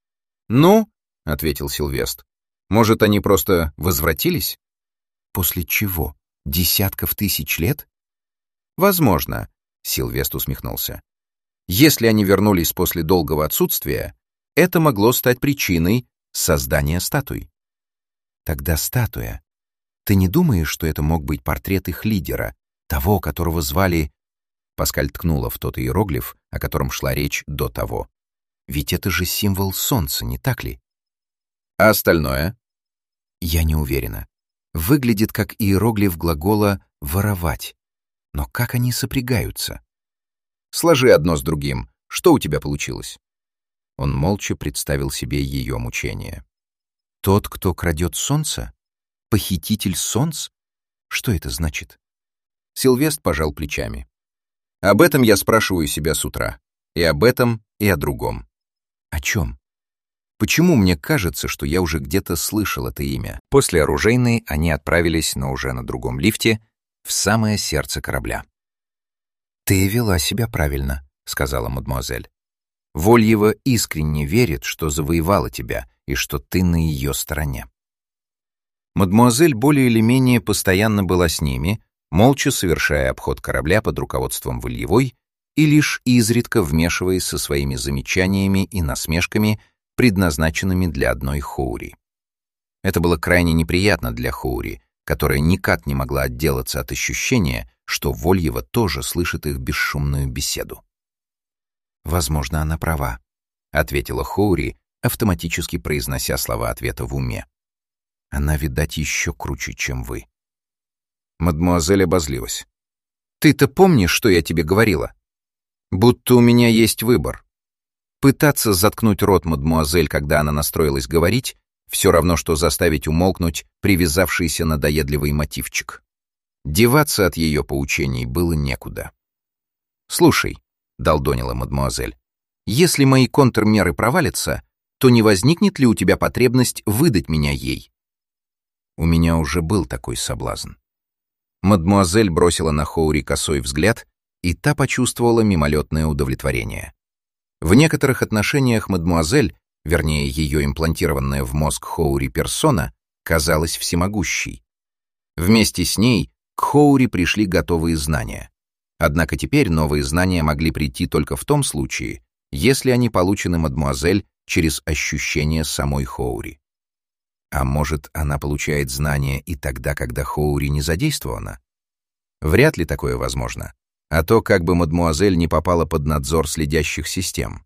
«Ну», — ответил Сильвест, — «может, они просто возвратились?» «После чего? Десятков тысяч лет?» «Возможно», — Сильвест усмехнулся. «Если они вернулись после долгого отсутствия, это могло стать причиной создания статуй». «Тогда статуя. Ты не думаешь, что это мог быть портрет их лидера, того, которого звали...» Паскаль ткнула в тот иероглиф, о котором шла речь до того. «Ведь это же символ солнца, не так ли?» «А остальное?» «Я не уверена. Выглядит как иероглиф глагола «воровать». Но как они сопрягаются?» «Сложи одно с другим. Что у тебя получилось?» Он молча представил себе ее мучение. «Тот, кто крадет солнце? Похититель солнц? Что это значит?» Сильвест пожал плечами. «Об этом я спрашиваю себя с утра. И об этом, и о другом». «О чем?» «Почему мне кажется, что я уже где-то слышал это имя?» После оружейной они отправились, но уже на другом лифте, в самое сердце корабля. «Ты вела себя правильно», — сказала мадемуазель. «Вольева искренне верит, что завоевала тебя и что ты на ее стороне». Мадемуазель более или менее постоянно была с ними, молча совершая обход корабля под руководством Вольевой и лишь изредка вмешиваясь со своими замечаниями и насмешками, предназначенными для одной Хоури. Это было крайне неприятно для Хоури, которая никак не могла отделаться от ощущения, что Вольева тоже слышит их бесшумную беседу. «Возможно, она права», — ответила Хоури, автоматически произнося слова ответа в уме. «Она, видать, еще круче, чем вы». Мадемуазель обозлилась. «Ты-то помнишь, что я тебе говорила? Будто у меня есть выбор. Пытаться заткнуть рот мадемуазель, когда она настроилась говорить, все равно, что заставить умолкнуть привязавшийся надоедливый мотивчик. Деваться от ее поучений было некуда. «Слушай», — долдонила мадемуазель, «если мои контрмеры провалятся, то не возникнет ли у тебя потребность выдать меня ей?» У меня уже был такой соблазн. Мадемуазель бросила на Хоури косой взгляд, и та почувствовала мимолетное удовлетворение. В некоторых отношениях мадемуазель, вернее, ее имплантированная в мозг Хоури персона, казалась всемогущей. Вместе с ней к Хоури пришли готовые знания. Однако теперь новые знания могли прийти только в том случае, если они получены мадемуазель через ощущение самой Хоури. А может, она получает знания и тогда, когда Хоури не задействована? Вряд ли такое возможно. А то как бы мадемуазель не попала под надзор следящих систем.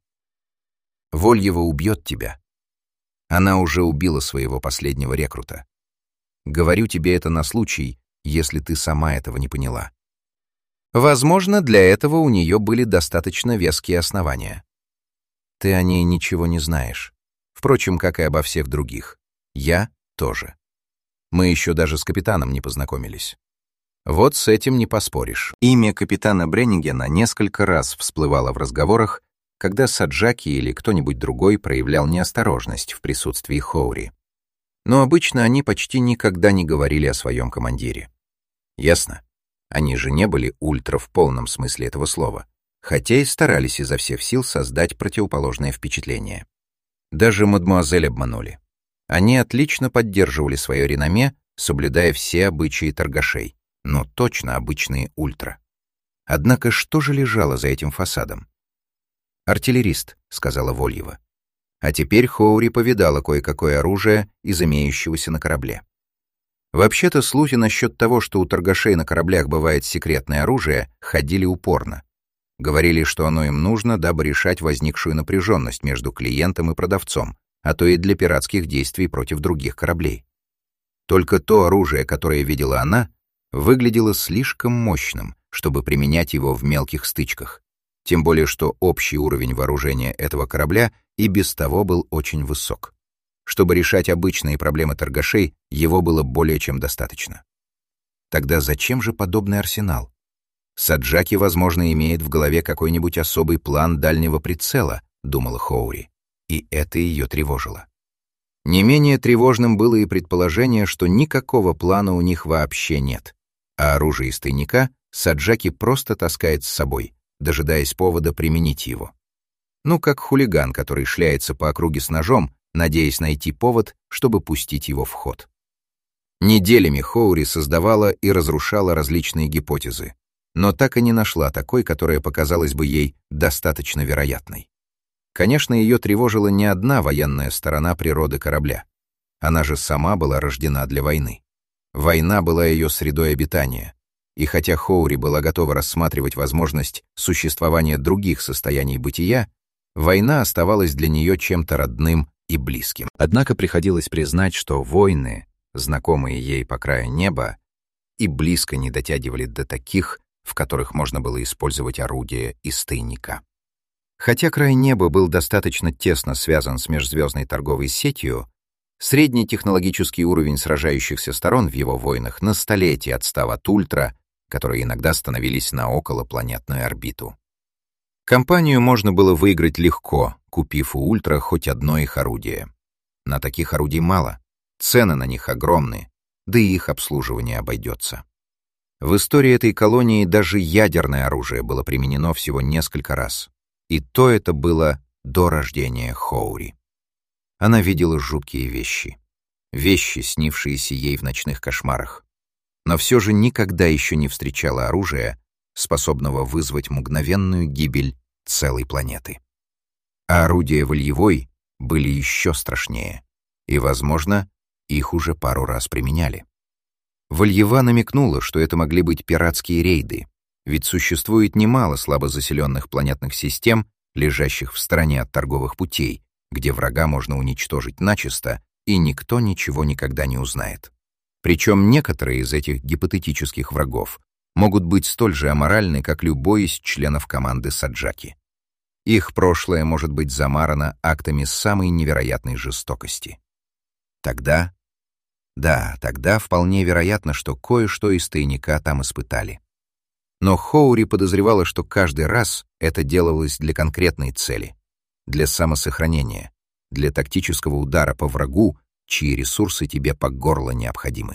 Вольева убьет тебя. Она уже убила своего последнего рекрута. Говорю тебе это на случай, если ты сама этого не поняла. Возможно, для этого у нее были достаточно веские основания. Ты о ней ничего не знаешь. Впрочем, как и обо всех других. Я тоже. Мы еще даже с капитаном не познакомились. Вот с этим не поспоришь. Имя капитана Бреннигена несколько раз всплывало в разговорах, когда Саджаки или кто-нибудь другой проявлял неосторожность в присутствии Хоури. Но обычно они почти никогда не говорили о своем командире. Ясно. Они же не были ультра в полном смысле этого слова, хотя и старались изо всех сил создать противоположное впечатление. Даже мадемуазель обманули. Они отлично поддерживали свое реноме, соблюдая все обычаи торгашей, но точно обычные ультра. Однако что же лежало за этим фасадом? «Артиллерист», — сказала Вольева. А теперь Хоури повидала кое-какое оружие из имеющегося на корабле. Вообще-то слухи насчет того, что у торгашей на кораблях бывает секретное оружие, ходили упорно. Говорили, что оно им нужно, дабы решать возникшую напряженность между клиентом и продавцом, а то и для пиратских действий против других кораблей. Только то оружие, которое видела она, выглядело слишком мощным, чтобы применять его в мелких стычках. Тем более, что общий уровень вооружения этого корабля и без того был очень высок. Чтобы решать обычные проблемы торгашей, его было более чем достаточно. Тогда зачем же подобный арсенал? Саджаки, возможно, имеет в голове какой-нибудь особый план дальнего прицела, думала Хоури, и это ее тревожило. Не менее тревожным было и предположение, что никакого плана у них вообще нет, а оружие из тайника Саджаки просто таскает с собой, дожидаясь повода применить его. Ну, как хулиган, который шляется по округе с ножом, надеясь найти повод, чтобы пустить его в ход. Неделями Хоури создавала и разрушала различные гипотезы, но так и не нашла такой, которая показалась бы ей достаточно вероятной. Конечно, ее тревожила не одна военная сторона природы корабля. Она же сама была рождена для войны. Война была ее средой обитания, и хотя Хоури была готова рассматривать возможность существования других состояний бытия, война оставалась для нее чем-то родным и близким. Однако приходилось признать, что войны, знакомые ей по краю неба, и близко не дотягивали до таких, в которых можно было использовать орудия из тайника. Хотя край неба был достаточно тесно связан с межзвездной торговой сетью, средний технологический уровень сражающихся сторон в его войнах на столетие отстал от ультра, которые иногда становились на околопланетную орбиту. Кампанию можно было выиграть легко, купив у ультра хоть одно их орудие. На таких орудий мало, цены на них огромны, да и их обслуживание обойдется. В истории этой колонии даже ядерное оружие было применено всего несколько раз. И то это было до рождения Хоури. Она видела жуткие вещи. Вещи, снившиеся ей в ночных кошмарах. Но все же никогда еще не встречала оружия, способного вызвать мгновенную гибель целой планеты. А орудия Вольевой были еще страшнее, и, возможно, их уже пару раз применяли. Вольева намекнула, что это могли быть пиратские рейды, ведь существует немало слабо заселенных планетных систем, лежащих в стороне от торговых путей, где врага можно уничтожить начисто, и никто ничего никогда не узнает. Причем некоторые из этих гипотетических врагов могут быть столь же аморальны, как любой из членов команды Саджаки. Их прошлое может быть замарано актами самой невероятной жестокости. Тогда, да, тогда вполне вероятно, что кое-что из тайника там испытали. Но Хоури подозревала, что каждый раз это делалось для конкретной цели, для самосохранения, для тактического удара по врагу, чьи ресурсы тебе по горло необходимы.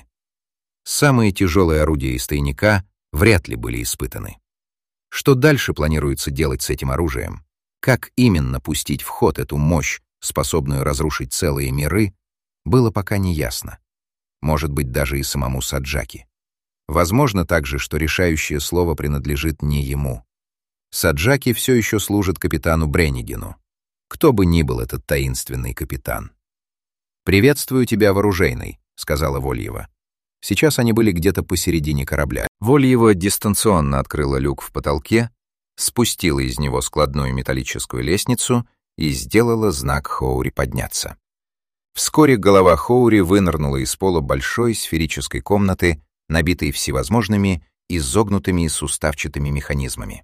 Самые тяжелые орудия из тайника вряд ли были испытаны. Что дальше планируется делать с этим оружием? Как именно пустить в ход эту мощь, способную разрушить целые миры, было пока не ясно. Может быть, даже и самому Саджаки. Возможно также, что решающее слово принадлежит не ему. Саджаки все еще служит капитану Бреннигену. Кто бы ни был этот таинственный капитан. «Приветствую тебя, вооружейный», — сказала Вольева. Сейчас они были где-то посередине корабля. Вольева дистанционно открыла люк в потолке, спустила из него складную металлическую лестницу и сделала знак Хоури подняться. Вскоре голова Хоури вынырнула из пола большой сферической комнаты, набитой всевозможными изогнутыми и суставчатыми механизмами.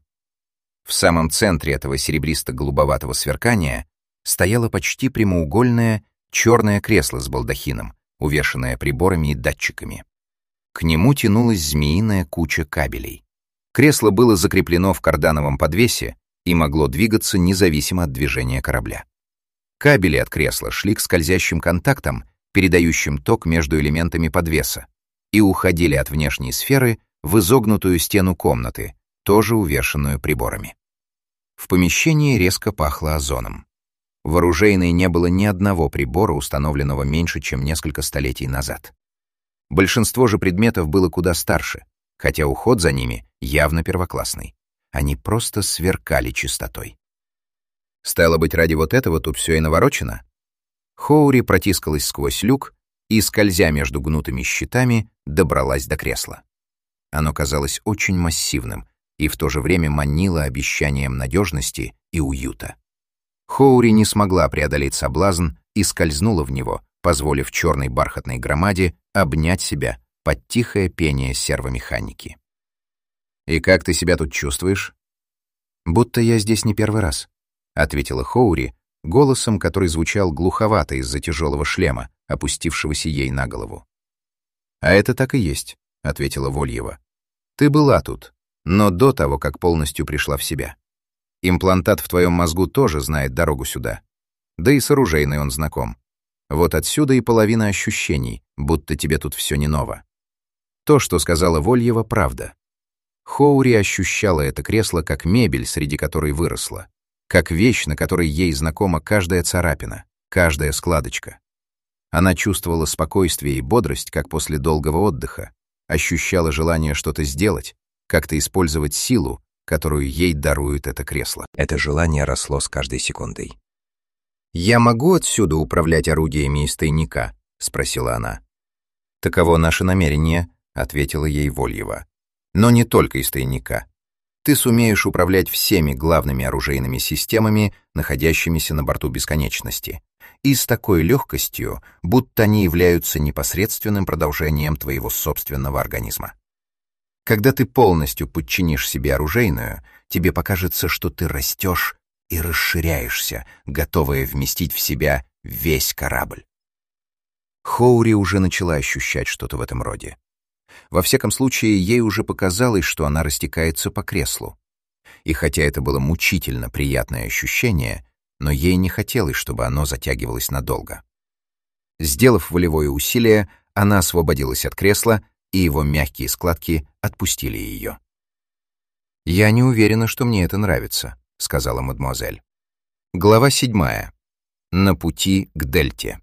В самом центре этого серебристо-голубоватого сверкания стояло почти прямоугольное черное кресло с балдахином, увешанное приборами и датчиками. К нему тянулась змеиная куча кабелей. Кресло было закреплено в кардановом подвесе и могло двигаться независимо от движения корабля. Кабели от кресла шли к скользящим контактам, передающим ток между элементами подвеса, и уходили от внешней сферы в изогнутую стену комнаты, тоже увешанную приборами. В помещении резко пахло озоном. В оружейной не было ни одного прибора, установленного меньше, чем несколько столетий назад. Большинство же предметов было куда старше, хотя уход за ними явно первоклассный. Они просто сверкали чистотой. Стало быть, ради вот этого тут все и наворочено? Хоури протискалась сквозь люк и, скользя между гнутыми щитами, добралась до кресла. Оно казалось очень массивным и в то же время манило обещанием надежности и уюта. Хоури не смогла преодолеть соблазн и скользнула в него, позволив черной бархатной громаде обнять себя под тихое пение сервомеханики. «И как ты себя тут чувствуешь?» «Будто я здесь не первый раз», — ответила Хоури голосом, который звучал глуховато из-за тяжелого шлема, опустившегося ей на голову. «А это так и есть», — ответила Вольева. «Ты была тут, но до того, как полностью пришла в себя. Имплантат в твоем мозгу тоже знает дорогу сюда. Да и с оружейной он знаком. Вот отсюда и половина ощущений, будто тебе тут все не ново. То, что сказала Вольева, правда. Хоури ощущала это кресло как мебель, среди которой выросла, как вещь, на которой ей знакома каждая царапина, каждая складочка. Она чувствовала спокойствие и бодрость, как после долгого отдыха, ощущала желание что-то сделать, как-то использовать силу, которую ей дарует это кресло. Это желание росло с каждой секундой. «Я могу отсюда управлять орудиями из тайника?» — спросила она. «Таково наше намерение», — ответила ей Вольева. «Но не только из тайника. Ты сумеешь управлять всеми главными оружейными системами, находящимися на борту бесконечности, и с такой легкостью, будто они являются непосредственным продолжением твоего собственного организма. Когда ты полностью подчинишь себе оружейную, тебе покажется, что ты растешь и расширяешься, готовая вместить в себя весь корабль». Хоури уже начала ощущать что-то в этом роде. Во всяком случае, ей уже показалось, что она растекается по креслу. И хотя это было мучительно приятное ощущение, но ей не хотелось, чтобы оно затягивалось надолго. Сделав волевое усилие, она освободилась от кресла, и его мягкие складки отпустили ее. «Я не уверена, что мне это нравится», — сказала мадемуазель. Глава седьмая. На пути к Дельте.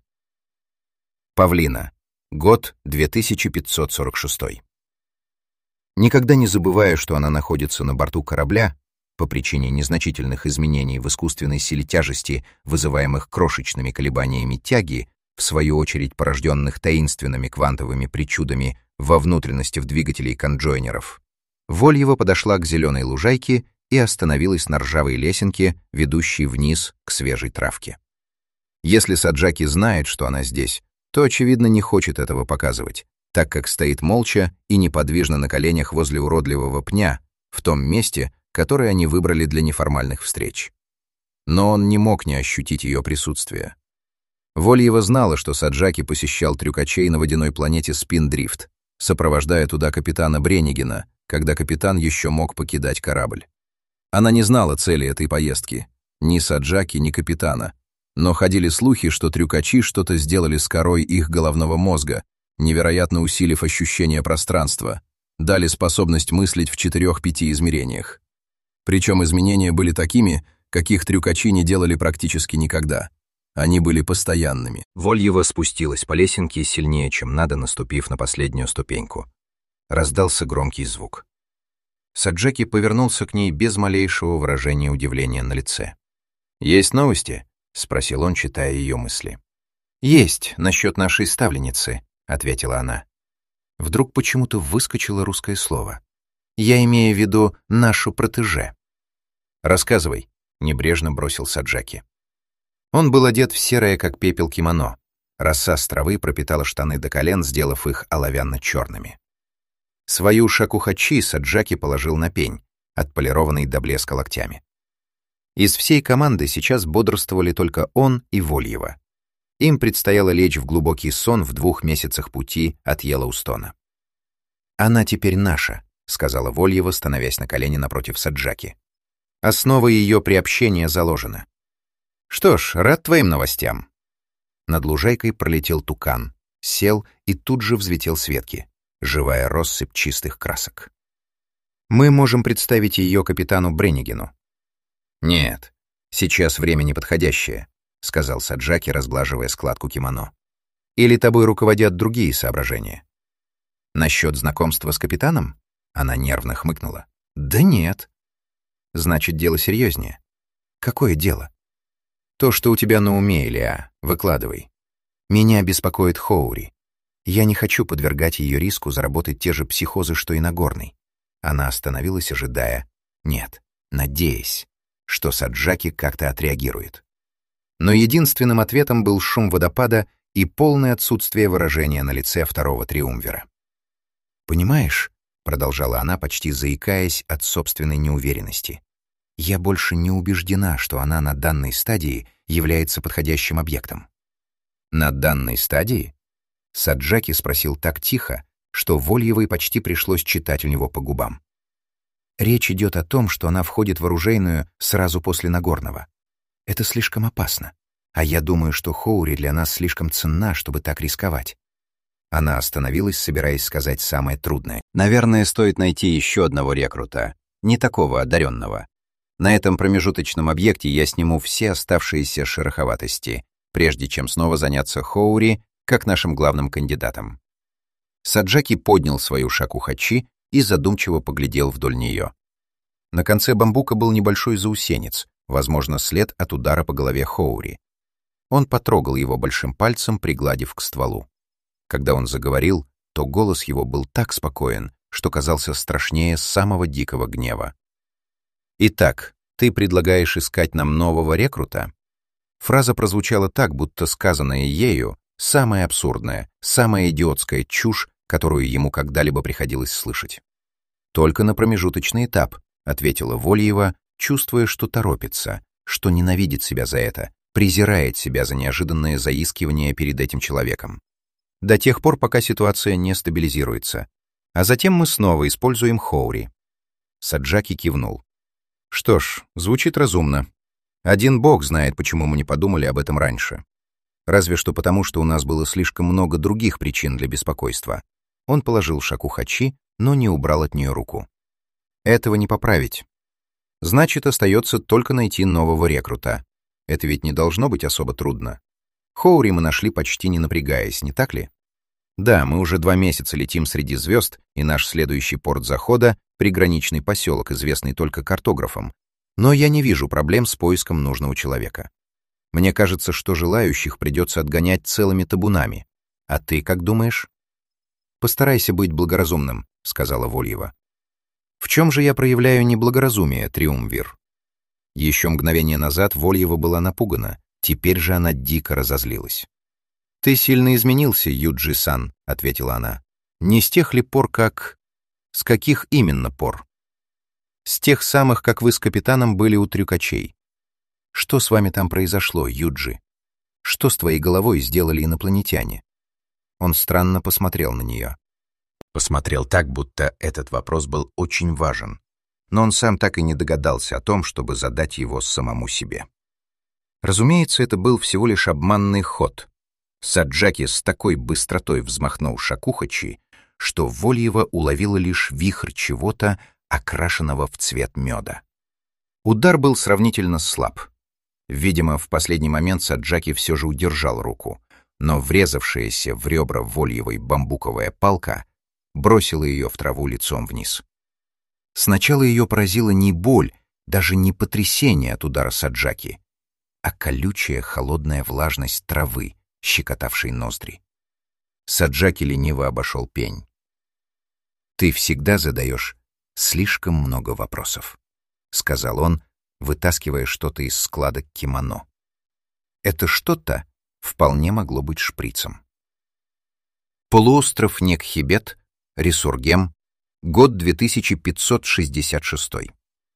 Павлина. Год две тысячи пятьсот сорок шестой. Никогда не забывая, что она находится на борту корабля, по причине незначительных изменений в искусственной силе тяжести, вызываемых крошечными колебаниями тяги, в свою очередь порожденных таинственными квантовыми причудами во внутренности в двигателей конджойнеров, Вольева подошла к зеленой лужайке и остановилась на ржавой лесенке, ведущей вниз к свежей травке. Если Саджаки знает, что она здесь, то, очевидно, не хочет этого показывать, так как стоит молча и неподвижно на коленях возле уродливого пня, в том месте, которое они выбрали для неформальных встреч. Но он не мог не ощутить ее присутствие. Вольева знала, что Саджаки посещал трюкачей на водяной планете Спиндрифт, сопровождая туда капитана Бреннигена, когда капитан еще мог покидать корабль. Она не знала цели этой поездки, ни Саджаки, ни капитана, но ходили слухи, что трюкачи что-то сделали с корой их головного мозга, невероятно усилив ощущение пространства, дали способность мыслить в четырех-пяти измерениях. Причем изменения были такими, каких трюкачи не делали практически никогда. Они были постоянными. Вольева спустилась по лесенке сильнее, чем надо, наступив на последнюю ступеньку. Раздался громкий звук. Саджаки повернулся к ней без малейшего выражения удивления на лице. «Есть новости?» — спросил он, читая ее мысли. «Есть, насчет нашей ставленницы», — ответила она. Вдруг почему-то выскочило русское слово. «Я имею в виду нашу протеже». «Рассказывай», — небрежно бросил Саджаки. Он был одет в серое, как пепел, кимоно. Роса с травы пропитала штаны до колен, сделав их оловянно-черными. Свою шакухачи Саджаки положил на пень, отполированный до блеска локтями. Из всей команды сейчас бодрствовали только он и Вольева. Им предстояло лечь в глубокий сон в двух месяцах пути от Йеллоустона. «Она теперь наша», — сказала Вольева, становясь на колени напротив Саджаки. «Основа ее приобщения заложена. Что ж, рад твоим новостям». Над лужайкой пролетел тукан, сел и тут же взлетел с ветки, живая россыпь чистых красок. «Мы можем представить ее капитану Бреннигену». «Нет, сейчас время неподходящее», — сказал Саджаки, разглаживая складку кимоно. «Или тобой руководят другие соображения?» «Насчет знакомства с капитаном?» Она нервно хмыкнула. «Да нет». «Значит, дело серьезнее». «Какое дело?» «То, что у тебя на уме, Илья, выкладывай. Меня беспокоит Хоури. Я не хочу подвергать ее риску заработать те же психозы, что и Нагорный». Она остановилась, ожидая, нет, надеясь, что Саджаки как-то отреагирует. Но единственным ответом был шум водопада и полное отсутствие выражения на лице второго триумвира. «Понимаешь», — продолжала она, почти заикаясь от собственной неуверенности, «я больше не убеждена, что она на данной стадии является подходящим объектом». «На данной стадии?» Саджаки спросил так тихо, что Вольевой почти пришлось читать у него по губам. Речь идет о том, что она входит в оружейную сразу после Нагорного. Это слишком опасно. А я думаю, что Хоури для нас слишком ценна, чтобы так рисковать. Она остановилась, собираясь сказать самое трудное. Наверное, стоит найти еще одного рекрута, не такого одаренного. На этом промежуточном объекте я сниму все оставшиеся шероховатости, прежде чем снова заняться Хоури как нашим главным кандидатом. Саджаки поднял свою шакухачи и задумчиво поглядел вдоль нее. На конце бамбука был небольшой заусенец, возможно, след от удара по голове Хоури. Он потрогал его большим пальцем, пригладив к стволу. Когда он заговорил, то голос его был так спокоен, что казался страшнее самого дикого гнева. «Итак, ты предлагаешь искать нам нового рекрута?» Фраза прозвучала так, будто сказанная ею самая абсурдная, самая идиотская чушь, которую ему когда-либо приходилось слышать. «Только на промежуточный этап», — ответила Вольева, чувствуя, что торопится, что ненавидит себя за это, презирает себя за неожиданное заискивание перед этим человеком. До тех пор, пока ситуация не стабилизируется. А затем мы снова используем Хоури. Саджаки кивнул. Что ж, звучит разумно. Один бог знает, почему мы не подумали об этом раньше. Разве что потому, что у нас было слишком много других причин для беспокойства. Он положил шакухачи, но не убрал от нее руку. Этого не поправить. Значит, остается только найти нового рекрута. Это ведь не должно быть особо трудно. Хоури мы нашли почти не напрягаясь, не так ли? Да, мы уже два месяца летим среди звезд, и наш следующий порт захода — приграничный поселок, известный только картографам. Но я не вижу проблем с поиском нужного человека. Мне кажется, что желающих придется отгонять целыми табунами. А ты как думаешь? Постарайся быть благоразумным, — сказала Вольева. В чем же я проявляю неблагоразумие, Триумвир? Еще мгновение назад Вольева была напугана, теперь же она дико разозлилась. «Ты сильно изменился, Юджи-сан», — ответила она. «Не с тех ли пор, как...» «С каких именно пор?» «С тех самых, как вы с капитаном были у трюкачей. Что с вами там произошло, Юджи? Что с твоей головой сделали инопланетяне?» Он странно посмотрел на нее. Посмотрел так, будто этот вопрос был очень важен, но он сам так и не догадался о том, чтобы задать его самому себе. Разумеется, это был всего лишь обманный ход. Саджаки с такой быстротой взмахнул шакухачи, что Вольева уловила лишь вихрь чего-то, окрашенного в цвет меда. Удар был сравнительно слаб. Видимо, в последний момент Саджаки все же удержал руку, но врезавшаяся в ребра Вольевой бамбуковая палка бросила ее в траву лицом вниз. Сначала ее поразила не боль, даже не потрясение от удара Саджаки, а колючая холодная влажность травы, щекотавшей ноздри. Саджаки лениво обошел пень. «Ты всегда задаешь слишком много вопросов», — сказал он, вытаскивая что-то из складок кимоно. Это что-то вполне могло быть шприцем. Полуостров Некхибет, Ресургем, год две тысячи пятьсот шестьдесят шестой.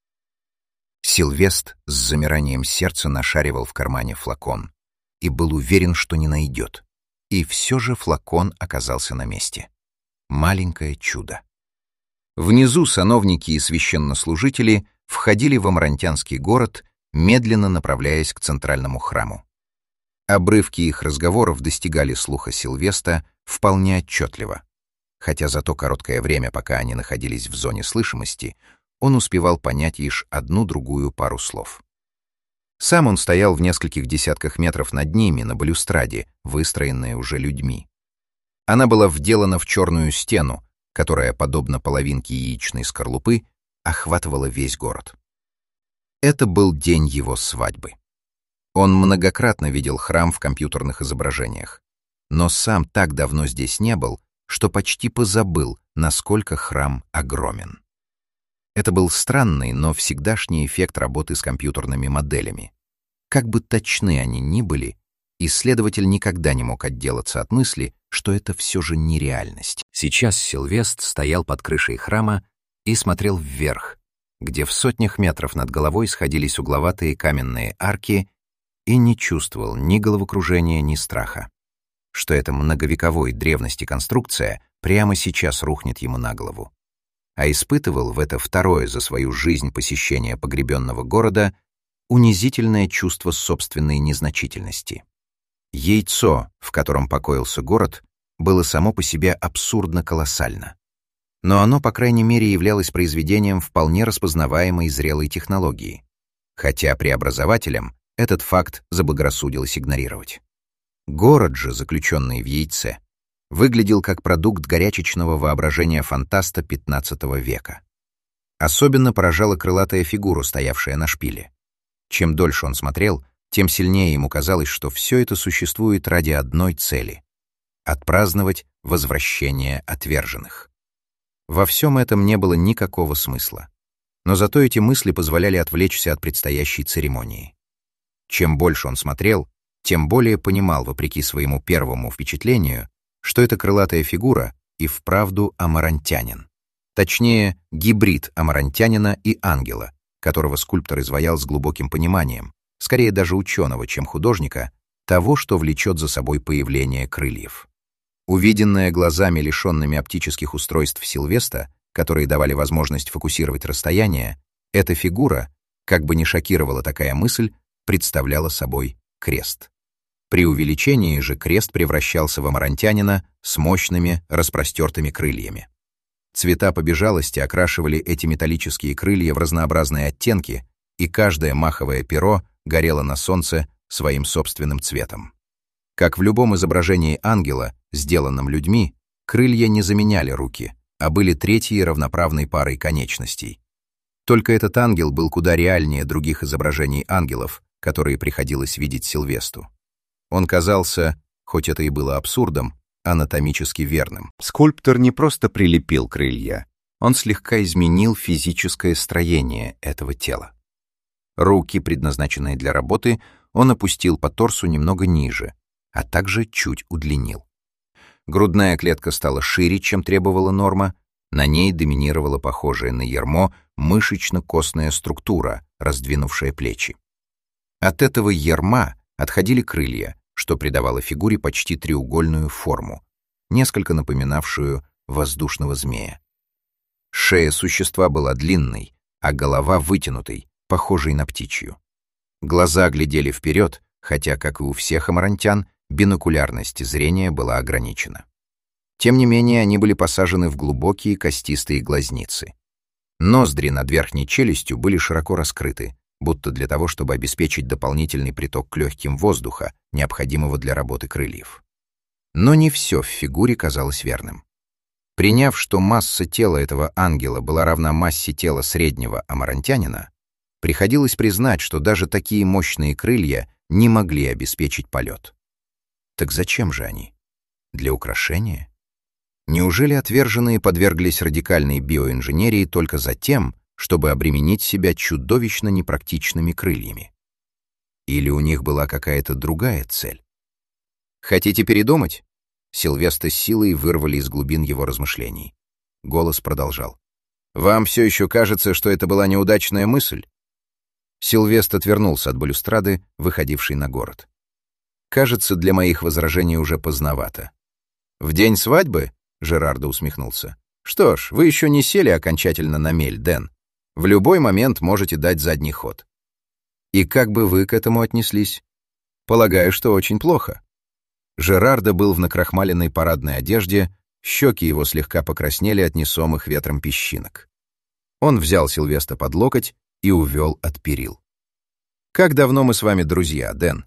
Сильвест с замиранием сердца нашаривал в кармане флакон и был уверен, что не найдет. И все же флакон оказался на месте. Маленькое чудо. Внизу сановники и священнослужители входили в Амарантянский город, медленно направляясь к центральному храму. Обрывки их разговоров достигали слуха Сильвеста вполне отчетливо, хотя за то короткое время, пока они находились в зоне слышимости, он успевал понять лишь одну-другую пару слов. Сам он стоял в нескольких десятках метров над ними, на балюстраде, выстроенной уже людьми. Она была вделана в черную стену, которая, подобно половинке яичной скорлупы, охватывала весь город. Это был день его свадьбы. Он многократно видел храм в компьютерных изображениях, но сам так давно здесь не был, что почти позабыл, насколько храм огромен. Это был странный, но всегдашний эффект работы с компьютерными моделями. Как бы точны они ни были, исследователь никогда не мог отделаться от мысли, что это все же нереальность. Сейчас Сильвест стоял под крышей храма и смотрел вверх, где в сотнях метров над головой сходились угловатые каменные арки, и не чувствовал ни головокружения, ни страха, что эта многовековой древности конструкция прямо сейчас рухнет ему на голову. а испытывал в это второе за свою жизнь посещение погребенного города унизительное чувство собственной незначительности. Яйцо, в котором покоился город, было само по себе абсурдно колоссально. Но оно, по крайней мере, являлось произведением вполне распознаваемой зрелой технологии, хотя преобразователям этот факт заблагорассудилось игнорировать. Город же, заключенный в яйце, выглядел как продукт горячечного воображения фантаста пятнадцатого века. Особенно поражала крылатая фигура, стоявшая на шпиле. Чем дольше он смотрел, тем сильнее ему казалось, что все это существует ради одной цели — отпраздновать возвращение отверженных. Во всем этом не было никакого смысла, но зато эти мысли позволяли отвлечься от предстоящей церемонии. Чем больше он смотрел, тем более понимал, вопреки своему первому впечатлению, что эта крылатая фигура и вправду амарантянин. Точнее, гибрид амарантянина и ангела, которого скульптор изваял с глубоким пониманием, скорее даже ученого, чем художника, того, что влечет за собой появление крыльев. Увиденное глазами, лишенными оптических устройств Сильвеста, которые давали возможность фокусировать расстояние, эта фигура, как бы ни шокировала такая мысль, представляла собой крест. При увеличении же крест превращался в амарантянина с мощными распростертыми крыльями. Цвета побежалости окрашивали эти металлические крылья в разнообразные оттенки, и каждое маховое перо горело на солнце своим собственным цветом. Как в любом изображении ангела, сделанном людьми, крылья не заменяли руки, а были третьей равноправной парой конечностей. Только этот ангел был куда реальнее других изображений ангелов, которые приходилось видеть Сильвесту. Он казался, хоть это и было абсурдом, анатомически верным. Скульптор не просто прилепил крылья, он слегка изменил физическое строение этого тела. Руки, предназначенные для работы, он опустил по торсу немного ниже, а также чуть удлинил. Грудная клетка стала шире, чем требовала норма, на ней доминировала похожая на ярмо мышечно-костная структура, раздвинувшая плечи. От этого ярма отходили крылья, что придавало фигуре почти треугольную форму, несколько напоминавшую воздушного змея. Шея существа была длинной, а голова вытянутой, похожей на птичью. Глаза глядели вперед, хотя, как и у всех амарантян, бинокулярность зрения была ограничена. Тем не менее, они были посажены в глубокие костистые глазницы. Ноздри над верхней челюстью были широко раскрыты, будто для того, чтобы обеспечить дополнительный приток к легким воздуха, необходимого для работы крыльев. Но не все в фигуре казалось верным. Приняв, что масса тела этого ангела была равна массе тела среднего амарантянина, приходилось признать, что даже такие мощные крылья не могли обеспечить полет. Так зачем же они? Для украшения? Неужели отверженные подверглись радикальной биоинженерии только за тем, чтобы обременить себя чудовищно непрактичными крыльями? Или у них была какая-то другая цель? «Хотите передумать?» Сильвестра с силой вырвали из глубин его размышлений. Голос продолжал. «Вам все еще кажется, что это была неудачная мысль?» Сильвестр отвернулся от балюстрады, выходившей на город. «Кажется, для моих возражений уже поздновато». «В день свадьбы?» — Жерардо усмехнулся. «Что ж, вы еще не сели окончательно на мель, Дэн. В любой момент можете дать задний ход». «И как бы вы к этому отнеслись?» «Полагаю, что очень плохо». Жерардо был в накрахмаленной парадной одежде, щеки его слегка покраснели от несомых ветром песчинок. Он взял Сильвестра под локоть и увел от перил. «Как давно мы с вами друзья, Дэн?»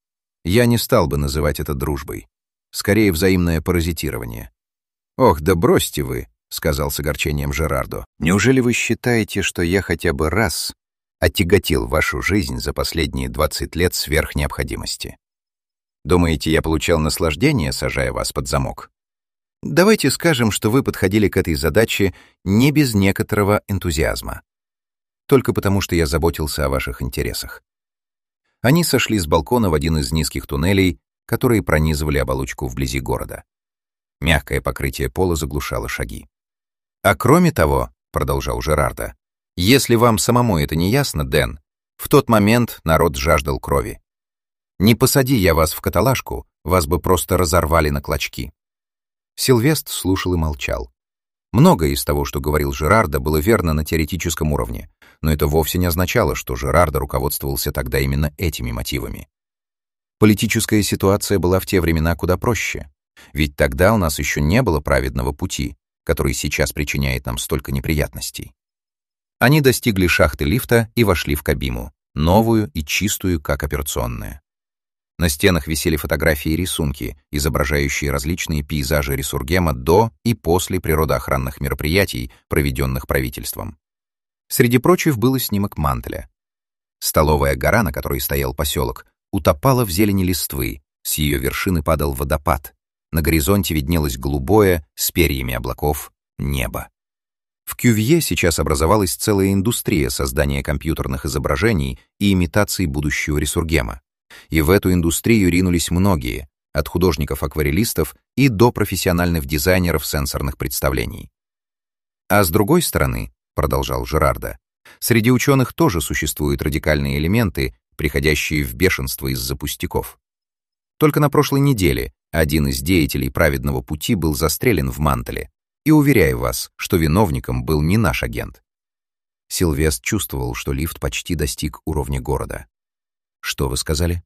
Я не стал бы называть это дружбой. Скорее, взаимное паразитирование. «Ох, да бросьте вы», — сказал с огорчением Жерардо. «Неужели вы считаете, что я хотя бы раз отяготил вашу жизнь за последние двадцать лет сверх необходимости? Думаете, я получал наслаждение, сажая вас под замок? Давайте скажем, что вы подходили к этой задаче не без некоторого энтузиазма. Только потому, что я заботился о ваших интересах». Они сошли с балкона в один из низких туннелей, которые пронизывали оболочку вблизи города. Мягкое покрытие пола заглушало шаги. «А кроме того, — продолжал Жерардо, — если вам самому это не ясно, Дэн, в тот момент народ жаждал крови. Не посади я вас в каталажку, вас бы просто разорвали на клочки». Сильвестр слушал и молчал. Многое из того, что говорил Жерардо, было верно на теоретическом уровне, но это вовсе не означало, что Жерардо руководствовался тогда именно этими мотивами. Политическая ситуация была в те времена куда проще, ведь тогда у нас еще не было праведного пути, который сейчас причиняет нам столько неприятностей. Они достигли шахты лифта и вошли в кабину, новую и чистую, как операционная. На стенах висели фотографии и рисунки, изображающие различные пейзажи Ресургема до и после природоохранных мероприятий, проведенных правительством. Среди прочих был и снимок Мантеля. Столовая гора, на которой стоял поселок, утопала в зелени листвы, с ее вершины падал водопад. На горизонте виднелось голубое, с перьями облаков, небо. В Кювье сейчас образовалась целая индустрия создания компьютерных изображений и имитаций будущего Ресургема. И в эту индустрию ринулись многие, от художников-акварелистов и до профессиональных дизайнеров сенсорных представлений. А с другой стороны, продолжал Жерардо, среди ученых тоже существуют радикальные элементы, приходящие в бешенство из-за пустяков. Только на прошлой неделе один из деятелей праведного пути был застрелен в Мантеле, и уверяю вас, что виновником был не наш агент. Сильвест чувствовал, что лифт почти достиг уровня города. Что вы сказали?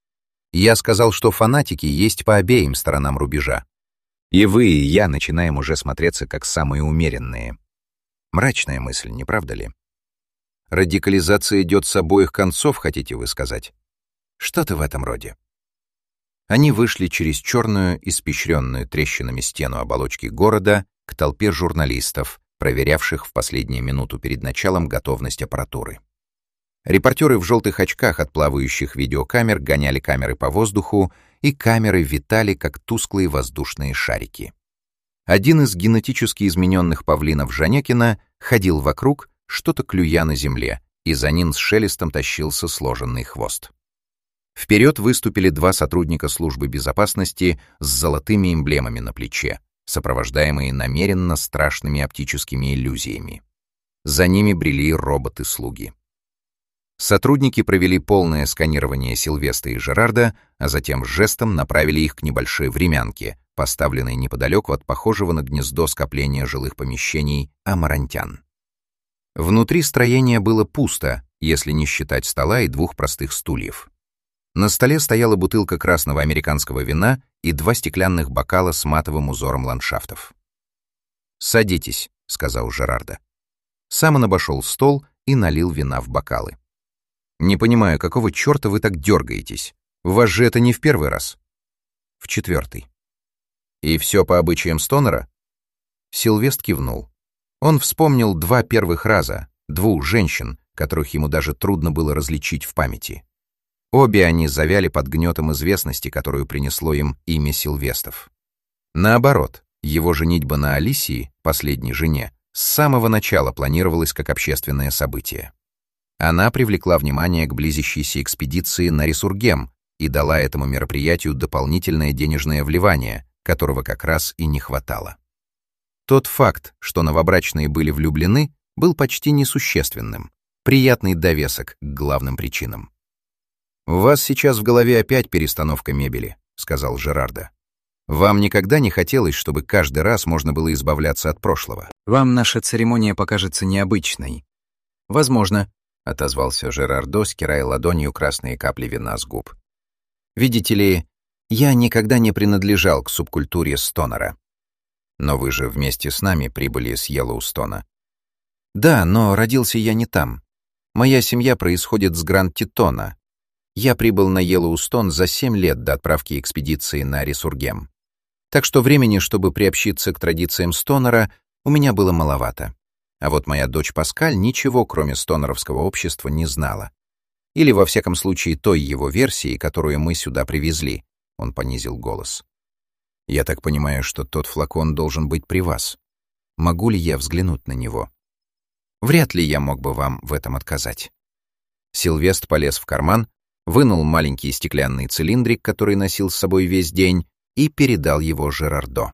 Я сказал, что фанатики есть по обеим сторонам рубежа. И вы, и я начинаем уже смотреться как самые умеренные. Мрачная мысль, не правда ли? Радикализация идет с обоих концов, хотите вы сказать? Что-то в этом роде. Они вышли через черную, испещренную трещинами стену оболочки города к толпе журналистов, проверявших в последнюю минуту перед началом готовность аппаратуры. Репортеры в желтых очках от плавающих видеокамер гоняли камеры по воздуху, и камеры витали, как тусклые воздушные шарики. Один из генетически измененных павлинов Жанекина ходил вокруг, что-то клюя на земле, и за ним с шелестом тащился сложенный хвост. Вперед выступили два сотрудника службы безопасности с золотыми эмблемами на плече, сопровождаемые намеренно страшными оптическими иллюзиями. За ними брели роботы-слуги. Сотрудники провели полное сканирование Сильвестра и Жерардо, а затем жестом направили их к небольшой времянке, поставленной неподалеку от похожего на гнездо скопления жилых помещений амарантян. Внутри строения было пусто, если не считать стола и двух простых стульев. На столе стояла бутылка красного американского вина и два стеклянных бокала с матовым узором ландшафтов. «Садитесь», — сказал Жерардо. Сам он обошел стол и налил вина в бокалы. «Не понимаю, какого черта вы так дергаетесь? У вас же это не в первый раз?» «В четвертый». «И все по обычаям Стонера?» Сильвест кивнул. Он вспомнил два первых раза, двух женщин, которых ему даже трудно было различить в памяти. Обе они завяли под гнетом известности, которую принесло им имя Сильвестов. Наоборот, его женитьба на Алисии, последней жене, с самого начала планировалась как общественное событие. Она привлекла внимание к близящейся экспедиции на Ресургем и дала этому мероприятию дополнительное денежное вливание, которого как раз и не хватало. Тот факт, что новобрачные были влюблены, был почти несущественным, приятный довесок к главным причинам. «У вас сейчас в голове опять перестановка мебели», — сказал Жерардо. «Вам никогда не хотелось, чтобы каждый раз можно было избавляться от прошлого?» «Вам наша церемония покажется необычной». «Возможно», — отозвался Жерардо, стирая ладонью красные капли вина с губ. «Видите ли, я никогда не принадлежал к субкультуре Стонера. Но вы же вместе с нами прибыли с Йеллоустона». «Да, но родился я не там. Моя семья происходит с Гранд-Титона. Я прибыл на Йеллоустон за семь лет до отправки экспедиции на Ресургем. Так что времени, чтобы приобщиться к традициям Стонера, у меня было маловато. А вот моя дочь Паскаль ничего, кроме стонеровского общества, не знала. Или, во всяком случае, той его версии, которую мы сюда привезли», — он понизил голос. «Я так понимаю, что тот флакон должен быть при вас. Могу ли я взглянуть на него? Вряд ли я мог бы вам в этом отказать». Сильвест полез в карман, вынул маленький стеклянный цилиндрик, который носил с собой весь день, и передал его Жерардо.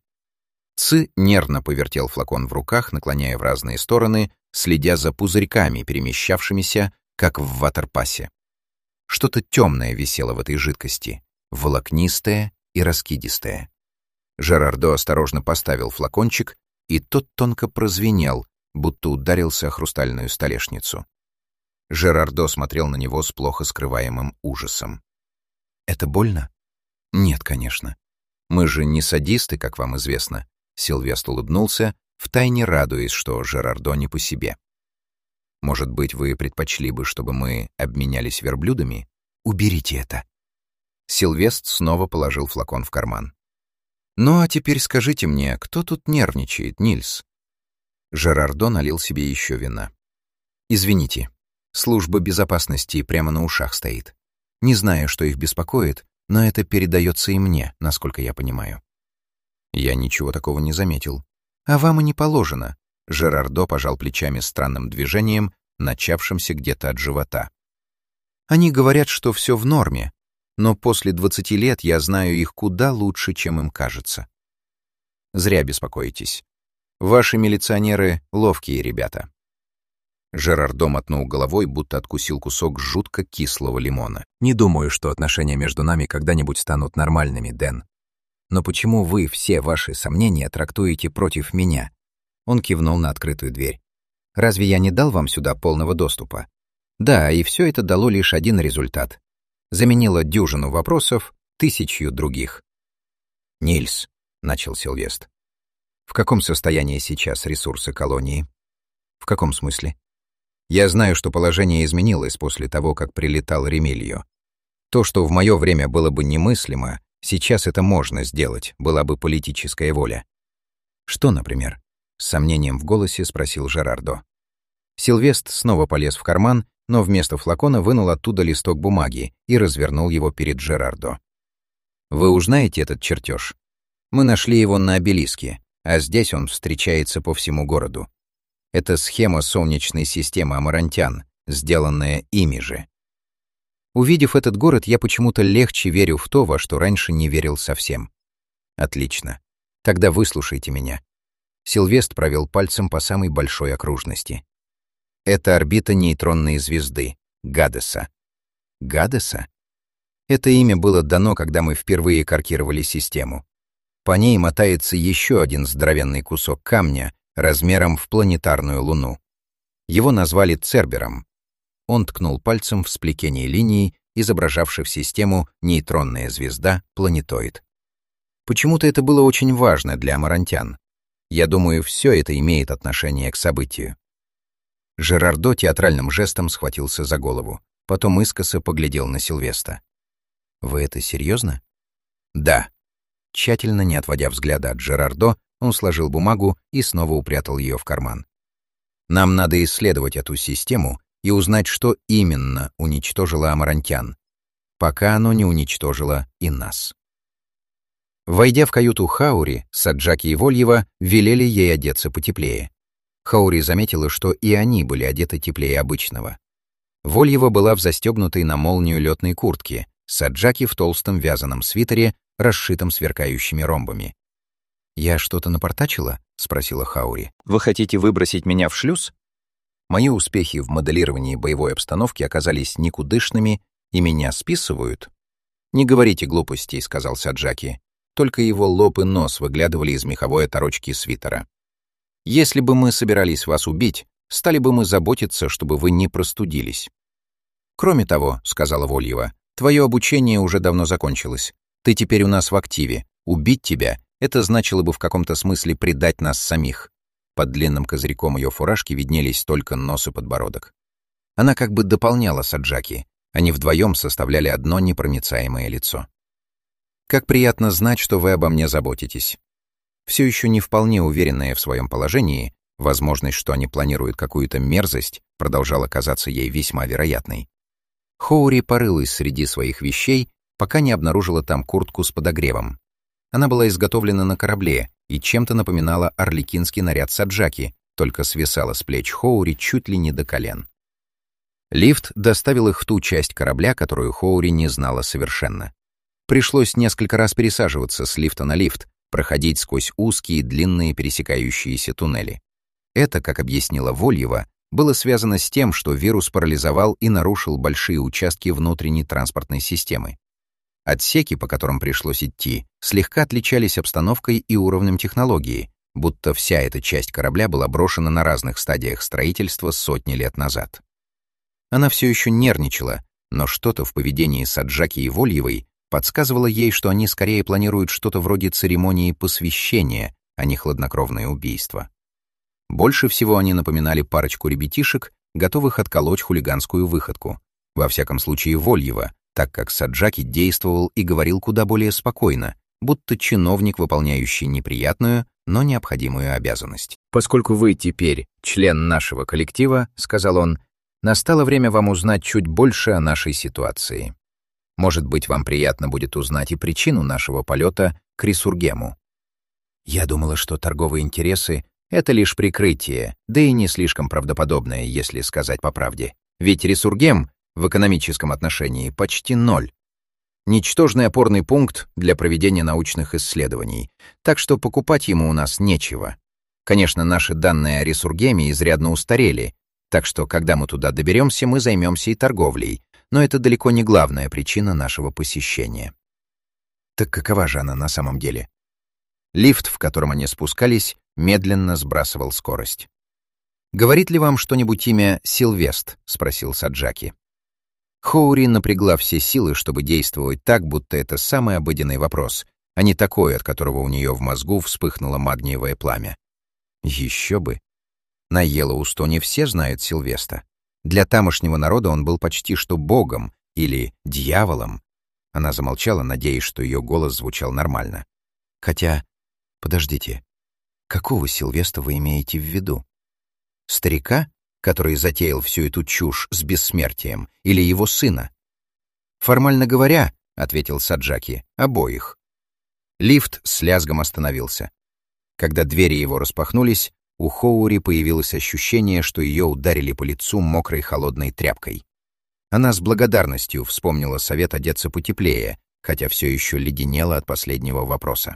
Ци нервно повертел флакон в руках, наклоняя в разные стороны, следя за пузырьками, перемещавшимися, как в ватерпасе. Что-то темное висело в этой жидкости, волокнистое и раскидистое. Жерардо осторожно поставил флакончик и тот тонко прозвенел, будто ударился о хрустальную столешницу. Жерардо смотрел на него с плохо скрываемым ужасом. «Это больно?» «Нет, конечно. Мы же не садисты, как вам известно». Сильвест улыбнулся, втайне радуясь, что Жерардо не по себе. «Может быть, вы предпочли бы, чтобы мы обменялись верблюдами? Уберите это». Сильвест снова положил флакон в карман. «Ну а теперь скажите мне, кто тут нервничает, Нильс?» Жерардо налил себе еще вина. «Извините, служба безопасности прямо на ушах стоит. Не знаю, что их беспокоит, но это передается и мне, насколько я понимаю». «Я ничего такого не заметил». «А вам и не положено». Жерардо пожал плечами странным движением, начавшимся где-то от живота. «Они говорят, что все в норме, но после двадцати лет я знаю их куда лучше, чем им кажется». «Зря беспокоитесь. Ваши милиционеры — ловкие ребята». Жерардо мотнул головой, будто откусил кусок жутко кислого лимона. «Не думаю, что отношения между нами когда-нибудь станут нормальными, Дэн. Но почему вы все ваши сомнения трактуете против меня?» Он кивнул на открытую дверь. «Разве я не дал вам сюда полного доступа?» Да, и все это дало лишь один результат. Заменило дюжину вопросов тысячью других. «Нильс», — начал Сильвест, — «в каком состоянии сейчас ресурсы колонии?» «В каком смысле?» «Я знаю, что положение изменилось после того, как прилетал Ремильо. То, что в мое время было бы немыслимо, сейчас это можно сделать, была бы политическая воля». «Что, например?» — с сомнением в голосе спросил Жерардо. Сильвест снова полез в карман, но вместо флакона вынул оттуда листок бумаги и развернул его перед Жерардо. «Вы узнаете этот чертеж? Мы нашли его на обелиске, а здесь он встречается по всему городу. Это схема солнечной системы амарантян, сделанная ими же. Увидев этот город, я почему-то легче верю в то, во что раньше не верил совсем. Отлично. Тогда выслушайте меня». Сильвест провел пальцем по самой большой окружности. Это орбита нейтронной звезды, Гадеса. Гадеса? Это имя было дано, когда мы впервые каркировали систему. По ней мотается еще один здоровенный кусок камня размером в планетарную луну. Его назвали Цербером. Он ткнул пальцем в сплетение линий, изображавших систему нейтронная звезда, планетоид. Почему-то это было очень важно для амарантян. Я думаю, все это имеет отношение к событию. Жерардо театральным жестом схватился за голову, потом искоса поглядел на Сильвеста. «Вы это серьезно?» «Да». Тщательно не отводя взгляда от Жерардо, он сложил бумагу и снова упрятал ее в карман. «Нам надо исследовать эту систему и узнать, что именно уничтожило амарантян, пока оно не уничтожило и нас». Войдя в каюту Хаури, Саджаки и Вольева велели ей одеться потеплее. Хаури заметила, что и они были одеты теплее обычного. Вольева была в застегнутой на молнию летной куртке, Саджаки в толстом вязаном свитере, расшитом сверкающими ромбами. «Я что-то напортачила?» — спросила Хаури. «Вы хотите выбросить меня в шлюз?» Мои успехи в моделировании боевой обстановки оказались никудышными, и меня списывают. «Не говорите глупостей», — сказал Саджаки. Только его лоб и нос выглядывали из меховой оторочки свитера. «Если бы мы собирались вас убить, стали бы мы заботиться, чтобы вы не простудились». «Кроме того», — сказала Вольева, — «твое обучение уже давно закончилось. Ты теперь у нас в активе. Убить тебя — это значило бы в каком-то смысле предать нас самих». Под длинным козырьком ее фуражки виднелись только нос и подбородок. Она как бы дополняла Саджаки. Они вдвоем составляли одно непроницаемое лицо. «Как приятно знать, что вы обо мне заботитесь». Все еще не вполне уверенная в своем положении, возможность, что они планируют какую-то мерзость, продолжала казаться ей весьма вероятной. Хоури порылась среди своих вещей, пока не обнаружила там куртку с подогревом. Она была изготовлена на корабле и чем-то напоминала арлекинский наряд Саджаки, только свисала с плеч Хоури чуть ли не до колен. Лифт доставил их в ту часть корабля, которую Хоури не знала совершенно. Пришлось несколько раз пересаживаться с лифта на лифт, проходить сквозь узкие длинные пересекающиеся туннели. Это, как объяснила Вольева, было связано с тем, что вирус парализовал и нарушил большие участки внутренней транспортной системы. Отсеки, по которым пришлось идти, слегка отличались обстановкой и уровнем технологии, будто вся эта часть корабля была брошена на разных стадиях строительства сотни лет назад. Она все еще нервничала, но что-то в поведении Саджаки и Вольевой подсказывало ей, что они скорее планируют что-то вроде церемонии посвящения, а не хладнокровное убийство. Больше всего они напоминали парочку ребятишек, готовых отколоть хулиганскую выходку. Во всяком случае, Вольева, так как Саджаки действовал и говорил куда более спокойно, будто чиновник, выполняющий неприятную, но необходимую обязанность. «Поскольку вы теперь член нашего коллектива, — сказал он, — настало время вам узнать чуть больше о нашей ситуации. Может быть, вам приятно будет узнать и причину нашего полета к Ресургему. Я думала, что торговые интересы — это лишь прикрытие, да и не слишком правдоподобное, если сказать по правде. Ведь Ресургем в экономическом отношении почти ноль. Ничтожный опорный пункт для проведения научных исследований, так что покупать ему у нас нечего. Конечно, наши данные о Ресургеме изрядно устарели, так что, когда мы туда доберемся, мы займемся и торговлей, но это далеко не главная причина нашего посещения». Так какова же она на самом деле? Лифт, в котором они спускались, медленно сбрасывал скорость. «Говорит ли вам что-нибудь имя Сильвест?» — спросил Саджаки. Хоури напрягла все силы, чтобы действовать так, будто это самый обыденный вопрос, а не такой, от которого у нее в мозгу вспыхнуло магниевое пламя. Еще бы. На Йеллоустоне все знают Сильвеста. Для тамошнего народа он был почти что богом или дьяволом. Она замолчала, надеясь, что ее голос звучал нормально. Хотя, подождите, какого Сильвеста вы имеете в виду? Старика, который затеял всю эту чушь с бессмертием, или его сына? Формально говоря, — ответил Саджаки, — обоих. Лифт с лязгом остановился. Когда двери его распахнулись, у Хоури появилось ощущение, что ее ударили по лицу мокрой холодной тряпкой. Она с благодарностью вспомнила совет одеться потеплее, хотя все еще леденела от последнего вопроса.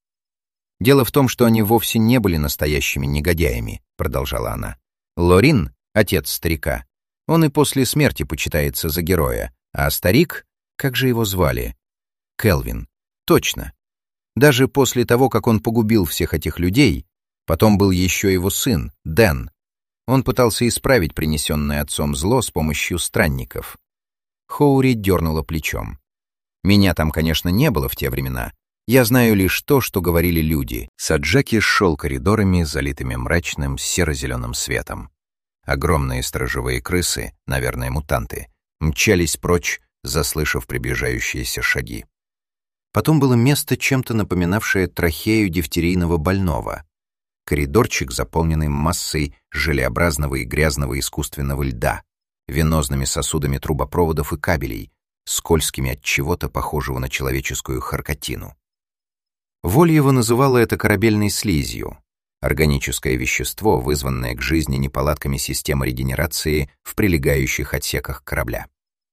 «Дело в том, что они вовсе не были настоящими негодяями», — продолжала она. «Лорин, отец старика, он и после смерти почитается за героя, а старик, как же его звали? Келвин. Точно. Даже после того, как он погубил всех этих людей, потом был еще его сын, Дэн. Он пытался исправить принесенное отцом зло с помощью странников». Хоури дернула плечом. «Меня там, конечно, не было в те времена. Я знаю лишь то, что говорили люди». Саджаки шел коридорами, залитыми мрачным серо-зеленым светом. Огромные сторожевые крысы, наверное, мутанты, мчались прочь, заслышав приближающиеся шаги. Потом было место, чем-то напоминавшее трахею дифтерийного больного. Коридорчик, заполненный массой желеобразного и грязного искусственного льда, венозными сосудами трубопроводов и кабелей, скользкими от чего-то похожего на человеческую харкотину. Вольева называла это корабельной слизью, органическое вещество, вызванное к жизни неполадками системы регенерации в прилегающих отсеках корабля.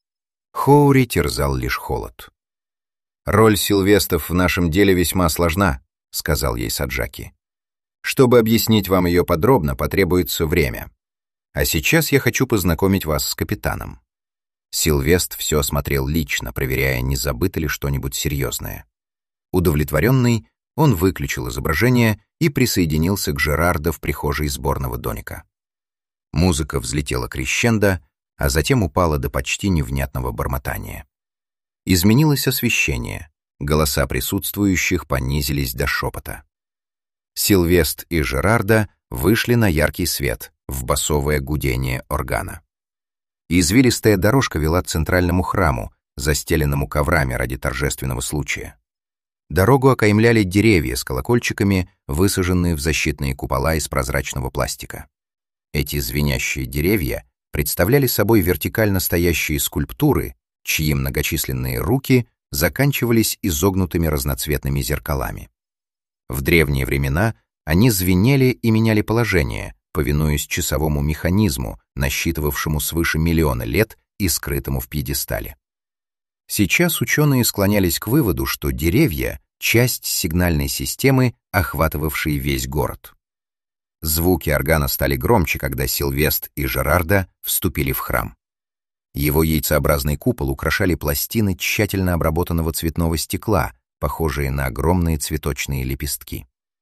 Хоури терзал лишь холод. «Роль Сильвестов в нашем деле весьма сложна», — сказал ей Саджаки. «Чтобы объяснить вам ее подробно, потребуется время. А сейчас я хочу познакомить вас с капитаном». Сильвест все осмотрел лично, проверяя, не забыто ли что-нибудь серьезное. Удовлетворенный, он выключил изображение и присоединился к Жерардо в прихожей сборного домика. Музыка взлетела крещендо, а затем упала до почти невнятного бормотания. Изменилось освещение, голоса присутствующих понизились до шепота. Сильвест и Жерардо вышли на яркий свет, в басовое гудение органа. Извилистая дорожка вела к центральному храму, застеленному коврами ради торжественного случая. Дорогу окаймляли деревья с колокольчиками, высаженные в защитные купола из прозрачного пластика. Эти звенящие деревья представляли собой вертикально стоящие скульптуры, чьи многочисленные руки заканчивались изогнутыми разноцветными зеркалами. В древние времена они звенели и меняли положение, повинуясь часовому механизму, насчитывавшему свыше миллиона лет и скрытому в пьедестале. Сейчас ученые склонялись к выводу, что деревья — часть сигнальной системы, охватывавшей весь город. Звуки органа стали громче, когда Сильвест и Жерардо вступили в храм. Его яйцеобразный купол украшали пластины тщательно обработанного цветного стекла, похожие на огромные цветочные лепестки.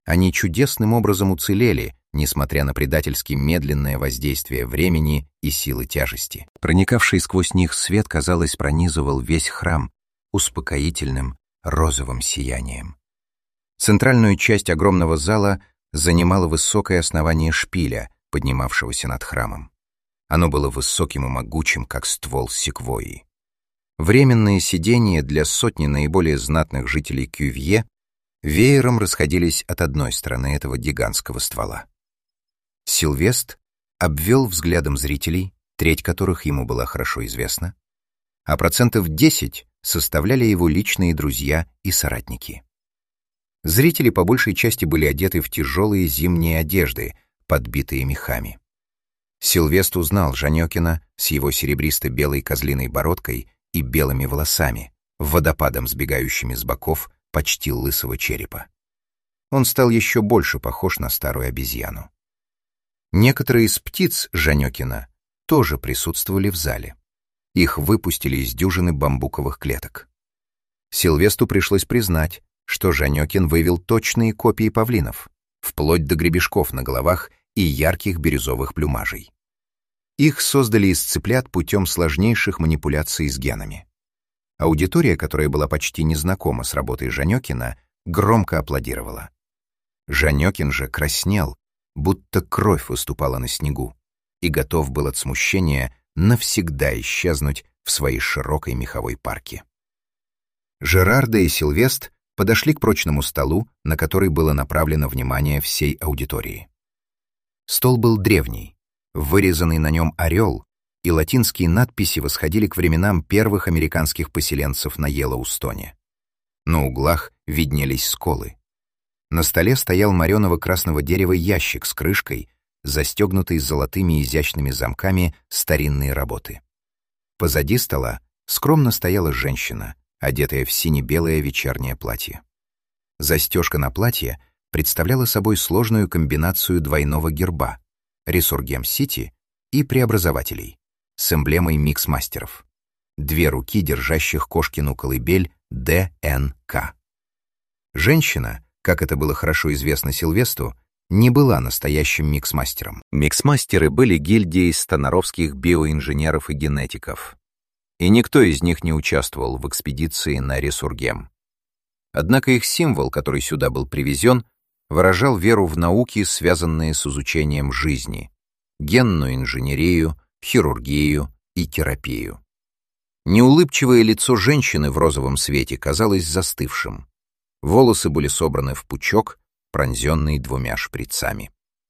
Они чудесным образом уцелели, несмотря на предательски медленное воздействие времени и силы тяжести. Проникавший сквозь них свет, казалось, пронизывал весь храм успокоительным розовым сиянием. Центральную часть огромного зала занимало высокое основание шпиля, поднимавшегося над храмом. Оно было высоким и могучим, как ствол секвойи. Временные сидения для сотни наиболее знатных жителей Кювье веером расходились от одной стороны этого гигантского ствола. Сильвест обвел взглядом зрителей, треть которых ему была хорошо известна, а процентов десять составляли его личные друзья и соратники. Зрители по большей части были одеты в тяжелые зимние одежды, подбитые мехами. Сильвест узнал Жанёкина с его серебристо-белой козлиной бородкой и белыми волосами, водопадом сбегающими с боков почти лысого черепа. Он стал еще больше похож на старую обезьяну. Некоторые из птиц Жанёкина тоже присутствовали в зале. Их выпустили из дюжины бамбуковых клеток. Сильвесту пришлось признать, что Жанёкин вывел точные копии павлинов, вплоть до гребешков на головах и ярких бирюзовых плюмажей. Их создали из цыплят путем сложнейших манипуляций с генами. Аудитория, которая была почти незнакома с работой Жанёкина, громко аплодировала. Жанёкин же краснел, будто кровь выступала на снегу, и готов был от смущения навсегда исчезнуть в своей широкой меховой парке. Жерарда и Сильвест подошли к прочному столу, на который было направлено внимание всей аудитории. Стол был древний, вырезанный на нем орел, и латинские надписи восходили к временам первых американских поселенцев на Йеллоустоне. На углах виднелись сколы. На столе стоял мореного красного дерева ящик с крышкой, застегнутый золотыми изящными замками старинной работы. Позади стола скромно стояла женщина, одетая в сине-белое вечернее платье. Застежка на платье представляла собой сложную комбинацию двойного герба — Ресургем-Сити и преобразователей с эмблемой микс-мастеров. Две руки, держащих кошкину колыбель Д Н К. Женщина, как это было хорошо известно Сильвесту, не была настоящим микс-мастером. Микс-мастеры были гильдией станоровских биоинженеров и генетиков, и никто из них не участвовал в экспедиции на Ресургем. Однако их символ, который сюда был привезен, выражал веру в науки, связанные с изучением жизни, генную инженерию, хирургию и терапию. Неулыбчивое лицо женщины в розовом свете казалось застывшим. Волосы были собраны в пучок, пронзенный двумя шприцами.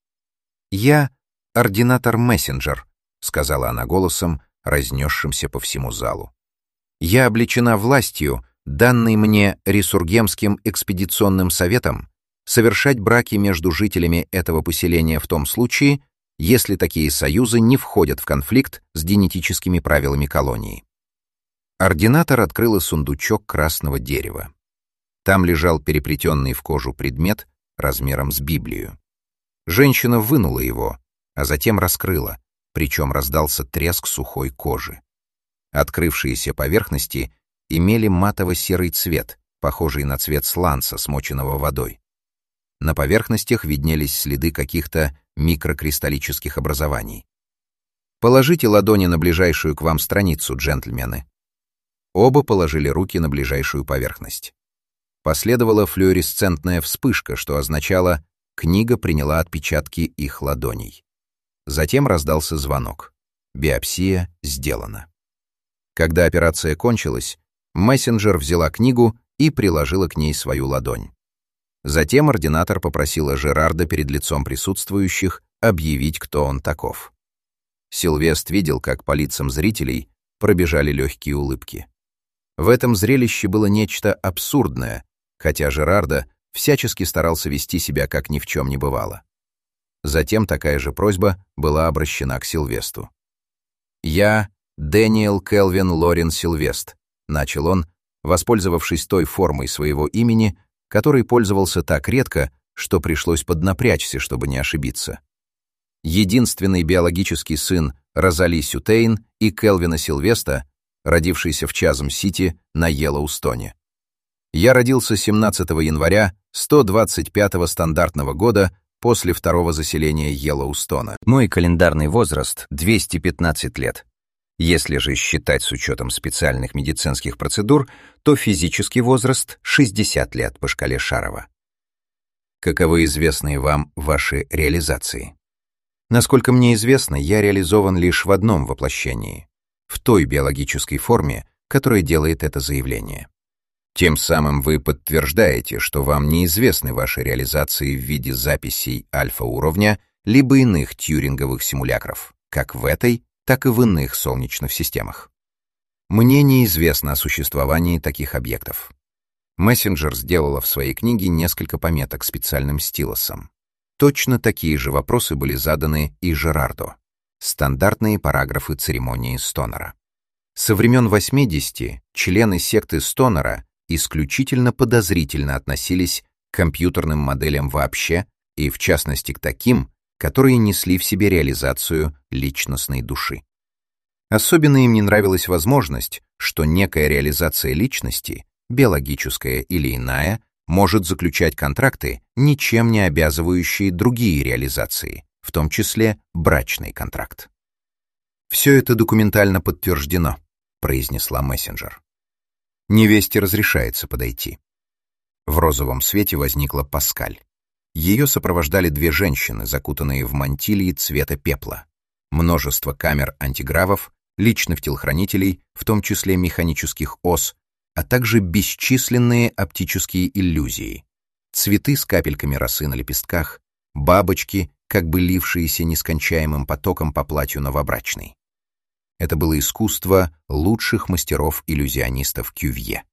«Я ординатор-мессенджер», — сказала она голосом, разнесшимся по всему залу. «Я облечена властью, данной мне Ресургемским экспедиционным советом, совершать браки между жителями этого поселения в том случае, если такие союзы не входят в конфликт с генетическими правилами колонии». Ординатор открыла сундучок красного дерева. Там лежал переплетенный в кожу предмет размером с Библию. Женщина вынула его, а затем раскрыла, причем раздался треск сухой кожи. Открывшиеся поверхности имели матово-серый цвет, похожий на цвет сланца, смоченного водой. На поверхностях виднелись следы каких-то микрокристаллических образований. «Положите ладони на ближайшую к вам страницу, джентльмены». Оба положили руки на ближайшую поверхность. Последовала флуоресцентная вспышка, что означало, книга приняла отпечатки их ладоней. Затем раздался звонок. Биопсия сделана. Когда операция кончилась, мессенджер взяла книгу и приложила к ней свою ладонь. Затем ординатор попросила Жерарда перед лицом присутствующих объявить, кто он таков. Сильвест видел, как по лицам зрителей пробежали легкие улыбки. В этом зрелище было нечто абсурдное, хотя Жерарда всячески старался вести себя, как ни в чем не бывало. Затем такая же просьба была обращена к Сильвесту. «Я Дэниел Келвин Лорен Сильвест», — начал он, воспользовавшись той формой своего имени, которой пользовался так редко, что пришлось поднапрячься, чтобы не ошибиться. Единственный биологический сын Розали Сютейн и Келвина Сильвеста, родившийся в Чазм-Сити на Йеллоустоне. Я родился семнадцатого января сто двадцать пятого стандартного года после второго заселения Йеллоустона. Мой календарный возраст — двести пятнадцать лет. Если же считать с учетом специальных медицинских процедур, то физический возраст — шестьдесят лет по шкале Шарова. Каковы известные вам ваши реализации? Насколько мне известно, я реализован лишь в одном воплощении, в той биологической форме, которая делает это заявление. Тем самым вы подтверждаете, что вам неизвестны ваши реализации в виде записей альфа-уровня либо иных тьюринговых симулякров, как в этой, так и в иных солнечных системах. Мне неизвестно о существовании таких объектов. Мессенджер сделала в своей книге несколько пометок специальным стилусом. Точно такие же вопросы были заданы и Жерардо. Стандартные параграфы церемонии Стонера. Со времен восьмидесяти члены секты Стонера исключительно подозрительно относились к компьютерным моделям вообще и, в частности, к таким, которые несли в себе реализацию личностной души. Особенно им не нравилась возможность, что некая реализация личности, биологическая или иная, может заключать контракты, ничем не обязывающие другие реализации, в том числе брачный контракт. «Все это документально подтверждено», — произнесла мессенджер. «Невесте разрешается подойти». В розовом свете возникла Паскаль. Ее сопровождали две женщины, закутанные в мантилии цвета пепла, множество камер антигравов, личных телохранителей, в том числе механических ос, а также бесчисленные оптические иллюзии, цветы с капельками росы на лепестках, бабочки, как бы лившиеся нескончаемым потоком по платью новобрачной. Это было искусство лучших мастеров-иллюзионистов Кювье.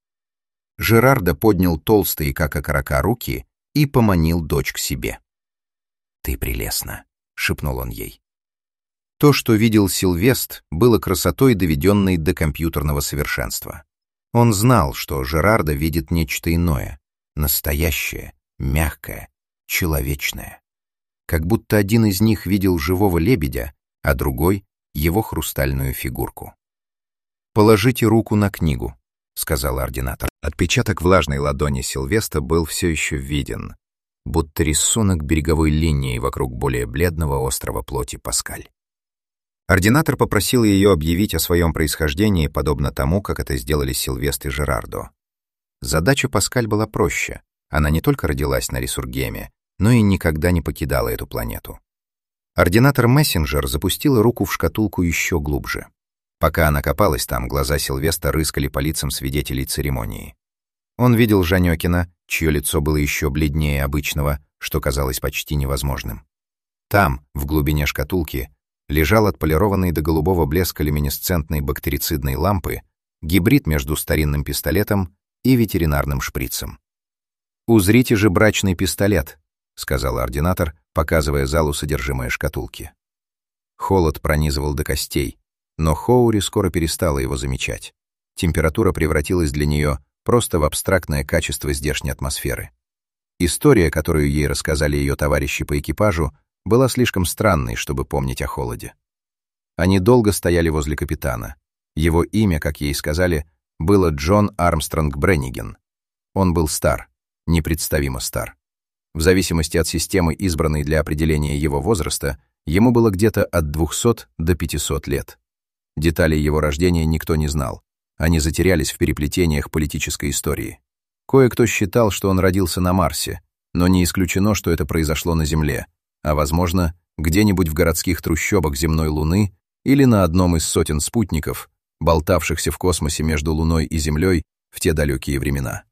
Жерардо поднял толстые, как окорока, руки и поманил дочь к себе. «Ты прелестна», — шепнул он ей. То, что видел Сильвест, было красотой, доведенной до компьютерного совершенства. Он знал, что Жерардо видит нечто иное, настоящее, мягкое, человечное. Как будто один из них видел живого лебедя, а другой — его хрустальную фигурку. «Положите руку на книгу», — сказал ординатор. Отпечаток влажной ладони Сильвеста был все еще виден, будто рисунок береговой линии вокруг более бледного острова плоти Паскаль. Ординатор попросил ее объявить о своем происхождении, подобно тому, как это сделали Сильвест и Жерардо. Задача Паскаль была проще. Она не только родилась на Ресургеме, но и никогда не покидала эту планету. Ординатор Мессенджер запустила руку в шкатулку еще глубже. Пока она копалась там, глаза Сильвеста рыскали по лицам свидетелей церемонии. Он видел Жанёкина, чье лицо было еще бледнее обычного, что казалось почти невозможным. Там, в глубине шкатулки, лежал отполированный до голубого блеска люминесцентной бактерицидной лампы гибрид между старинным пистолетом и ветеринарным шприцем. «Узрите же брачный пистолет», — сказал ординатор, показывая залу содержимое шкатулки. Холод пронизывал до костей, но Хоури скоро перестала его замечать. Температура превратилась для нее просто в абстрактное качество здешней атмосферы. История, которую ей рассказали ее товарищи по экипажу, была слишком странной, чтобы помнить о холоде. Они долго стояли возле капитана. Его имя, как ей сказали, было Джон Армстронг Бренниген. Он был стар, непредставимо стар. В зависимости от системы, избранной для определения его возраста, ему было где-то от двухсот до пятисот лет. Деталей его рождения никто не знал. Они затерялись в переплетениях политической истории. Кое-кто считал, что он родился на Марсе, но не исключено, что это произошло на Земле, а, возможно, где-нибудь в городских трущобах земной Луны или на одном из сотен спутников, болтавшихся в космосе между Луной и Землей в те далекие времена.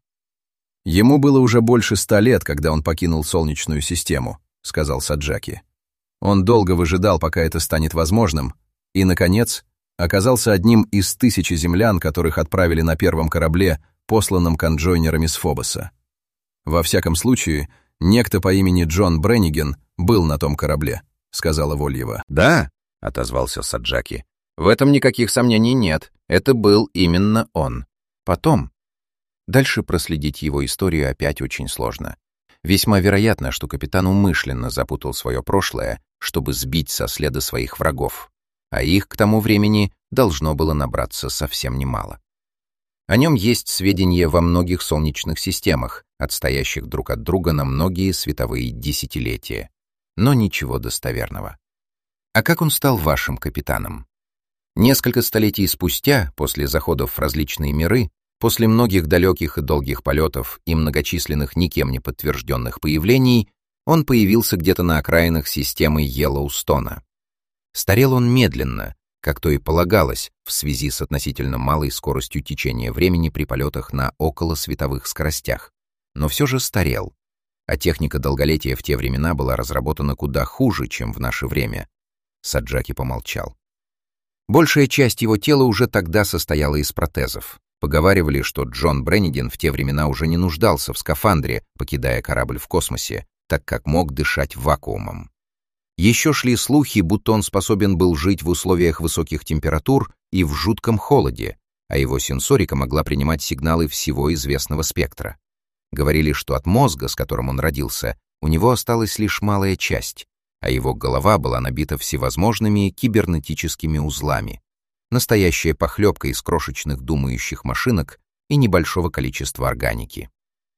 «Ему было уже больше ста лет, когда он покинул Солнечную систему», — сказал Саджаки. «Он долго выжидал, пока это станет возможным, и, наконец, оказался одним из тысячи землян, которых отправили на первом корабле, посланном конджойнерами с Фобоса. Во всяком случае, некто по имени Джон Бренниген был на том корабле», — сказала Вольева. «Да», — отозвался Саджаки, — «в этом никаких сомнений нет. Это был именно он. Потом...» Дальше проследить его историю опять очень сложно. Весьма вероятно, что капитан умышленно запутал свое прошлое, чтобы сбить со следа своих врагов, а их к тому времени должно было набраться совсем немало. О нем есть сведения во многих солнечных системах, отстоящих друг от друга на многие световые десятилетия, но ничего достоверного. А как он стал вашим капитаном? Несколько столетий спустя, после заходов в различные миры, после многих далеких и долгих полетов и многочисленных никем не подтвержденных появлений, он появился где-то на окраинах системы Йеллоустона. Старел он медленно, как то и полагалось, в связи с относительно малой скоростью течения времени при полетах на околосветовых скоростях. Но все же старел, а техника долголетия в те времена была разработана куда хуже, чем в наше время. Саджаки помолчал. Большая часть его тела уже тогда состояла из протезов. Поговаривали, что Джон Бренниген в те времена уже не нуждался в скафандре, покидая корабль в космосе, так как мог дышать вакуумом. Еще шли слухи, будто он способен был жить в условиях высоких температур и в жутком холоде, а его сенсорика могла принимать сигналы всего известного спектра. Говорили, что от мозга, с которым он родился, у него осталась лишь малая часть, а его голова была набита всевозможными кибернетическими узлами. Настоящая похлебка из крошечных думающих машинок и небольшого количества органики.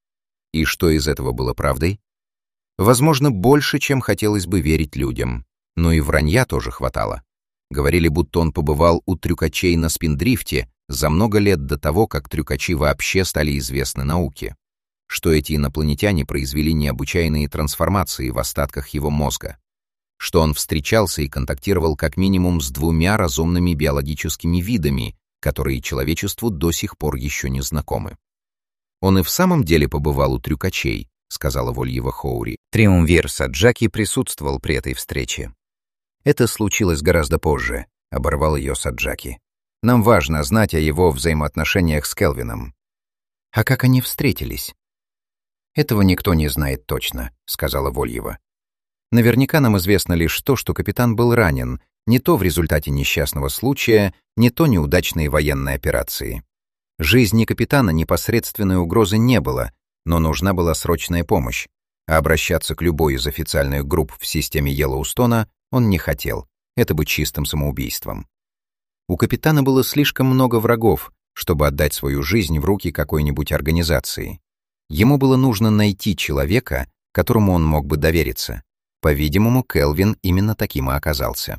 И что из этого было правдой? Возможно, больше, чем хотелось бы верить людям, но и вранья тоже хватало. Говорили, будто он побывал у трюкачей на спиндрифте за много лет до того, как трюкачи вообще стали известны науке, что эти инопланетяне произвели необычайные трансформации в остатках его мозга, что он встречался и контактировал как минимум с двумя разумными биологическими видами, которые человечеству до сих пор еще не знакомы. Он и в самом деле побывал у трюкачей, сказала Вольева Хоури. Триумвир Саджаки присутствовал при этой встрече. Это случилось гораздо позже, оборвал ее Саджаки. Нам важно знать о его взаимоотношениях с Келвином. А как они встретились? Этого никто не знает точно, сказала Вольева. Наверняка нам известно лишь то, что капитан был ранен, не то в результате несчастного случая, не то неудачной военной операции. Жизни капитана непосредственной угрозы не было, но нужна была срочная помощь, а обращаться к любой из официальных групп в системе Йеллоустона он не хотел, это бы чистым самоубийством. У капитана было слишком много врагов, чтобы отдать свою жизнь в руки какой-нибудь организации. Ему было нужно найти человека, которому он мог бы довериться. По-видимому, Келвин именно таким и оказался.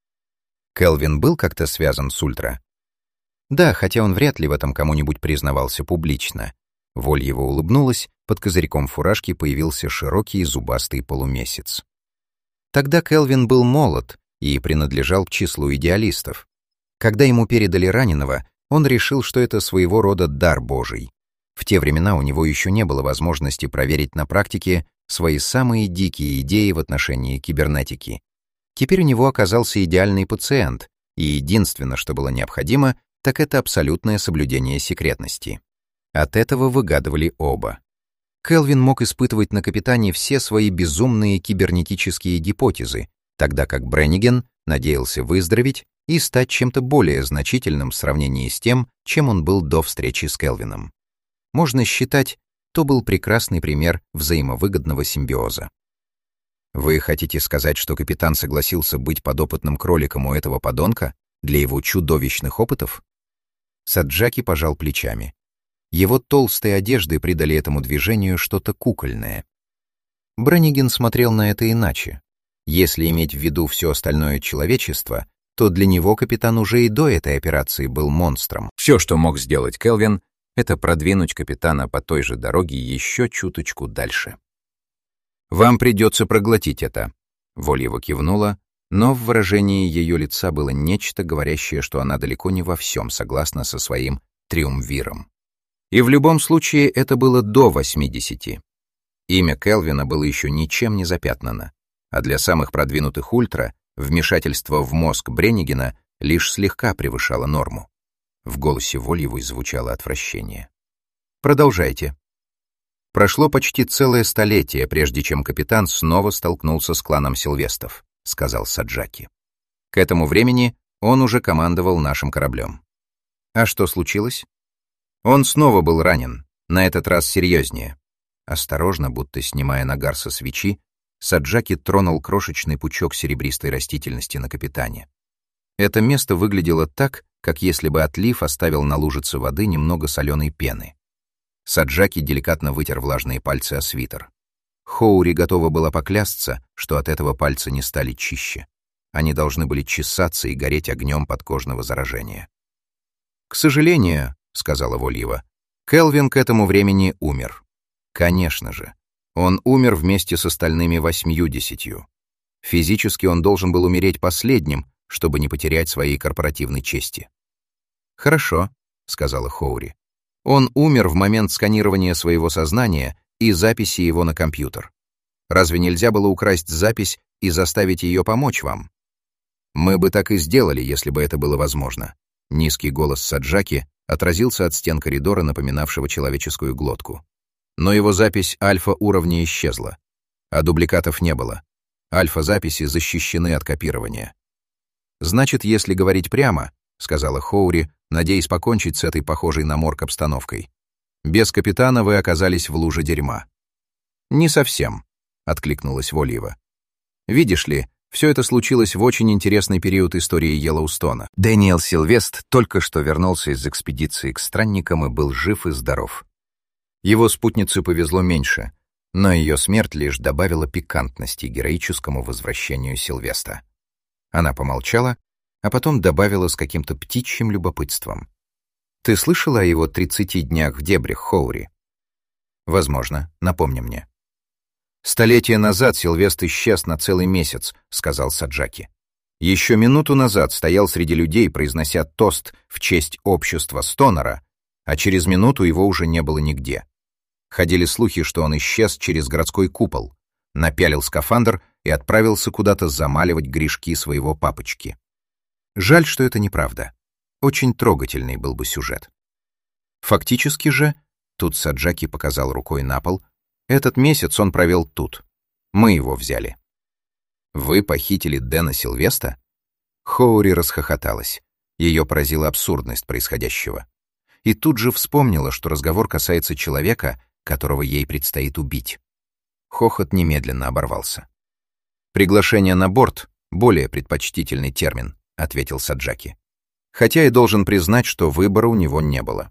Келвин был как-то связан с Ультра? Да, хотя он вряд ли в этом кому-нибудь признавался публично. Вольева улыбнулась, под козырьком фуражки появился широкий зубастый полумесяц. Тогда Келвин был молод и принадлежал к числу идеалистов. Когда ему передали раненого, он решил, что это своего рода дар Божий. В те времена у него еще не было возможности проверить на практике свои самые дикие идеи в отношении кибернетики. Теперь у него оказался идеальный пациент, и единственное, что было необходимо, так это абсолютное соблюдение секретности. От этого выгадывали оба. Келвин мог испытывать на капитане все свои безумные кибернетические гипотезы, тогда как Бренниген надеялся выздороветь и стать чем-то более значительным в сравнении с тем, чем он был до встречи с Келвином. Можно считать, то был прекрасный пример взаимовыгодного симбиоза. Вы хотите сказать, что капитан согласился быть подопытным кроликом у этого подонка для его чудовищных опытов? Саджаки пожал плечами. Его толстые одежды придали этому движению что-то кукольное. Бренниген смотрел на это иначе. Если иметь в виду все остальное человечество, то для него капитан уже и до этой операции был монстром. Все, что мог сделать Келвин, это продвинуть капитана по той же дороге еще чуточку дальше. «Вам придется проглотить это», — Вольева кивнула, но в выражении ее лица было нечто, говорящее, что она далеко не во всем согласна со своим триумвиром. И в любом случае это было до восьмидесяти. Имя Келвина было еще ничем не запятнано, а для самых продвинутых ультра вмешательство в мозг Бреннигена лишь слегка превышало норму. В голосе Вольевой звучало отвращение. «Продолжайте». «Прошло почти целое столетие, прежде чем капитан снова столкнулся с кланом Сильвестов», — сказал Саджаки. «К этому времени он уже командовал нашим кораблем». «А что случилось?» «Он снова был ранен, на этот раз серьезнее». Осторожно, будто снимая нагар со свечи, Саджаки тронул крошечный пучок серебристой растительности на капитане. Это место выглядело так, как если бы отлив оставил на лужице воды немного соленой пены. Саджаки деликатно вытер влажные пальцы о свитер. Хоури готова была поклясться, что от этого пальцы не стали чище. Они должны были чесаться и гореть огнем подкожного заражения. «К сожалению», — сказала Вольева, — «Келвин к этому времени умер». Конечно же. Он умер вместе с остальными восьмью-десятью. Физически он должен был умереть последним, чтобы не потерять своей корпоративной чести. «Хорошо», — сказала Хоури. «Он умер в момент сканирования своего сознания и записи его на компьютер. Разве нельзя было украсть запись и заставить ее помочь вам?» «Мы бы так и сделали, если бы это было возможно». Низкий голос Саджаки отразился от стен коридора, напоминавшего человеческую глотку. Но его запись альфа-уровня исчезла, а дубликатов не было. Альфа-записи защищены от копирования. «Значит, если говорить прямо», — сказала Хоури, надеясь покончить с этой похожей на морг обстановкой, «без капитана вы оказались в луже дерьма». «Не совсем», — откликнулась Вольева. «Видишь ли, все это случилось в очень интересный период истории Йеллоустона. Дэниел Сильвест только что вернулся из экспедиции к странникам и был жив и здоров. Его спутнице повезло меньше, но ее смерть лишь добавила пикантности героическому возвращению Сильвеста. Она помолчала, а потом добавила с каким-то птичьим любопытством. «Ты слышала о его тридцати днях в дебрях, Хоури?» «Возможно, напомни мне». «Столетия назад Сильвест исчез на целый месяц», — сказал Саджаки. «Еще минуту назад стоял среди людей, произнося тост в честь общества Стонера, а через минуту его уже не было нигде. Ходили слухи, что он исчез через городской купол, напялил скафандр и отправился куда-то замаливать грешки своего папочки. Жаль, что это неправда. Очень трогательный был бы сюжет. Фактически же, тут Саджаки показал рукой на пол, этот месяц он провел тут. Мы его взяли». «Вы похитили Дэна Сильвеста?» Хоури расхохоталась. Ее поразила абсурдность происходящего. И тут же вспомнила, что разговор касается человека, которого ей предстоит убить. Хохот немедленно оборвался. «Приглашение на борт — более предпочтительный термин», — ответил Саджаки. «Хотя и должен признать, что выбора у него не было».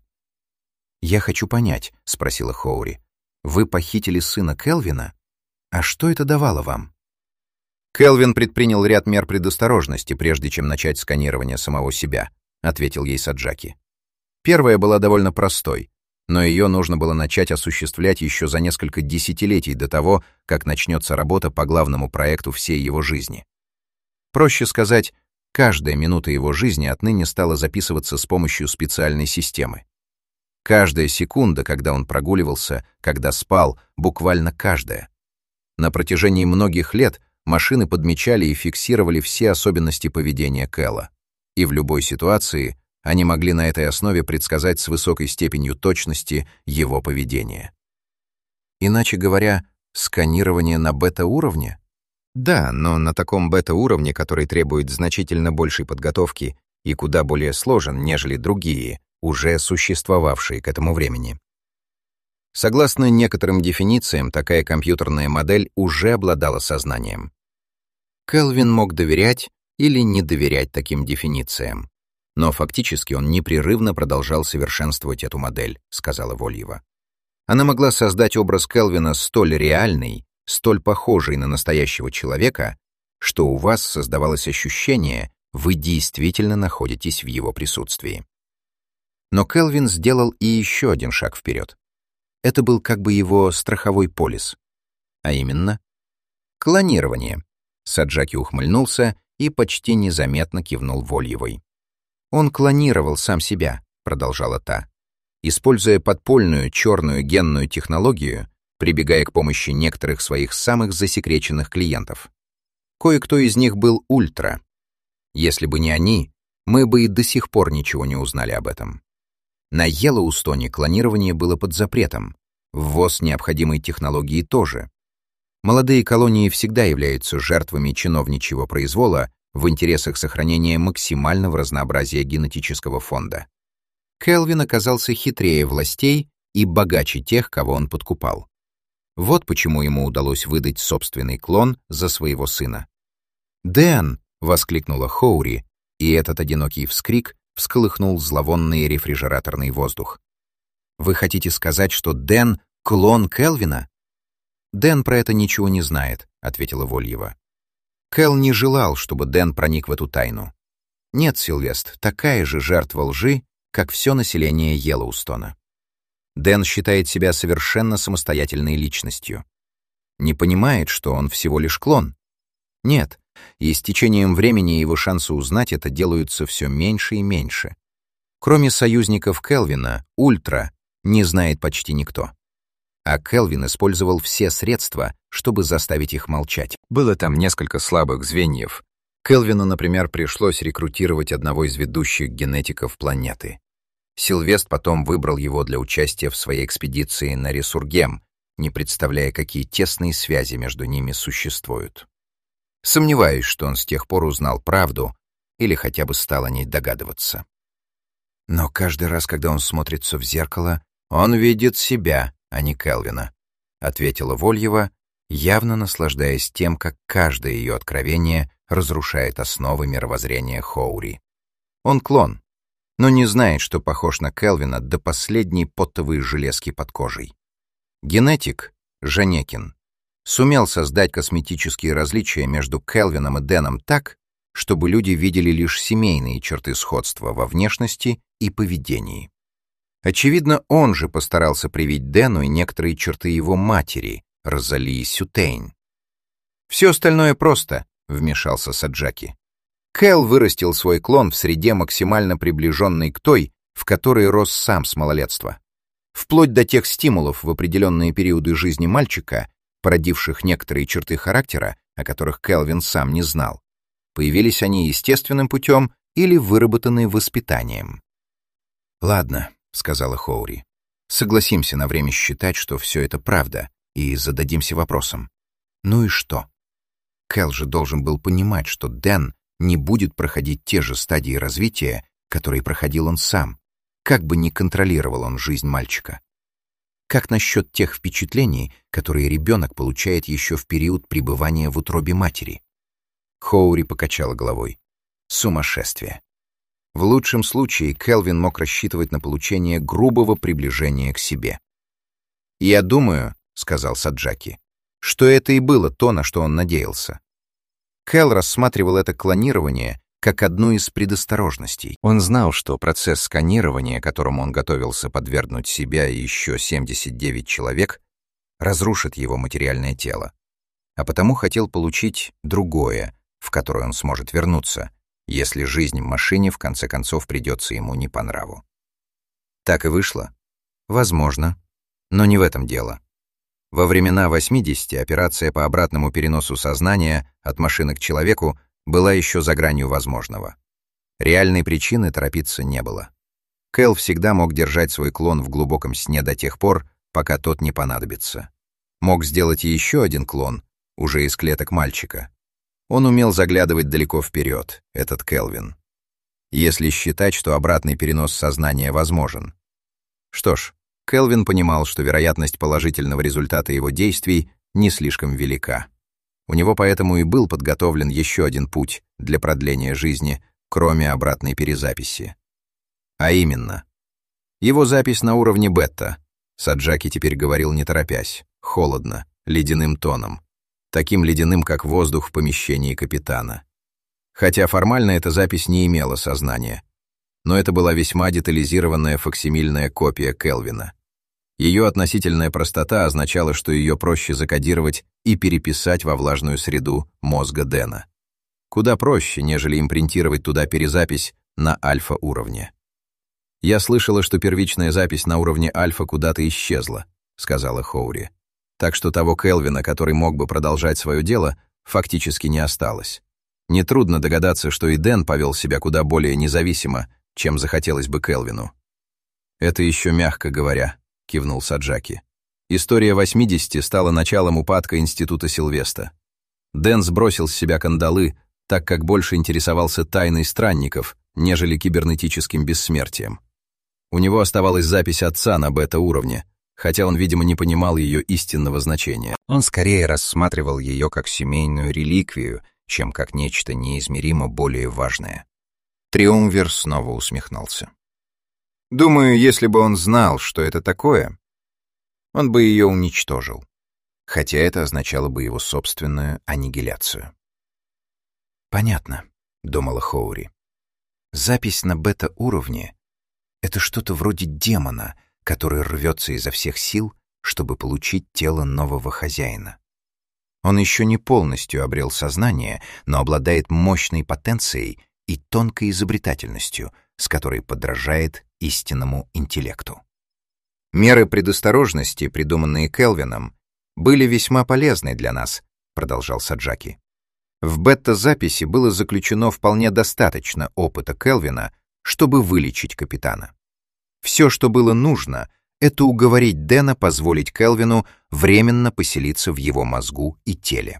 «Я хочу понять», — спросила Хоури. «Вы похитили сына Келвина? А что это давало вам?» «Келвин предпринял ряд мер предосторожности, прежде чем начать сканирование самого себя», — ответил ей Саджаки. «Первая была довольно простой, но ее нужно было начать осуществлять еще за несколько десятилетий до того, как начнется работа по главному проекту всей его жизни. Проще сказать, каждая минута его жизни отныне стала записываться с помощью специальной системы. Каждая секунда, когда он прогуливался, когда спал, буквально каждая. На протяжении многих лет машины подмечали и фиксировали все особенности поведения Кэла. И в любой ситуации они могли на этой основе предсказать с высокой степенью точности его поведение. Иначе говоря, сканирование на бета-уровне? Да, но на таком бета-уровне, который требует значительно большей подготовки и куда более сложен, нежели другие, уже существовавшие к этому времени. Согласно некоторым дефинициям, такая компьютерная модель уже обладала сознанием. Келвин мог доверять или не доверять таким дефинициям, но фактически он непрерывно продолжал совершенствовать эту модель, сказала Вольева. Она могла создать образ Келвина столь реальный, столь похожий на настоящего человека, что у вас создавалось ощущение, вы действительно находитесь в его присутствии. Но Келвин сделал и еще один шаг вперед. Это был как бы его страховой полис. А именно, клонирование. Саджаки ухмыльнулся и почти незаметно кивнул Вольевой. «Он клонировал сам себя», — продолжала та, используя подпольную черную генную технологию, прибегая к помощи некоторых своих самых засекреченных клиентов. Кое-кто из них был ультра. Если бы не они, мы бы и до сих пор ничего не узнали об этом. На Йеллоустоне клонирование было под запретом, ввоз необходимой технологии тоже. Молодые колонии всегда являются жертвами чиновничьего произвола в интересах сохранения максимального разнообразия генетического фонда. Келвин оказался хитрее властей и богаче тех, кого он подкупал. Вот почему ему удалось выдать собственный клон за своего сына. «Дэн!» — воскликнула Хоури, и этот одинокий вскрик всколыхнул зловонный рефрижераторный воздух. «Вы хотите сказать, что Дэн — клон Келвина?» «Дэн про это ничего не знает», — ответила Вольева. Кэл не желал, чтобы Дэн проник в эту тайну. Нет, Сильвест, такая же жертва лжи, как все население Йеллоустона. Дэн считает себя совершенно самостоятельной личностью. Не понимает, что он всего лишь клон. Нет, и с течением времени его шансы узнать это делаются все меньше и меньше. Кроме союзников Келвина, Ультра не знает почти никто. А Келвин использовал все средства, чтобы заставить их молчать. Было там несколько слабых звеньев. Келвину, например, пришлось рекрутировать одного из ведущих генетиков планеты. Сильвест потом выбрал его для участия в своей экспедиции на Ресургем, не представляя, какие тесные связи между ними существуют. Сомневаюсь, что он с тех пор узнал правду или хотя бы стал о ней догадываться. Но каждый раз, когда он смотрится в зеркало, он видит себя, а не Келвина, — ответила Вольева, явно наслаждаясь тем, как каждое ее откровение разрушает основы мировоззрения Хоури. Он клон, но не знает, что похож на Келвина до последней потовой железки под кожей. Генетик, Жанекин, сумел создать косметические различия между Келвином и Дэном так, чтобы люди видели лишь семейные черты сходства во внешности и поведении. Очевидно, он же постарался привить Дэну и некоторые черты его матери, Розалии Сютейн. «Все остальное просто», — вмешался Саджаки. Кэл вырастил свой клон в среде, максимально приближенной к той, в которой рос сам с малолетства. Вплоть до тех стимулов в определенные периоды жизни мальчика, породивших некоторые черты характера, о которых Келвин сам не знал. Появились они естественным путем или выработаны воспитанием. «Ладно», — сказала Хоури, — «согласимся на время считать, что все это правда, и зададимся вопросом. Ну и что? Кэл же должен был понимать, что Дэн не будет проходить те же стадии развития, которые проходил он сам, как бы ни контролировал он жизнь мальчика. Как насчет тех впечатлений, которые ребенок получает еще в период пребывания в утробе матери?» Хоури покачала головой. Сумасшествие. В лучшем случае Келвин мог рассчитывать на получение грубого приближения к себе. «Я думаю, — сказал Саджаки, — что это и было то, на что он надеялся. Кэл рассматривал это клонирование как одну из предосторожностей. Он знал, что процесс сканирования, которому он готовился подвергнуть себя и еще семьдесят девять человек, разрушит его материальное тело, а потому хотел получить другое, в которое он сможет вернуться, если жизнь в машине в конце концов придется ему не по нраву. Так и вышло? Возможно, но не в этом дело. Во времена восьмидесяти операция по обратному переносу сознания от машины к человеку была еще за гранью возможного. Реальной причины торопиться не было. Кэл всегда мог держать свой клон в глубоком сне до тех пор, пока тот не понадобится. Мог сделать и еще один клон, уже из клеток мальчика. Он умел заглядывать далеко вперед, этот Келвин. Если считать, что обратный перенос сознания возможен. Что ж, Келвин понимал, что вероятность положительного результата его действий не слишком велика. У него поэтому и был подготовлен еще один путь для продления жизни, кроме обратной перезаписи. А именно, его запись на уровне бета. Саджаки теперь говорил не торопясь, холодно, ледяным тоном. Таким ледяным, как воздух в помещении капитана. Хотя формально эта запись не имела сознания, но это была весьма детализированная факсимильная копия Келвина. Ее относительная простота означала, что ее проще закодировать и переписать во влажную среду мозга Дэна. Куда проще, нежели импринтировать туда перезапись на альфа-уровне. «Я слышала, что первичная запись на уровне альфа куда-то исчезла», — сказала Хоури. «Так что того Келвина, который мог бы продолжать свое дело, фактически не осталось. Нетрудно догадаться, что и Дэн повел себя куда более независимо, чем захотелось бы Келвину». «Это еще мягко говоря», — кивнул Саджаки. «История восьмидесяти стала началом упадка Института Сильвеста. Дэн сбросил с себя кандалы, так как больше интересовался тайной странников, нежели кибернетическим бессмертием. У него оставалась запись отца на бета-уровне, хотя он, видимо, не понимал ее истинного значения. Он скорее рассматривал ее как семейную реликвию, чем как нечто неизмеримо более важное. Триумвир снова усмехнулся. Думаю, если бы он знал, что это такое, он бы ее уничтожил, хотя это означало бы его собственную аннигиляцию. «Понятно», — думала Хоури. «Запись на бета-уровне — это что-то вроде демона, который рвется изо всех сил, чтобы получить тело нового хозяина. Он еще не полностью обрел сознание, но обладает мощной потенцией и тонкой изобретательностью, с которой подражает истинному интеллекту. Меры предосторожности, придуманные Келвином, были весьма полезны для нас», — продолжал Саджаки. В бета-записи было заключено вполне достаточно опыта Келвина, чтобы вылечить капитана. Все, что было нужно, это уговорить Дэна позволить Келвину временно поселиться в его мозгу и теле.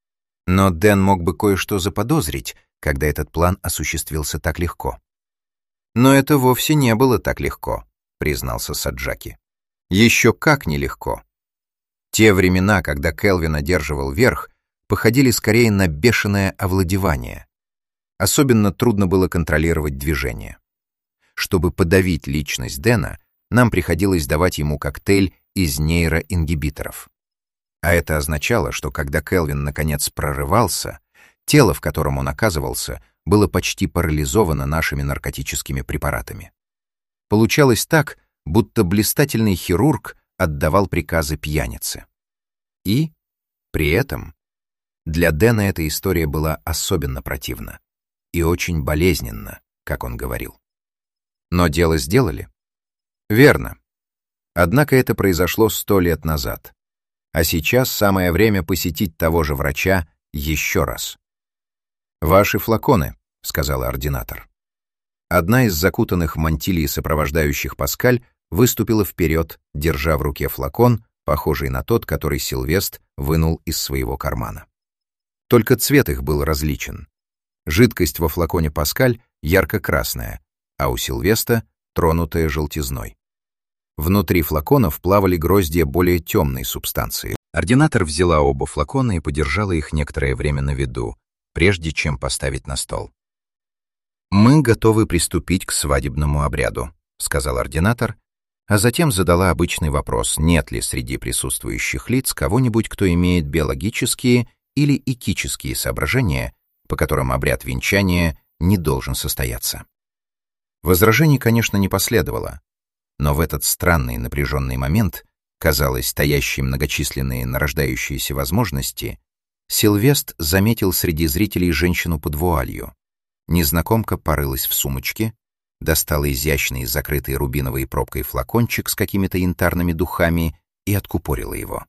Но Дэн мог бы кое-что заподозрить, когда этот план осуществился так легко. «Но это вовсе не было так легко», — признался Саджаки. «Еще как нелегко. Те времена, когда Келвин одерживал верх, походили скорее на бешеное овладевание. Особенно трудно было контролировать движение. Чтобы подавить личность Дэна, нам приходилось давать ему коктейль из нейроингибиторов. А это означало, что когда Келвин наконец прорывался, тело, в котором он оказывался, было почти парализовано нашими наркотическими препаратами. Получалось так, будто блистательный хирург отдавал приказы пьянице. И, при этом, для Дэна эта история была особенно противна и очень болезненна, как он говорил. Но дело сделали? Верно. Однако это произошло сто лет назад. А сейчас самое время посетить того же врача еще раз. «Ваши флаконы», — сказала ординатор. Одна из закутанных в мантилии сопровождающих Паскаль выступила вперед, держа в руке флакон, похожий на тот, который Сильвест вынул из своего кармана. Только цвет их был различен. Жидкость во флаконе Паскаль ярко-красная, а у Сильвеста тронутая желтизной. Внутри флаконов плавали гроздья более темной субстанции. Ординатор взяла оба флакона и подержала их некоторое время на виду, прежде чем поставить на стол. «Мы готовы приступить к свадебному обряду», — сказал ординатор, а затем задала обычный вопрос, нет ли среди присутствующих лиц кого-нибудь, кто имеет биологические или этические соображения, по которым обряд венчания не должен состояться. Возражений, конечно, не последовало, но в этот странный напряженный момент, казалось, стоящие многочисленные нарождающиеся возможности, Сильвест заметил среди зрителей женщину под вуалью. Незнакомка порылась в сумочке, достала изящный закрытый рубиновой пробкой флакончик с какими-то янтарными духами и откупорила его.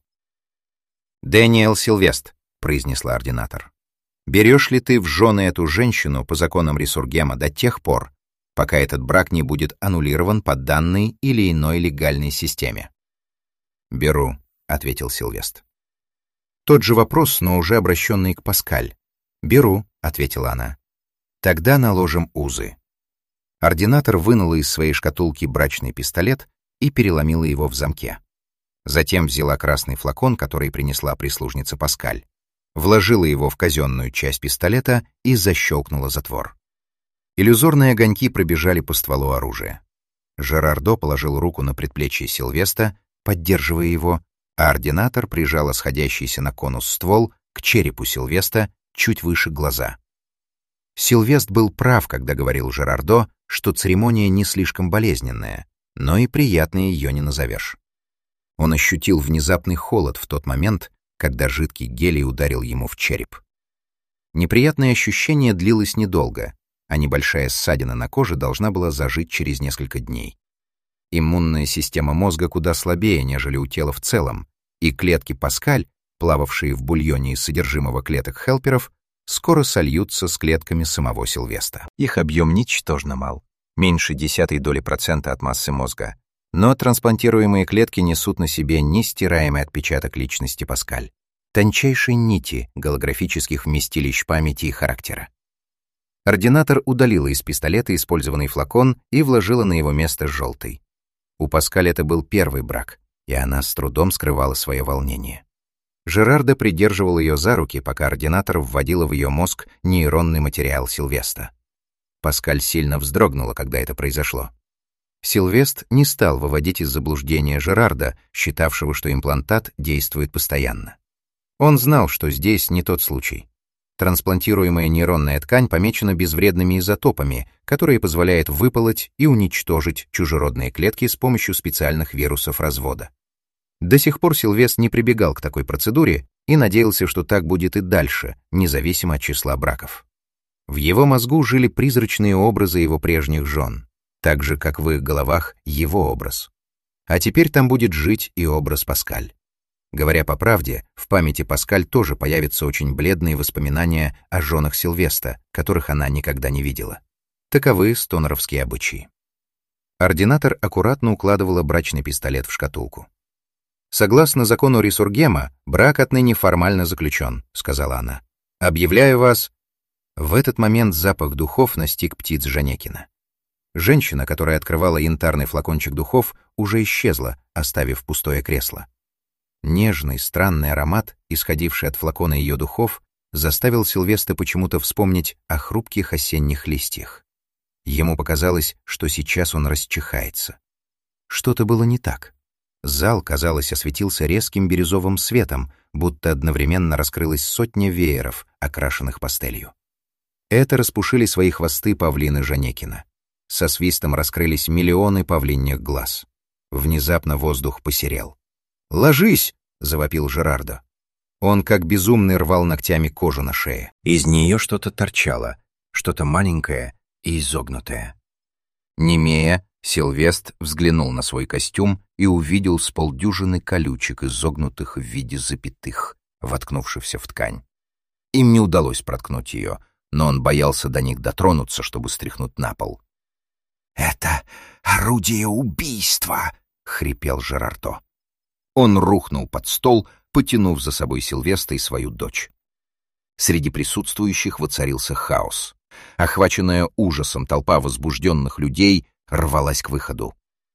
«Дэниел Сильвест», — произнесла ординатор, — «берешь ли ты в жены эту женщину по законам Ресургема до тех пор, пока этот брак не будет аннулирован по данной или иной легальной системе?» «Беру», — ответил Сильвест. Тот же вопрос, но уже обращенный к Паскаль. «Беру», — ответила она. «Тогда наложим узы». Ординатор вынула из своей шкатулки брачный пистолет и переломила его в замке. Затем взяла красный флакон, который принесла прислужница Паскаль, вложила его в казенную часть пистолета и защелкнула затвор. Иллюзорные огоньки пробежали по стволу оружия. Жерардо положил руку на предплечье Сильвеста, поддерживая его, а ординатор прижала сходящийся на конус ствол к черепу Сильвеста чуть выше глаза. Сильвест был прав, когда говорил Жерардо, что церемония не слишком болезненная, но и приятной ее не назовешь. Он ощутил внезапный холод в тот момент, когда жидкий гелий ударил ему в череп. Неприятное ощущение длилось недолго, а небольшая ссадина на коже должна была зажить через несколько дней. Иммунная система мозга куда слабее, нежели у тела в целом, и клетки Паскаль, плававшие в бульоне из содержимого клеток хелперов, скоро сольются с клетками самого Сильвеста. Их объем ничтожно мал, меньше десятой доли процента от массы мозга, но трансплантируемые клетки несут на себе нестираемый отпечаток личности Паскаль, тончайшей нити голографических вместилищ памяти и характера. Ординатор удалила из пистолета использованный флакон и вложила на его место желтый. У Паскаль это был первый брак, и она с трудом скрывала свое волнение. Жерардо придерживал ее за руки, пока ординатор вводила в ее мозг нейронный материал Сильвеста. Паскаль сильно вздрогнула, когда это произошло. Сильвест не стал выводить из заблуждения Жерарда, считавшего, что имплантат действует постоянно. Он знал, что здесь не тот случай. Трансплантируемая нейронная ткань помечена безвредными изотопами, которые позволяют выполоть и уничтожить чужеродные клетки с помощью специальных вирусов развода. До сих пор Сильвест не прибегал к такой процедуре и надеялся, что так будет и дальше, независимо от числа браков. В его мозгу жили призрачные образы его прежних жен, так же, как в их головах его образ. А теперь там будет жить и образ Паскаль. Говоря по правде, в памяти Паскаль тоже появятся очень бледные воспоминания о женах Сильвеста, которых она никогда не видела. Таковы стоноровские обычаи. Ординатор аккуратно укладывала брачный пистолет в шкатулку. «Согласно закону Ресургема, брак отныне формально заключен», — сказала она. «Объявляю вас...» В этот момент запах духов настиг птиц Жанекина. Женщина, которая открывала янтарный флакончик духов, уже исчезла, оставив пустое кресло. Нежный, странный аромат, исходивший от флакона ее духов, заставил Сильвестра почему-то вспомнить о хрупких осенних листьях. Ему показалось, что сейчас он расчихается. Что-то было не так. Зал, казалось, осветился резким бирюзовым светом, будто одновременно раскрылась сотня вееров, окрашенных пастелью. Это распушили свои хвосты павлины Жанекина. Со свистом раскрылись миллионы павлиньих глаз. Внезапно воздух посерел. «Ложись!» — завопил Жерардо. Он как безумный рвал ногтями кожу на шее. Из нее что-то торчало, что-то маленькое и изогнутое. Немея, Сильвест взглянул на свой костюм и увидел с полдюжины колючек, изогнутых в виде запятых, воткнувшихся в ткань. Им не удалось проткнуть ее, но он боялся до них дотронуться, чтобы стряхнуть на пол. «Это орудие убийства!» — хрипел Жерардо. Он рухнул под стол, потянув за собой Сильвестра и свою дочь. Среди присутствующих воцарился хаос. Охваченная ужасом толпа возбужденных людей рвалась к выходу.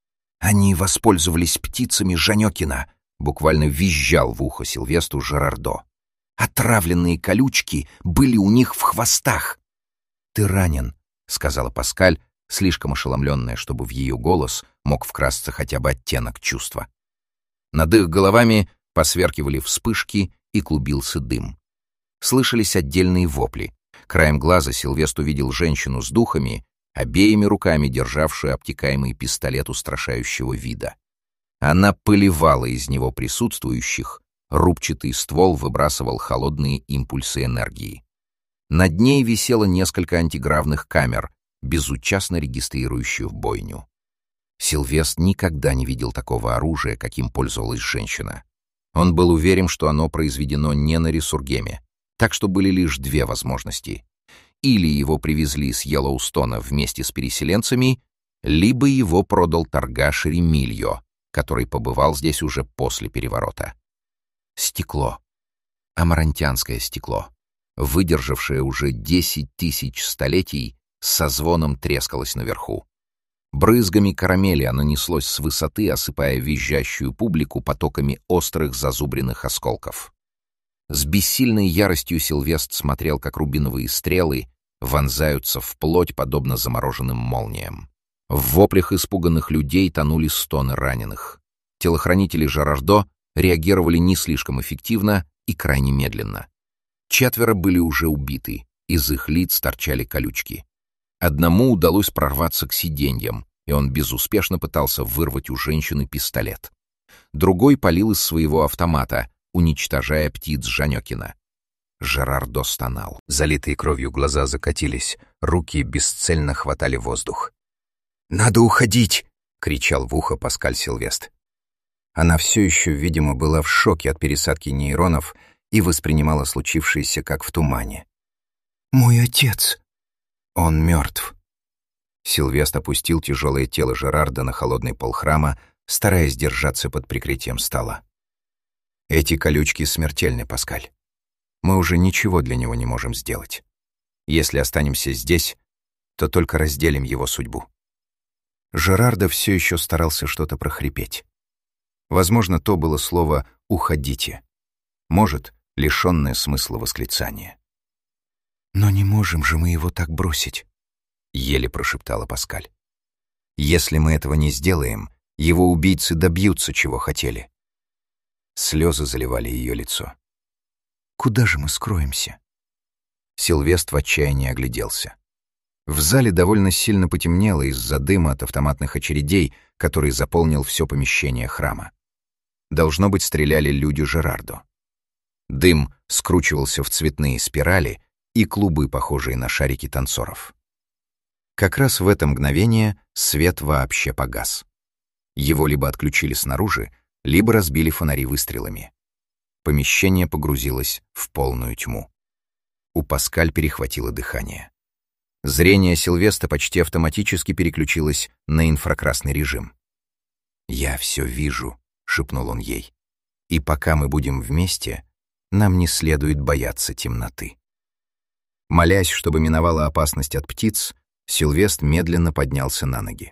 «Они воспользовались птицами Жанекина», — буквально визжал в ухо Сильвестру Жерардо. «Отравленные колючки были у них в хвостах». «Ты ранен», — сказала Паскаль, слишком ошеломленная, чтобы в ее голос мог вкрасться хотя бы оттенок чувства. Над их головами посверкивали вспышки и клубился дым. Слышались отдельные вопли. Краем глаза Сильвестр увидел женщину с духами, обеими руками державшую обтекаемый пистолет устрашающего вида. Она поливала из него присутствующих, рубчатый ствол выбрасывал холодные импульсы энергии. Над ней висело несколько антигравных камер, безучастно регистрирующих бойню. Сильвестр никогда не видел такого оружия, каким пользовалась женщина. Он был уверен, что оно произведено не на Ресургеме, так что были лишь две возможности. Или его привезли с Йеллоустона вместе с переселенцами, либо его продал торгаш Ремильо, который побывал здесь уже после переворота. Стекло. Амарантианское стекло, выдержавшее уже десять тысяч столетий, со звоном трескалось наверху. Брызгами карамели оно неслось с высоты, осыпая визжащую публику потоками острых зазубренных осколков. С бессильной яростью Сильвестр смотрел, как рубиновые стрелы вонзаются в плоть, подобно замороженным молниям. В воплях испуганных людей тонули стоны раненых. Телохранители Жерардо реагировали не слишком эффективно и крайне медленно. Четверо были уже убиты, из их лиц торчали колючки. Одному удалось прорваться к сиденьям, и он безуспешно пытался вырвать у женщины пистолет. Другой палил из своего автомата, уничтожая птиц Жанекина. Жерардо стонал. Залитые кровью глаза закатились, руки бесцельно хватали воздух. «Надо уходить!» — кричал в ухо Паскаль Сильвестр. Она все еще, видимо, была в шоке от пересадки нейронов и воспринимала случившееся как в тумане. «Мой отец!» «Он мертв». Сильвестр опустил тяжелое тело Жерарда на холодный пол храма, стараясь держаться под прикрытием стола. «Эти колючки смертельны, Паскаль. Мы уже ничего для него не можем сделать. Если останемся здесь, то только разделим его судьбу». Жерардо все еще старался что-то прохрипеть. Возможно, то было слово «уходите». Может, лишенное смысла восклицание. «Но не можем же мы его так бросить. еле прошептала Паскаль. «Если мы этого не сделаем, его убийцы добьются, чего хотели». Слезы заливали ее лицо. «Куда же мы скроемся?» Сильвест в отчаянии огляделся. В зале довольно сильно потемнело из-за дыма от автоматных очередей, который заполнил все помещение храма. Должно быть, стреляли люди Жерардо. Дым скручивался в цветные спирали и клубы, похожие на шарики танцоров. Как раз в это мгновение свет вообще погас. Его либо отключили снаружи, либо разбили фонари выстрелами. Помещение погрузилось в полную тьму. У Паскаль перехватило дыхание. Зрение Сильвеста почти автоматически переключилось на инфракрасный режим. «Я все вижу», — шепнул он ей. «И пока мы будем вместе, нам не следует бояться темноты». Молясь, чтобы миновала опасность от птиц, Сильвест медленно поднялся на ноги.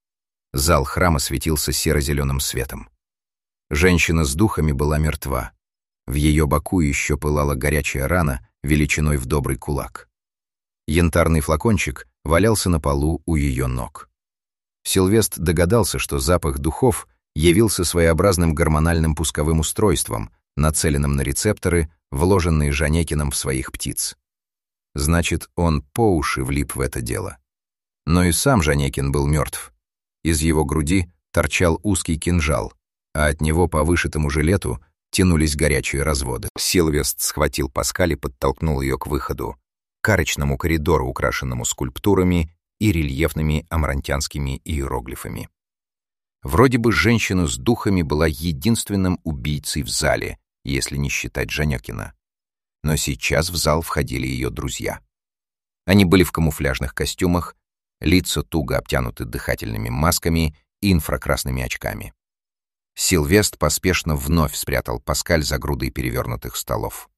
Зал храма светился серо-зеленым светом. Женщина с духами была мертва. В ее боку еще пылала горячая рана величиной в добрый кулак. Янтарный флакончик валялся на полу у ее ног. Сильвест догадался, что запах духов явился своеобразным гормональным пусковым устройством, нацеленным на рецепторы, вложенные Жанекиным в своих птиц. Значит, он по уши влип в это дело. Но и сам Жанекин был мертв. Из его груди торчал узкий кинжал, а от него по вышитому жилету тянулись горячие разводы. Сильвест схватил Паскаль и подтолкнул ее к выходу, к арочному коридору, украшенному скульптурами и рельефными амрантянскими иероглифами. Вроде бы женщина с духами была единственным убийцей в зале, если не считать Жанекина. Но сейчас в зал входили ее друзья. Они были в камуфляжных костюмах, лица туго обтянуты дыхательными масками и инфракрасными очками. Сильвест поспешно вновь спрятал Паскаль за грудой перевернутых столов.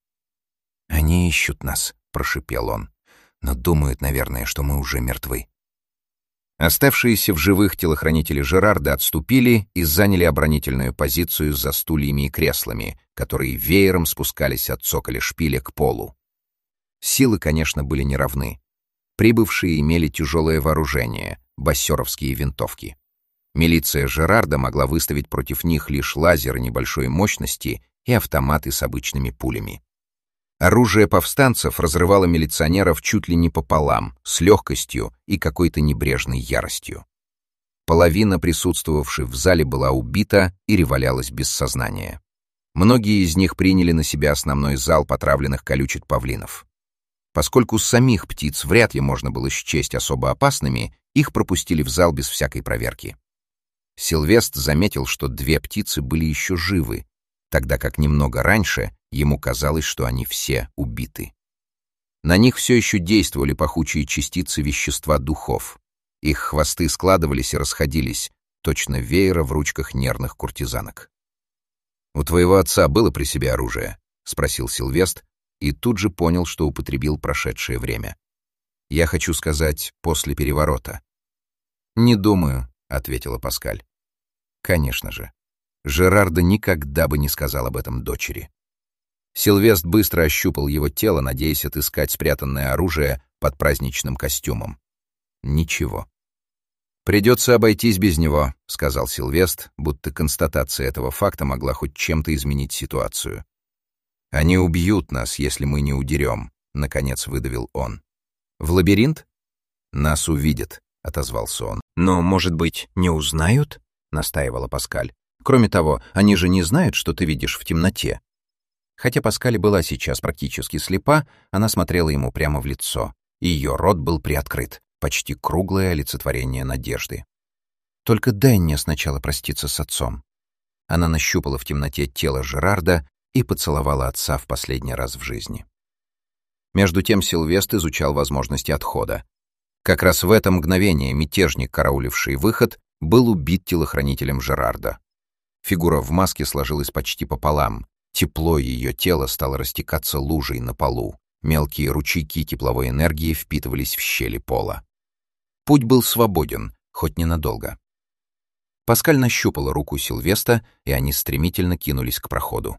«Они ищут нас», — прошипел он, — «но думают, наверное, что мы уже мертвы». Оставшиеся в живых телохранители Жерарда отступили и заняли оборонительную позицию за стульями и креслами, которые веером спускались от цоколя шпиля к полу. Силы, конечно, были неравны. Прибывшие имели тяжелое вооружение — бассеровские винтовки. Милиция Жерарда могла выставить против них лишь лазеры небольшой мощности и автоматы с обычными пулями. Оружие повстанцев разрывало милиционеров чуть ли не пополам, с легкостью и какой-то небрежной яростью. Половина присутствовавших в зале была убита или валялась без сознания. Многие из них приняли на себя основной залп отравленных колючек павлинов. Поскольку самих птиц вряд ли можно было счесть особо опасными, их пропустили в зал без всякой проверки. Сильвест заметил, что две птицы были еще живы, тогда как немного раньше ему казалось, что они все убиты. На них все еще действовали пахучие частицы вещества духов. Их хвосты складывались и расходились, точно веера в ручках нервных куртизанок. «У твоего отца было при себе оружие?» — спросил Сильвест, и тут же понял, что употребил прошедшее время. «Я хочу сказать, после переворота». «Не думаю», — ответила Паскаль. «Конечно же. Жерардо никогда бы не сказал об этом дочери». Сильвест быстро ощупал его тело, надеясь отыскать спрятанное оружие под праздничным костюмом. Ничего. «Придется обойтись без него», — сказал Сильвест, будто констатация этого факта могла хоть чем-то изменить ситуацию. «Они убьют нас, если мы не удерем», — наконец выдавил он. «В лабиринт?» «Нас увидят», — отозвался он. «Но, может быть, не узнают?» — настаивала Паскаль. «Кроме того, они же не знают, что ты видишь в темноте». Хотя Паскаль была сейчас практически слепа, она смотрела ему прямо в лицо, и ее рот был приоткрыт, почти круглое олицетворение надежды. «Только дай мне сначала проститься с отцом». Она нащупала в темноте тело Жерарда и поцеловала отца в последний раз в жизни. Между тем Сильвест изучал возможности отхода. Как раз в это мгновение мятежник, карауливший выход, был убит телохранителем Жерарда. Фигура в маске сложилась почти пополам. Тепло ее тела стало растекаться лужей на полу. Мелкие ручейки тепловой энергии впитывались в щели пола. Путь был свободен, хоть ненадолго. Паскаль нащупала руку Сильвеста, и они стремительно кинулись к проходу.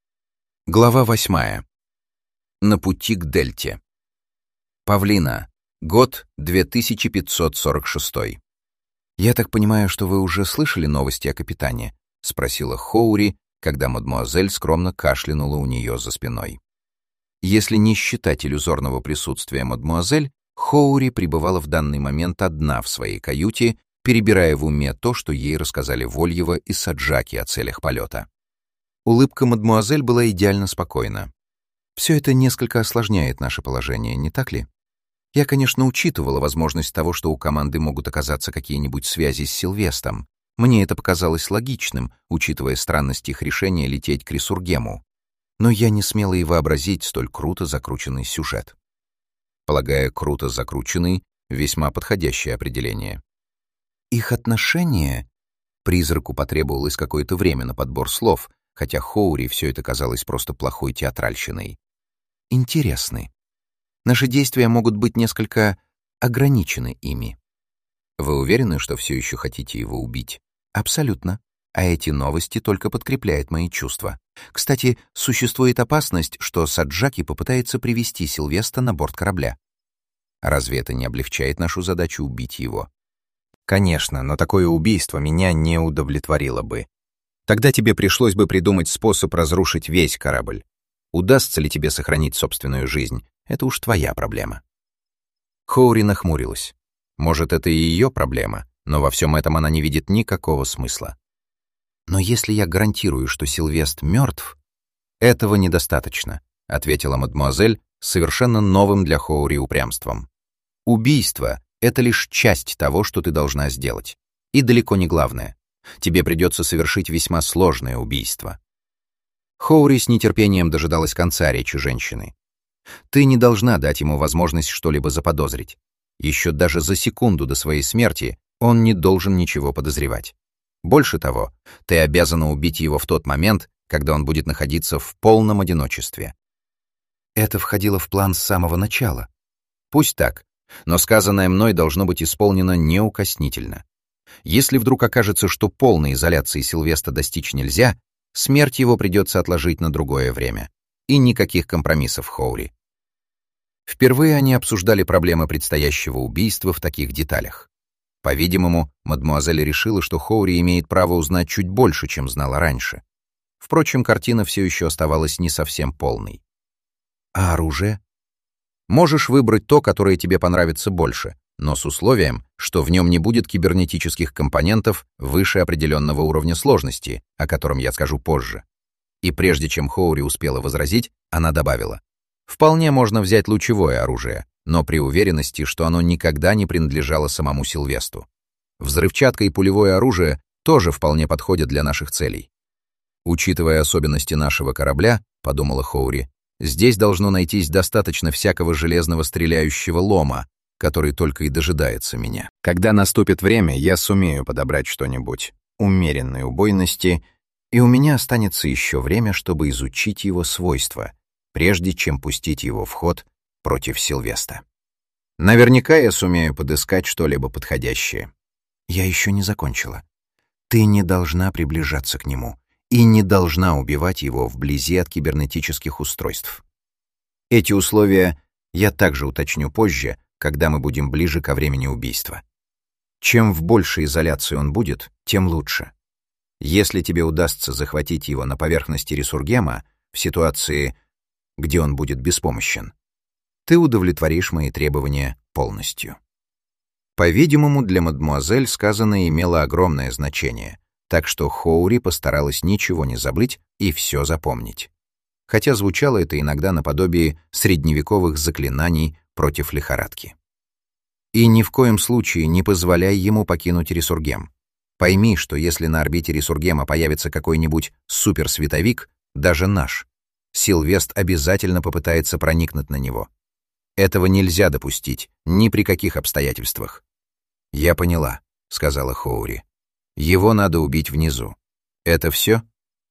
Глава восьмая. На пути к Дельте. «Павлина, Год две тысячи пятьсот сорок шестой. «Я так понимаю, что вы уже слышали новости о капитане?» — спросила Хоури, когда мадмуазель скромно кашлянула у нее за спиной. Если не считать иллюзорного присутствия мадмуазель, Хоури пребывала в данный момент одна в своей каюте, перебирая в уме то, что ей рассказали Вольева и Саджаки о целях полета. Улыбка мадмуазель была идеально спокойна. «Все это несколько осложняет наше положение, не так ли? Я, конечно, учитывала возможность того, что у команды могут оказаться какие-нибудь связи с Сильвестом. Мне это показалось логичным, учитывая странность их решения лететь к Ресургему. Но я не смела и вообразить столь круто закрученный сюжет». Полагаю, круто закрученный — весьма подходящее определение. Их отношения... Призраку потребовалось какое-то время на подбор слов, хотя Хоури все это казалось просто плохой театральщиной. Интересны. Наши действия могут быть несколько ограничены ими. Вы уверены, что все еще хотите его убить? Абсолютно. А эти новости только подкрепляют мои чувства. Кстати, существует опасность, что Саджаки попытается привести Сильвеста на борт корабля. Разве это не облегчает нашу задачу убить его? Конечно, но такое убийство меня не удовлетворило бы. Тогда тебе пришлось бы придумать способ разрушить весь корабль. Удастся ли тебе сохранить собственную жизнь? Это уж твоя проблема. Хоури нахмурилась. Может, это и ее проблема, но во всем этом она не видит никакого смысла. «Но если я гарантирую, что Сильвест мертв...» «Этого недостаточно», — ответила мадемуазель с совершенно новым для Хоури упрямством. «Убийство — это лишь часть того, что ты должна сделать. И далеко не главное. Тебе придется совершить весьма сложное убийство». Хоури с нетерпением дожидалась конца речи женщины. «Ты не должна дать ему возможность что-либо заподозрить. Еще даже за секунду до своей смерти он не должен ничего подозревать. Больше того, ты обязана убить его в тот момент, когда он будет находиться в полном одиночестве». Это входило в план с самого начала. Пусть так, но сказанное мной должно быть исполнено неукоснительно. Если вдруг окажется, что полной изоляции Сильвеста достичь нельзя, смерть его придется отложить на другое время. И никаких компромиссов, Хоури. Впервые они обсуждали проблемы предстоящего убийства в таких деталях. По-видимому, мадмуазель решила, что Хоури имеет право узнать чуть больше, чем знала раньше. Впрочем, картина все еще оставалась не совсем полной. «А оружие?» «Можешь выбрать то, которое тебе понравится больше, но с условием, что в нем не будет кибернетических компонентов выше определенного уровня сложности, о котором я скажу позже». И прежде чем Хоури успела возразить, она добавила: «Вполне можно взять лучевое оружие, но при уверенности, что оно никогда не принадлежало самому Сильвесту. Взрывчатка и пулевое оружие тоже вполне подходят для наших целей. Учитывая особенности нашего корабля, — подумала Хоури, — здесь должно найтись достаточно всякого железного стреляющего лома, который только и дожидается меня. Когда наступит время, я сумею подобрать что-нибудь умеренной убойности, и у меня останется еще время, чтобы изучить его свойства, прежде чем пустить его в ход против Сильвеста. Наверняка я сумею подыскать что-либо подходящее». «Я еще не закончила. Ты не должна приближаться к нему и не должна убивать его вблизи от кибернетических устройств. Эти условия я также уточню позже, когда мы будем ближе ко времени убийства. Чем в большей изоляции он будет, тем лучше. Если тебе удастся захватить его на поверхности Ресургема в ситуации, где он будет беспомощен, ты удовлетворишь мои требования полностью». По-видимому, для мадмуазель сказанное имело огромное значение, так что Хоури постаралась ничего не забыть и все запомнить. Хотя звучало это иногда наподобие средневековых заклинаний против лихорадки. «И ни в коем случае не позволяй ему покинуть Ресургем. Пойми, что если на орбите Ресургема появится какой-нибудь суперсветовик, даже наш, Сильвест обязательно попытается проникнуть на него. Этого нельзя допустить ни при каких обстоятельствах». «Я поняла», — сказала Хоури. «Его надо убить внизу. Это все?»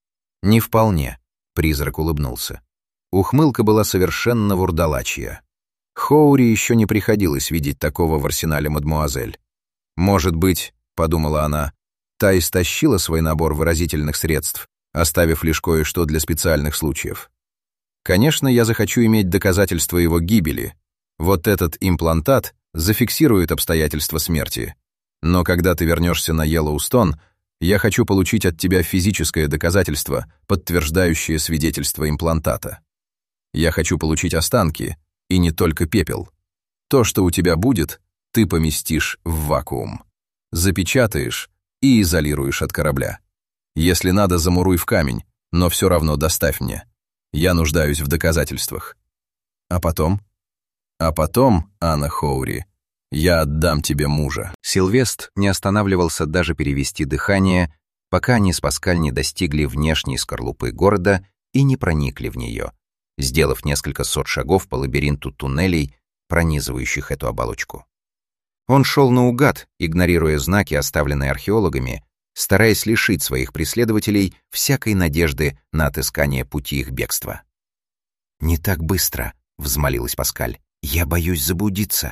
«Не вполне», — призрак улыбнулся. Ухмылка была совершенно вурдалачья. Хоури еще не приходилось видеть такого в арсенале мадмуазель. «Может быть, — подумала она, — та истощила свой набор выразительных средств, оставив лишь кое-что для специальных случаев. Конечно, я захочу иметь доказательства его гибели. Вот этот имплантат зафиксирует обстоятельства смерти. Но когда ты вернешься на Йеллоустон, я хочу получить от тебя физическое доказательство, подтверждающее свидетельство имплантата. Я хочу получить останки, и не только пепел. То, что у тебя будет, ты поместишь в вакуум. Запечатаешь и изолируешь от корабля. Если надо, замуруй в камень, но все равно доставь мне. Я нуждаюсь в доказательствах. А потом? А потом, Анна Хоури, я отдам тебе мужа». Сильвест не останавливался даже перевести дыхание, пока они с Паскаль не достигли внешней скорлупы города и не проникли в нее, сделав несколько сот шагов по лабиринту туннелей, пронизывающих эту оболочку. Он шел наугад, игнорируя знаки, оставленные археологами, стараясь лишить своих преследователей всякой надежды на отыскание пути их бегства. «Не так быстро», — взмолилась Паскаль. «Я боюсь заблудиться».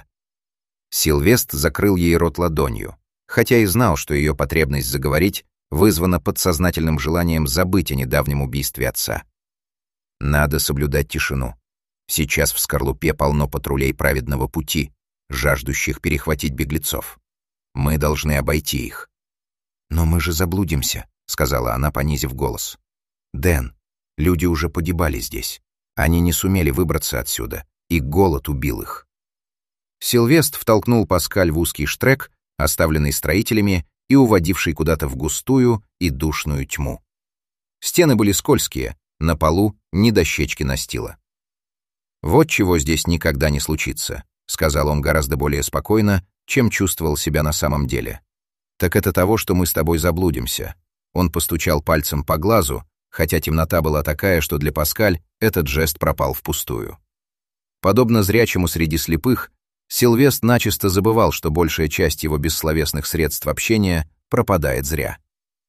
Сильвест закрыл ей рот ладонью, хотя и знал, что ее потребность заговорить вызвана подсознательным желанием забыть о недавнем убийстве отца. «Надо соблюдать тишину. Сейчас в скорлупе полно патрулей праведного пути, жаждущих перехватить беглецов. Мы должны обойти их». «Но мы же заблудимся», — сказала она, понизив голос. «Дэн, люди уже погибали здесь. Они не сумели выбраться отсюда, и голод убил их». Сильвест втолкнул Паскаль в узкий штрек, оставленный строителями и уводивший куда-то в густую и душную тьму. Стены были скользкие, на полу ни дощечки настила. «Вот чего здесь никогда не случится», — сказал он гораздо более спокойно, чем чувствовал себя на самом деле. «Так это того, что мы с тобой заблудимся». Он постучал пальцем по глазу, хотя темнота была такая, что для Паскаль этот жест пропал впустую. Подобно зрячему среди слепых, Сильвест начисто забывал, что большая часть его бессловесных средств общения пропадает зря.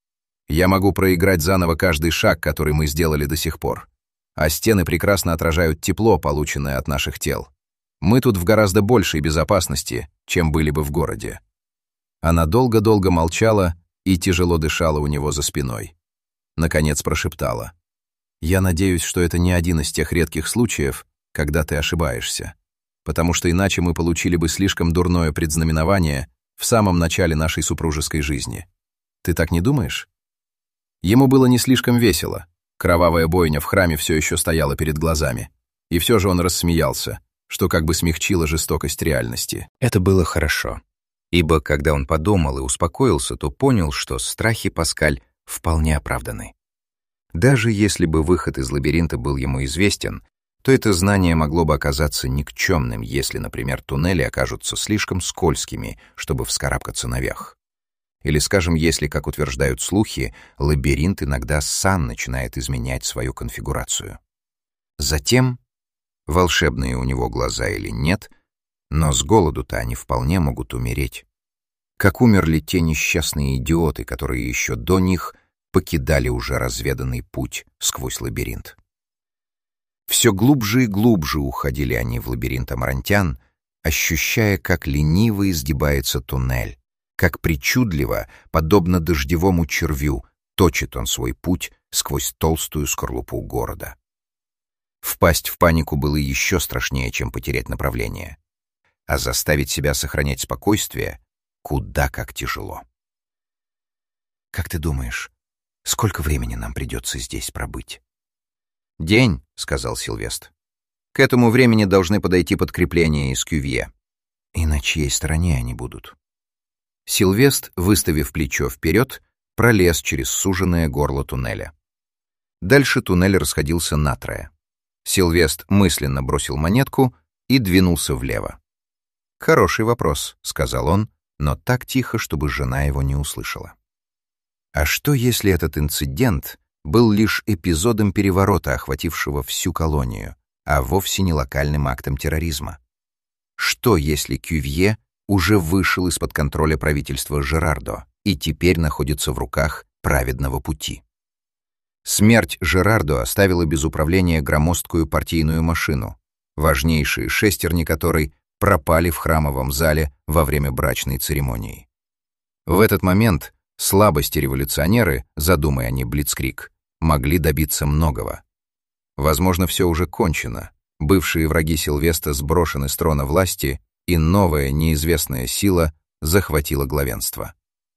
«Я могу проиграть заново каждый шаг, который мы сделали до сих пор, а стены прекрасно отражают тепло, полученное от наших тел. Мы тут в гораздо большей безопасности, чем были бы в городе». Она долго-долго молчала и тяжело дышала у него за спиной. Наконец прошептала: «Я надеюсь, что это не один из тех редких случаев, когда ты ошибаешься, потому что иначе мы получили бы слишком дурное предзнаменование в самом начале нашей супружеской жизни. Ты так не думаешь?» Ему было не слишком весело. Кровавая бойня в храме все еще стояла перед глазами. И все же он рассмеялся, что как бы смягчило жестокость реальности. Это было хорошо. Ибо когда он подумал и успокоился, то понял, что страхи Паскаль вполне оправданы. Даже если бы выход из лабиринта был ему известен, то это знание могло бы оказаться никчемным, если, например, туннели окажутся слишком скользкими, чтобы вскарабкаться наверх. Или, скажем, если, как утверждают слухи, лабиринт иногда сам начинает изменять свою конфигурацию. Затем, волшебные у него глаза или нет, но с голоду-то они вполне могут умереть. Как умерли те несчастные идиоты, которые еще до них покидали уже разведанный путь сквозь лабиринт. Все глубже и глубже уходили они в лабиринт амарантян, ощущая, как лениво изгибается туннель, как причудливо, подобно дождевому червю, точит он свой путь сквозь толстую скорлупу города. Впасть в панику было еще страшнее, чем потерять направление. А заставить себя сохранять спокойствие куда как тяжело. «Как ты думаешь, сколько времени нам придется здесь пробыть?» «День», — сказал Сильвест. «К этому времени должны подойти подкрепления из Кювье». «И на чьей стороне они будут?» Сильвест, выставив плечо вперед, пролез через суженное горло туннеля. Дальше туннель расходился натрое. Сильвест мысленно бросил монетку и двинулся влево. «Хороший вопрос», — сказал он, но так тихо, чтобы жена его не услышала. А что, если этот инцидент был лишь эпизодом переворота, охватившего всю колонию, а вовсе не локальным актом терроризма? Что, если Кювье уже вышел из-под контроля правительства Жерардо и теперь находится в руках праведного пути? Смерть Жерардо оставила без управления громоздкую партийную машину, важнейшие шестерни которой пропали в храмовом зале во время брачной церемонии. В этот момент слабости революционеры, задумая они блицкриг, могли добиться многого. Возможно, все уже кончено. Бывшие враги Сильвеста сброшены с трона власти и новая неизвестная сила захватила главенство.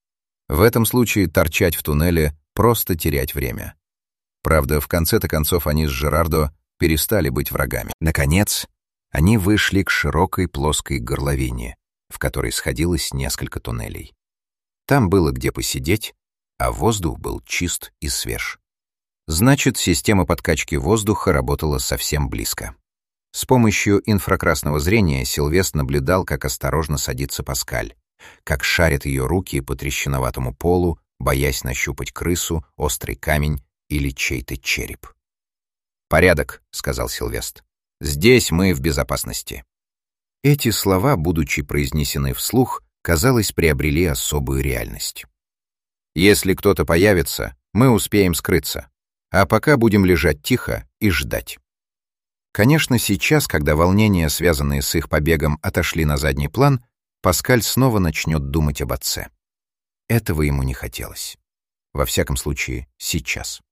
В этом случае торчать в туннеле — просто терять время. Правда, в конце-то концов они с Жерардо перестали быть врагами. Наконец, они вышли к широкой плоской горловине, в которой сходилось несколько туннелей. Там было где посидеть, а воздух был чист и свеж. Значит, система подкачки воздуха работала совсем близко. С помощью инфракрасного зрения Сильвестр наблюдал, как осторожно садится Паскаль, как шарят ее руки по трещиноватому полу, боясь нащупать крысу, острый камень или чей-то череп. «Порядок», — сказал Сильвестр. «Здесь мы в безопасности». Эти слова, будучи произнесены вслух, казалось, приобрели особую реальность. «Если кто-то появится, мы успеем скрыться, а пока будем лежать тихо и ждать». Конечно, сейчас, когда волнения, связанные с их побегом, отошли на задний план, Паскаль снова начнет думать об отце. Этого ему не хотелось. Во всяком случае, сейчас.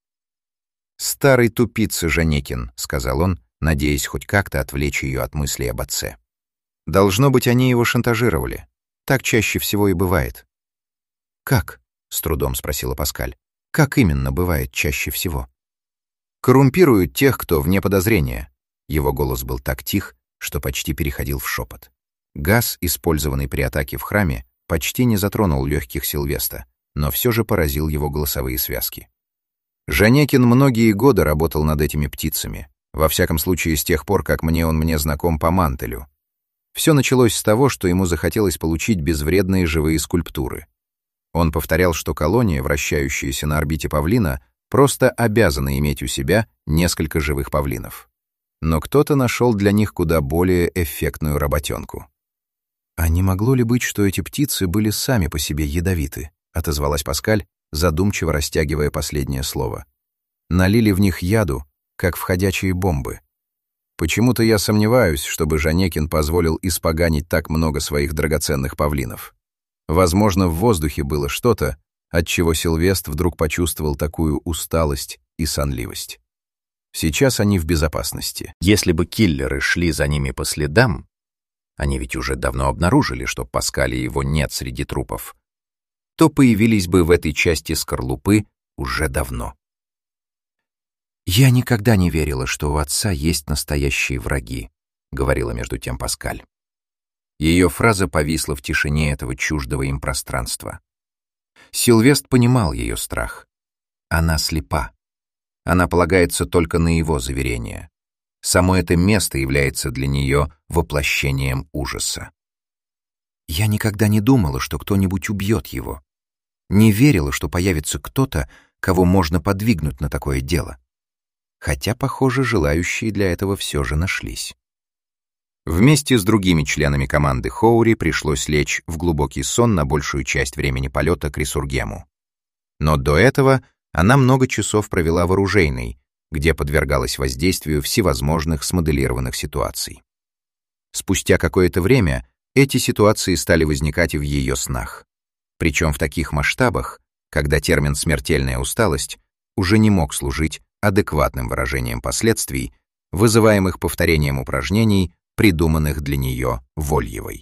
«Старый тупица Жанекин», — сказал он, надеясь хоть как-то отвлечь ее от мыслей об отце. «Должно быть, они его шантажировали. Так чаще всего и бывает». «Как?» — с трудом спросила Паскаль. «Как именно бывает чаще всего?» «Коррумпируют тех, кто вне подозрения». Его голос был так тих, что почти переходил в шепот. Газ, использованный при атаке в храме, почти не затронул легких Сильвестра, но все же поразил его голосовые связки. Жанекин многие годы работал над этими птицами, во всяком случае с тех пор, как мне он мне знаком по Мантелю. Все началось с того, что ему захотелось получить безвредные живые скульптуры. Он повторял, что колония, вращающаяся на орбите павлина, просто обязана иметь у себя несколько живых павлинов. Но кто-то нашел для них куда более эффектную работенку. «А не могло ли быть, что эти птицы были сами по себе ядовиты?» — отозвалась Паскаль, задумчиво растягивая последнее слово. «Налили в них яду, как в ходячие бомбы. Почему-то я сомневаюсь, чтобы Жанекин позволил испоганить так много своих драгоценных павлинов. Возможно, в воздухе было что-то, от чего Сильвестр вдруг почувствовал такую усталость и сонливость. Сейчас они в безопасности. Если бы киллеры шли за ними по следам, они ведь уже давно обнаружили, что Паскаля его нет среди трупов, то появились бы в этой части скорлупы уже давно. «Я никогда не верила, что у отца есть настоящие враги», — говорила между тем Паскаль. Ее фраза повисла в тишине этого чуждого им пространства. Сильвестр понимал ее страх. Она слепа. Она полагается только на его заверения. Само это место является для нее воплощением ужаса. «Я никогда не думала, что кто-нибудь убьет его. Не верила, что появится кто-то, кого можно подвигнуть на такое дело. Хотя, похоже, желающие для этого все же нашлись». Вместе с другими членами команды Хоури пришлось лечь в глубокий сон на большую часть времени полета к Ресургему. Но до этого она много часов провела в оружейной, где подвергалась воздействию всевозможных смоделированных ситуаций. Спустя какое-то время эти ситуации стали возникать и в ее снах. Причем в таких масштабах, когда термин «смертельная усталость» уже не мог служить адекватным выражением последствий, вызываемых повторением упражнений, придуманных для нее Вольевой.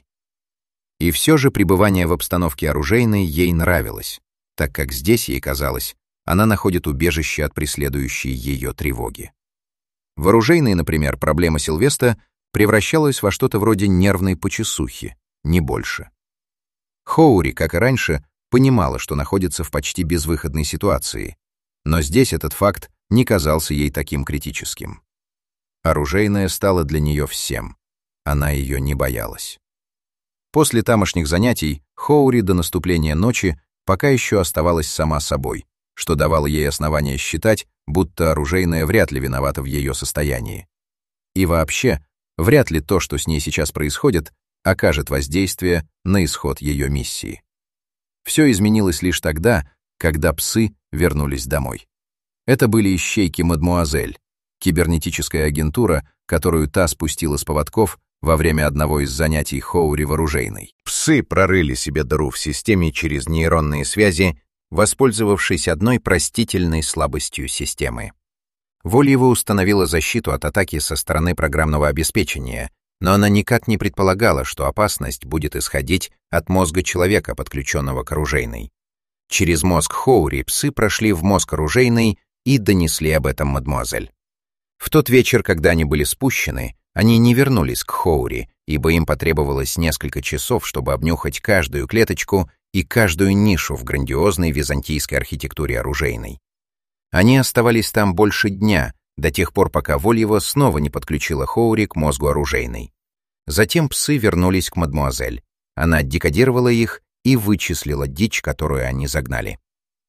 И все же пребывание в обстановке оружейной ей нравилось, так как здесь, ей казалось, она находит убежище от преследующей ее тревоги. В оружейной, например, проблема Сильвестра превращалась во что-то вроде нервной почесухи, не больше. Хоури, как и раньше, понимала, что находится в почти безвыходной ситуации, но здесь этот факт не казался ей таким критическим. Оружейная стала для нее всем. Она ее не боялась. После тамошних занятий Хоури до наступления ночи пока еще оставалась сама собой, что давало ей основание считать, будто оружейная вряд ли виновата в ее состоянии. И вообще, вряд ли то, что с ней сейчас происходит, окажет воздействие на исход ее миссии. Все изменилось лишь тогда, когда псы вернулись домой. Это были ищейки мадмуазель, кибернетическая агентура, которую та спустила с поводков во время одного из занятий Хоури в оружейной. Псы прорыли себе дыру в системе через нейронные связи, воспользовавшись одной простительной слабостью системы. Вольева установила защиту от атаки со стороны программного обеспечения, Но она никак не предполагала, что опасность будет исходить от мозга человека, подключенного к оружейной. Через мозг Хоури псы прошли в мозг оружейной и донесли об этом мадемуазель. В тот вечер, когда они были спущены, они не вернулись к Хоури, ибо им потребовалось несколько часов, чтобы обнюхать каждую клеточку и каждую нишу в грандиозной византийской архитектуре оружейной. Они оставались там больше дня, до тех пор, пока Вольева снова не подключила Хоури к мозгу оружейной. Затем псы вернулись к мадемуазель. Она декодировала их и вычислила дичь, которую они загнали.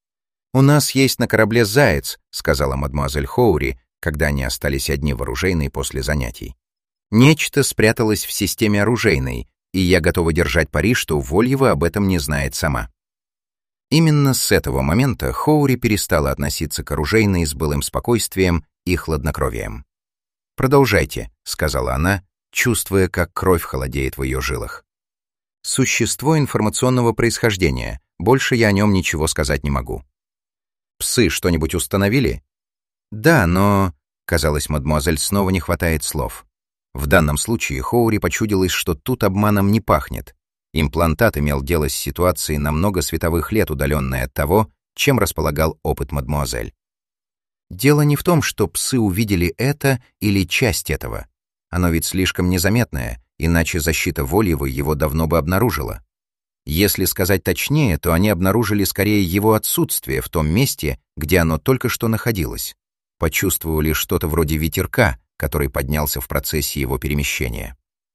«У нас есть на корабле заяц», — сказала мадемуазель Хоури, когда они остались одни в оружейной после занятий. «Нечто спряталось в системе оружейной, и я готова держать пари, что Вольева об этом не знает сама». Именно с этого момента Хоури перестала относиться к оружейной с былым спокойствием и хладнокровием. «Продолжайте», — сказала она, чувствуя, как кровь холодеет в ее жилах. «Существо информационного происхождения. Больше я о нем ничего сказать не могу». «Псы что-нибудь установили?» «Да, но...» Казалось, мадемуазель снова не хватает слов. В данном случае Хоури почудилось, что тут обманом не пахнет. Имплантат имел дело с ситуацией на много световых лет, удаленной от того, чем располагал опыт мадемуазель. Дело не в том, что псы увидели это или часть этого. Оно ведь слишком незаметное, иначе защита Вольевой его давно бы обнаружила. Если сказать точнее, то они обнаружили скорее его отсутствие в том месте, где оно только что находилось. Почувствовали что-то вроде ветерка, который поднялся в процессе его перемещения.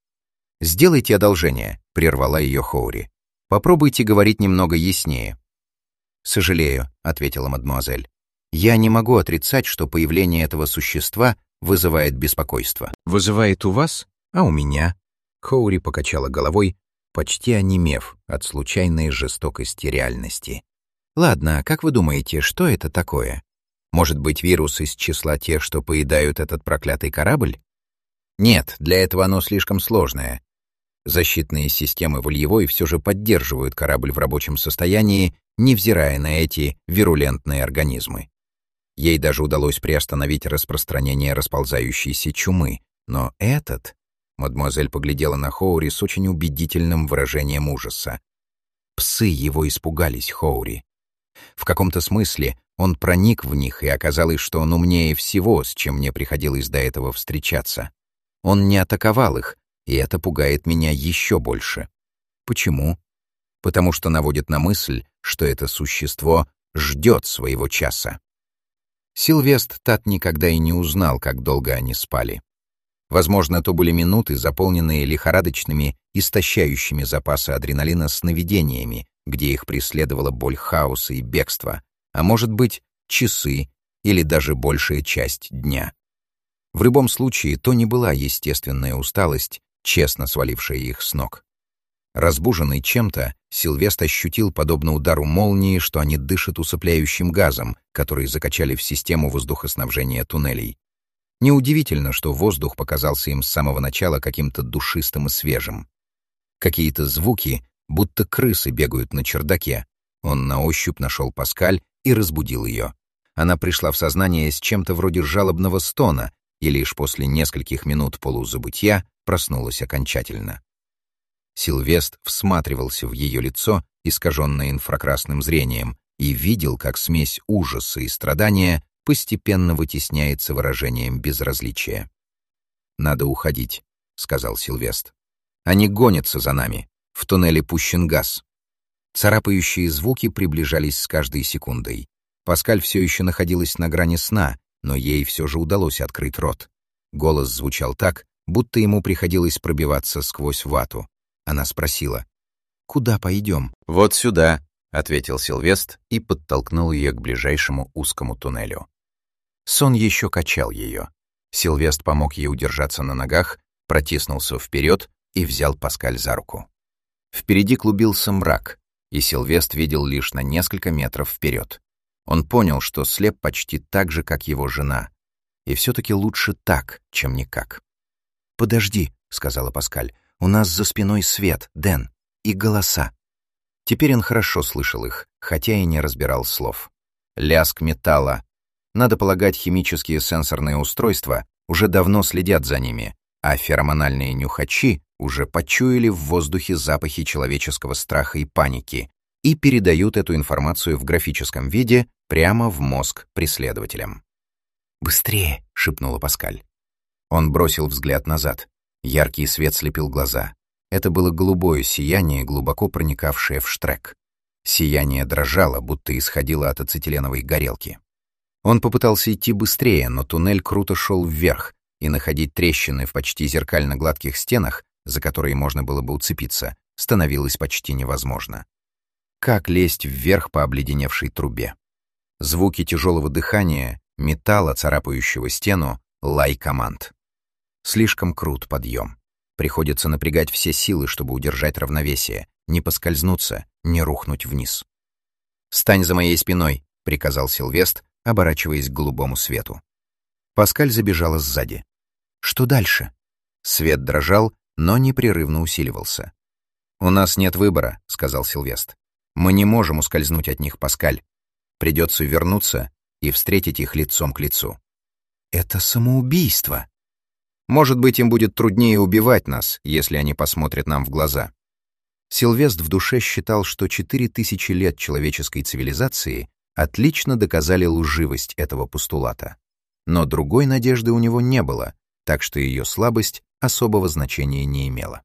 «Сделайте одолжение», — прервала ее Хоури. «Попробуйте говорить немного яснее». «Сожалею», — ответила мадемуазель. «Я не могу отрицать, что появление этого существа вызывает беспокойство». «Вызывает у вас? А у меня?» Хоури покачала головой, почти онемев от случайной жестокости реальности. «Ладно, как вы думаете, что это такое? Может быть, вирус из числа тех, что поедают этот проклятый корабль? Нет, для этого оно слишком сложное. Защитные системы Вольевой все же поддерживают корабль в рабочем состоянии, невзирая на эти вирулентные организмы. Ей даже удалось приостановить распространение расползающейся чумы. Но этот... Мадемуазель поглядела на Хоури с очень убедительным выражением ужаса. Псы его испугались, Хоури. В каком-то смысле он проник в них, и оказалось, что он умнее всего, с чем мне приходилось до этого встречаться. Он не атаковал их, и это пугает меня еще больше. Почему? Потому что наводит на мысль, что это существо ждет своего часа. Сильвест Тат никогда и не узнал, как долго они спали. Возможно, то были минуты, заполненные лихорадочными, истощающими запасы адреналина сновидениями, где их преследовала боль хаоса и бегства, а может быть, часы или даже большая часть дня. В любом случае, то не была естественная усталость, честно свалившая их с ног. Разбуженный чем-то, Сильвест ощутил, подобно удару молнии, что они дышат усыпляющим газом, который закачали в систему воздухоснабжения туннелей. Неудивительно, что воздух показался им с самого начала каким-то душистым и свежим. Какие-то звуки, будто крысы бегают на чердаке. Он на ощупь нашел Паскаль и разбудил ее. Она пришла в сознание с чем-то вроде жалобного стона и лишь после нескольких минут полузабытья проснулась окончательно. Сильвест всматривался в ее лицо, искаженное инфракрасным зрением, и видел, как смесь ужаса и страдания постепенно вытесняется выражением безразличия. «Надо уходить», — сказал Сильвест. «Они гонятся за нами. В туннеле пущен газ». Царапающие звуки приближались с каждой секундой. Паскаль все еще находилась на грани сна, но ей все же удалось открыть рот. Голос звучал так, будто ему приходилось пробиваться сквозь вату. Она спросила: «Куда пойдем?» «Вот сюда», — ответил Сильвест и подтолкнул ее к ближайшему узкому туннелю. Сон еще качал ее. Сильвест помог ей удержаться на ногах, протиснулся вперед и взял Паскаль за руку. Впереди клубился мрак, и Сильвест видел лишь на несколько метров вперед. Он понял, что слеп почти так же, как его жена. И все-таки лучше так, чем никак. «Подожди», — сказала Паскаль, — «у нас за спиной свет, Дэн, и голоса». Теперь он хорошо слышал их, хотя и не разбирал слов. Лязг металла. Надо полагать, химические сенсорные устройства уже давно следят за ними. а феромональные нюхачи уже почуяли в воздухе запахи человеческого страха и паники и передают эту информацию в графическом виде прямо в мозг преследователям. «Быстрее!» — шепнула Паскаль. Он бросил взгляд назад. Яркий свет слепил глаза. Это было голубое сияние, глубоко проникавшее в штрек. Сияние дрожало, будто исходило от ацетиленовой горелки. Он попытался идти быстрее, но туннель круто шел вверх, и находить трещины в почти зеркально гладких стенах, за которые можно было бы уцепиться, становилось почти невозможно. Как лезть вверх по обледеневшей трубе? Звуки тяжелого дыхания, металла, царапающего стену, лай команд. Слишком крут подъем. Приходится напрягать все силы, чтобы удержать равновесие, не поскользнуться, не рухнуть вниз. «Стань за моей спиной», — приказал Сильвест, оборачиваясь к голубому свету. Паскаль забежала сзади. «Что дальше?» Свет дрожал, но непрерывно усиливался. «У нас нет выбора», — сказал Сильвест. «Мы не можем ускользнуть от них, Паскаль. Придется вернуться и встретить их лицом к лицу». «Это самоубийство». «Может быть, им будет труднее убивать нас, если они посмотрят нам в глаза». Сильвест в душе считал, что четыре тысячи лет человеческой цивилизации отлично доказали лживость этого постулата. Но другой надежды у него не было, так что ее слабость особого значения не имела.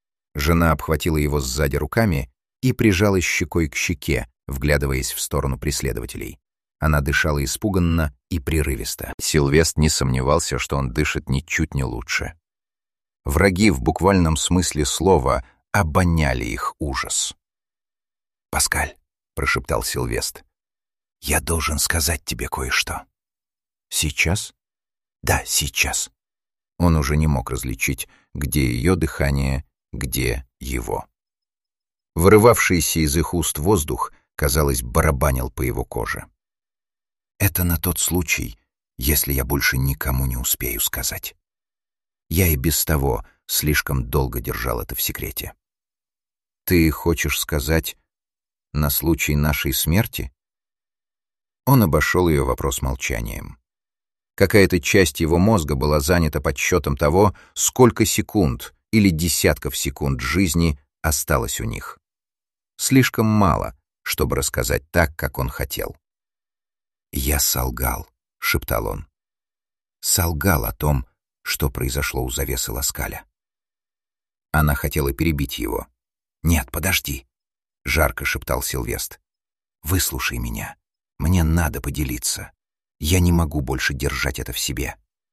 Жена обхватила его сзади руками и прижалась щекой к щеке, вглядываясь в сторону преследователей. Она дышала испуганно и прерывисто. Сильвест не сомневался, что он дышит ничуть не лучше. Враги в буквальном смысле слова обоняли их ужас. «Паскаль», — прошептал Сильвест, — «я должен сказать тебе кое-что». «Сейчас?» «Да, сейчас». Он уже не мог различить, где ее дыхание, где его. Вырывавшийся из их уст воздух, казалось, барабанил по его коже. «Это на тот случай, если я больше никому не успею сказать. Я и без того слишком долго держал это в секрете». «Ты хочешь сказать, на случай нашей смерти?» Он обошел ее вопрос молчанием. Какая-то часть его мозга была занята подсчетом того, сколько секунд или десятков секунд жизни осталось у них. Слишком мало, чтобы рассказать так, как он хотел. «Я солгал», — шептал он. «Солгал о том, что произошло у завесы Ласкаля». Она хотела перебить его. «Нет, подожди», — жарко шептал Сильвест. «Выслушай меня. Мне надо поделиться. Я не могу больше держать это в себе».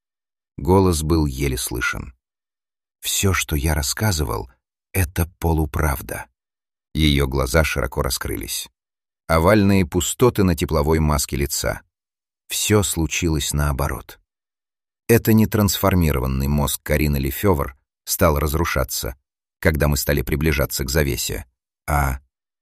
Голос был еле слышен. «Все, что я рассказывал, — это полуправда». Ее глаза широко раскрылись. Овальные пустоты на тепловой маске лица. Все случилось наоборот. Это не трансформированный мозг Карины Лефевр стал разрушаться, когда мы стали приближаться к завесе, а...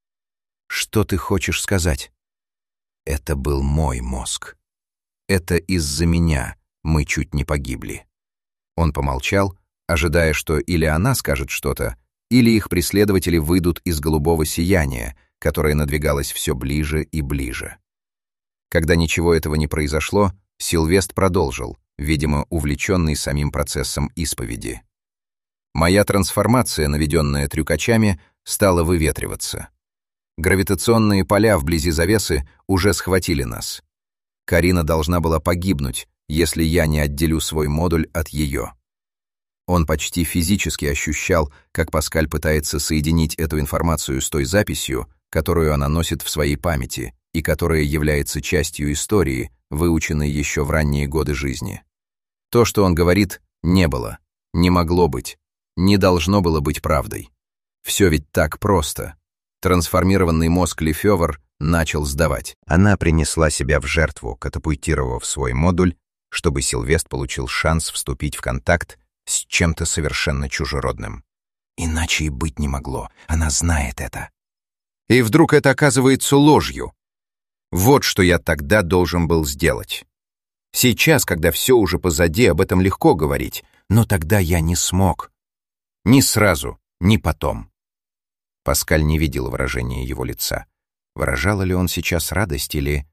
Что ты хочешь сказать? Это был мой мозг. Это из-за меня мы чуть не погибли. Он помолчал, ожидая, что или она скажет что-то, или их преследователи выйдут из голубого сияния, которое надвигалось все ближе и ближе. Когда ничего этого не произошло, Сильвест продолжил, видимо, увлеченный самим процессом исповеди. Моя трансформация, наведенная трюкачами, стала выветриваться. Гравитационные поля вблизи завесы уже схватили нас. Карина должна была погибнуть, если я не отделю свой модуль от ее. Он почти физически ощущал, как Паскаль пытается соединить эту информацию с той записью, которую она носит в своей памяти и которая является частью истории, выученной еще в ранние годы жизни. То, что он говорит, не было, не могло быть, не должно было быть правдой. Все ведь так просто. Трансформированный мозг Лефевр начал сдавать. Она принесла себя в жертву, катапультировав свой модуль, чтобы Сильвест получил шанс вступить в контакт с чем-то совершенно чужеродным. Иначе и быть не могло. Она знает это. И вдруг это оказывается ложью. Вот что я тогда должен был сделать. Сейчас, когда все уже позади, об этом легко говорить, но тогда я не смог. Ни сразу, ни потом. Паскаль не видела выражения его лица. Выражал ли он сейчас радость или...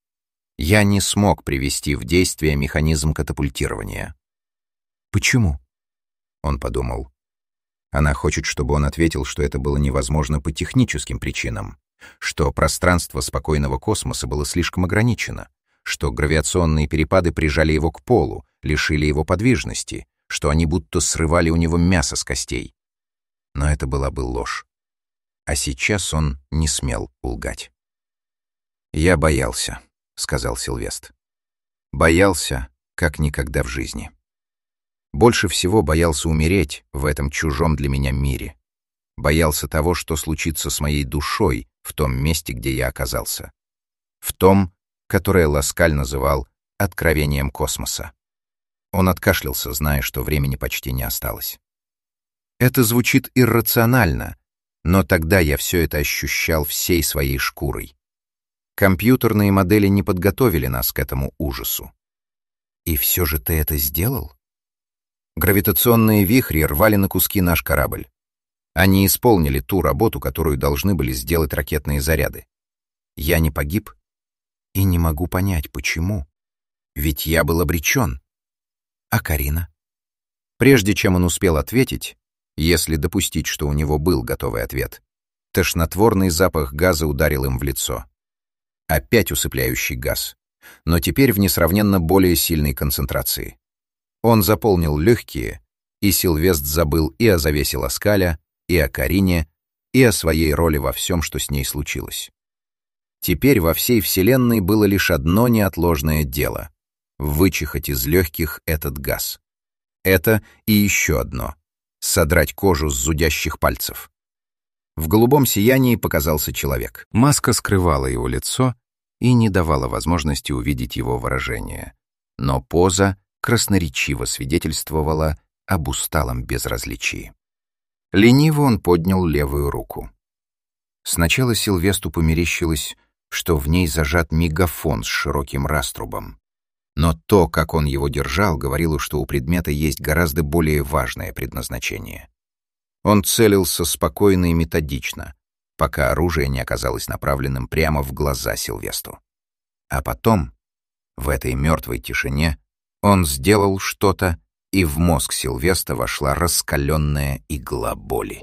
Я не смог привести в действие механизм катапультирования. Почему? Он подумал. Она хочет, чтобы он ответил, что это было невозможно по техническим причинам, что пространство спокойного космоса было слишком ограничено, что гравитационные перепады прижали его к полу, лишили его подвижности, что они будто срывали у него мясо с костей. Но это была бы ложь. А сейчас он не смел лгать. «Я боялся», — сказал Сильвест. «Боялся, как никогда в жизни. Больше всего боялся умереть в этом чужом для меня мире. Боялся того, что случится с моей душой в том месте, где я оказался. В том, которое Ласкаль называл «откровением космоса». Он откашлялся, зная, что времени почти не осталось. Это звучит иррационально, но тогда я все это ощущал всей своей шкурой. Компьютерные модели не подготовили нас к этому ужасу. И все же ты это сделал? Гравитационные вихри рвали на куски наш корабль. Они исполнили ту работу, которую должны были сделать ракетные заряды. Я не погиб и не могу понять, почему. Ведь я был обречен. А Карина? Прежде чем он успел ответить, если допустить, что у него был готовый ответ, тошнотворный запах газа ударил им в лицо. Опять усыпляющий газ, но теперь в несравненно более сильной концентрации. Он заполнил легкие, и Сильвест забыл и о завесе Ласкаля, и о Карине, и о своей роли во всем, что с ней случилось. Теперь во всей Вселенной было лишь одно неотложное дело — вычихать из легких этот газ. Это и еще одно — содрать кожу с зудящих пальцев. В голубом сиянии показался человек. Маска скрывала его лицо и не давала возможности увидеть его выражение. Но поза красноречиво свидетельствовала об усталом безразличии. Лениво он поднял левую руку. Сначала Сильвесту померещилось, что в ней зажат мегафон с широким раструбом. Но то, как он его держал, говорило, что у предмета есть гораздо более важное предназначение. Он целился спокойно и методично, пока оружие не оказалось направленным прямо в глаза Сильвесту. А потом, в этой мертвой тишине, он сделал что-то, и в мозг Сильвеста вошла раскаленная игла боли.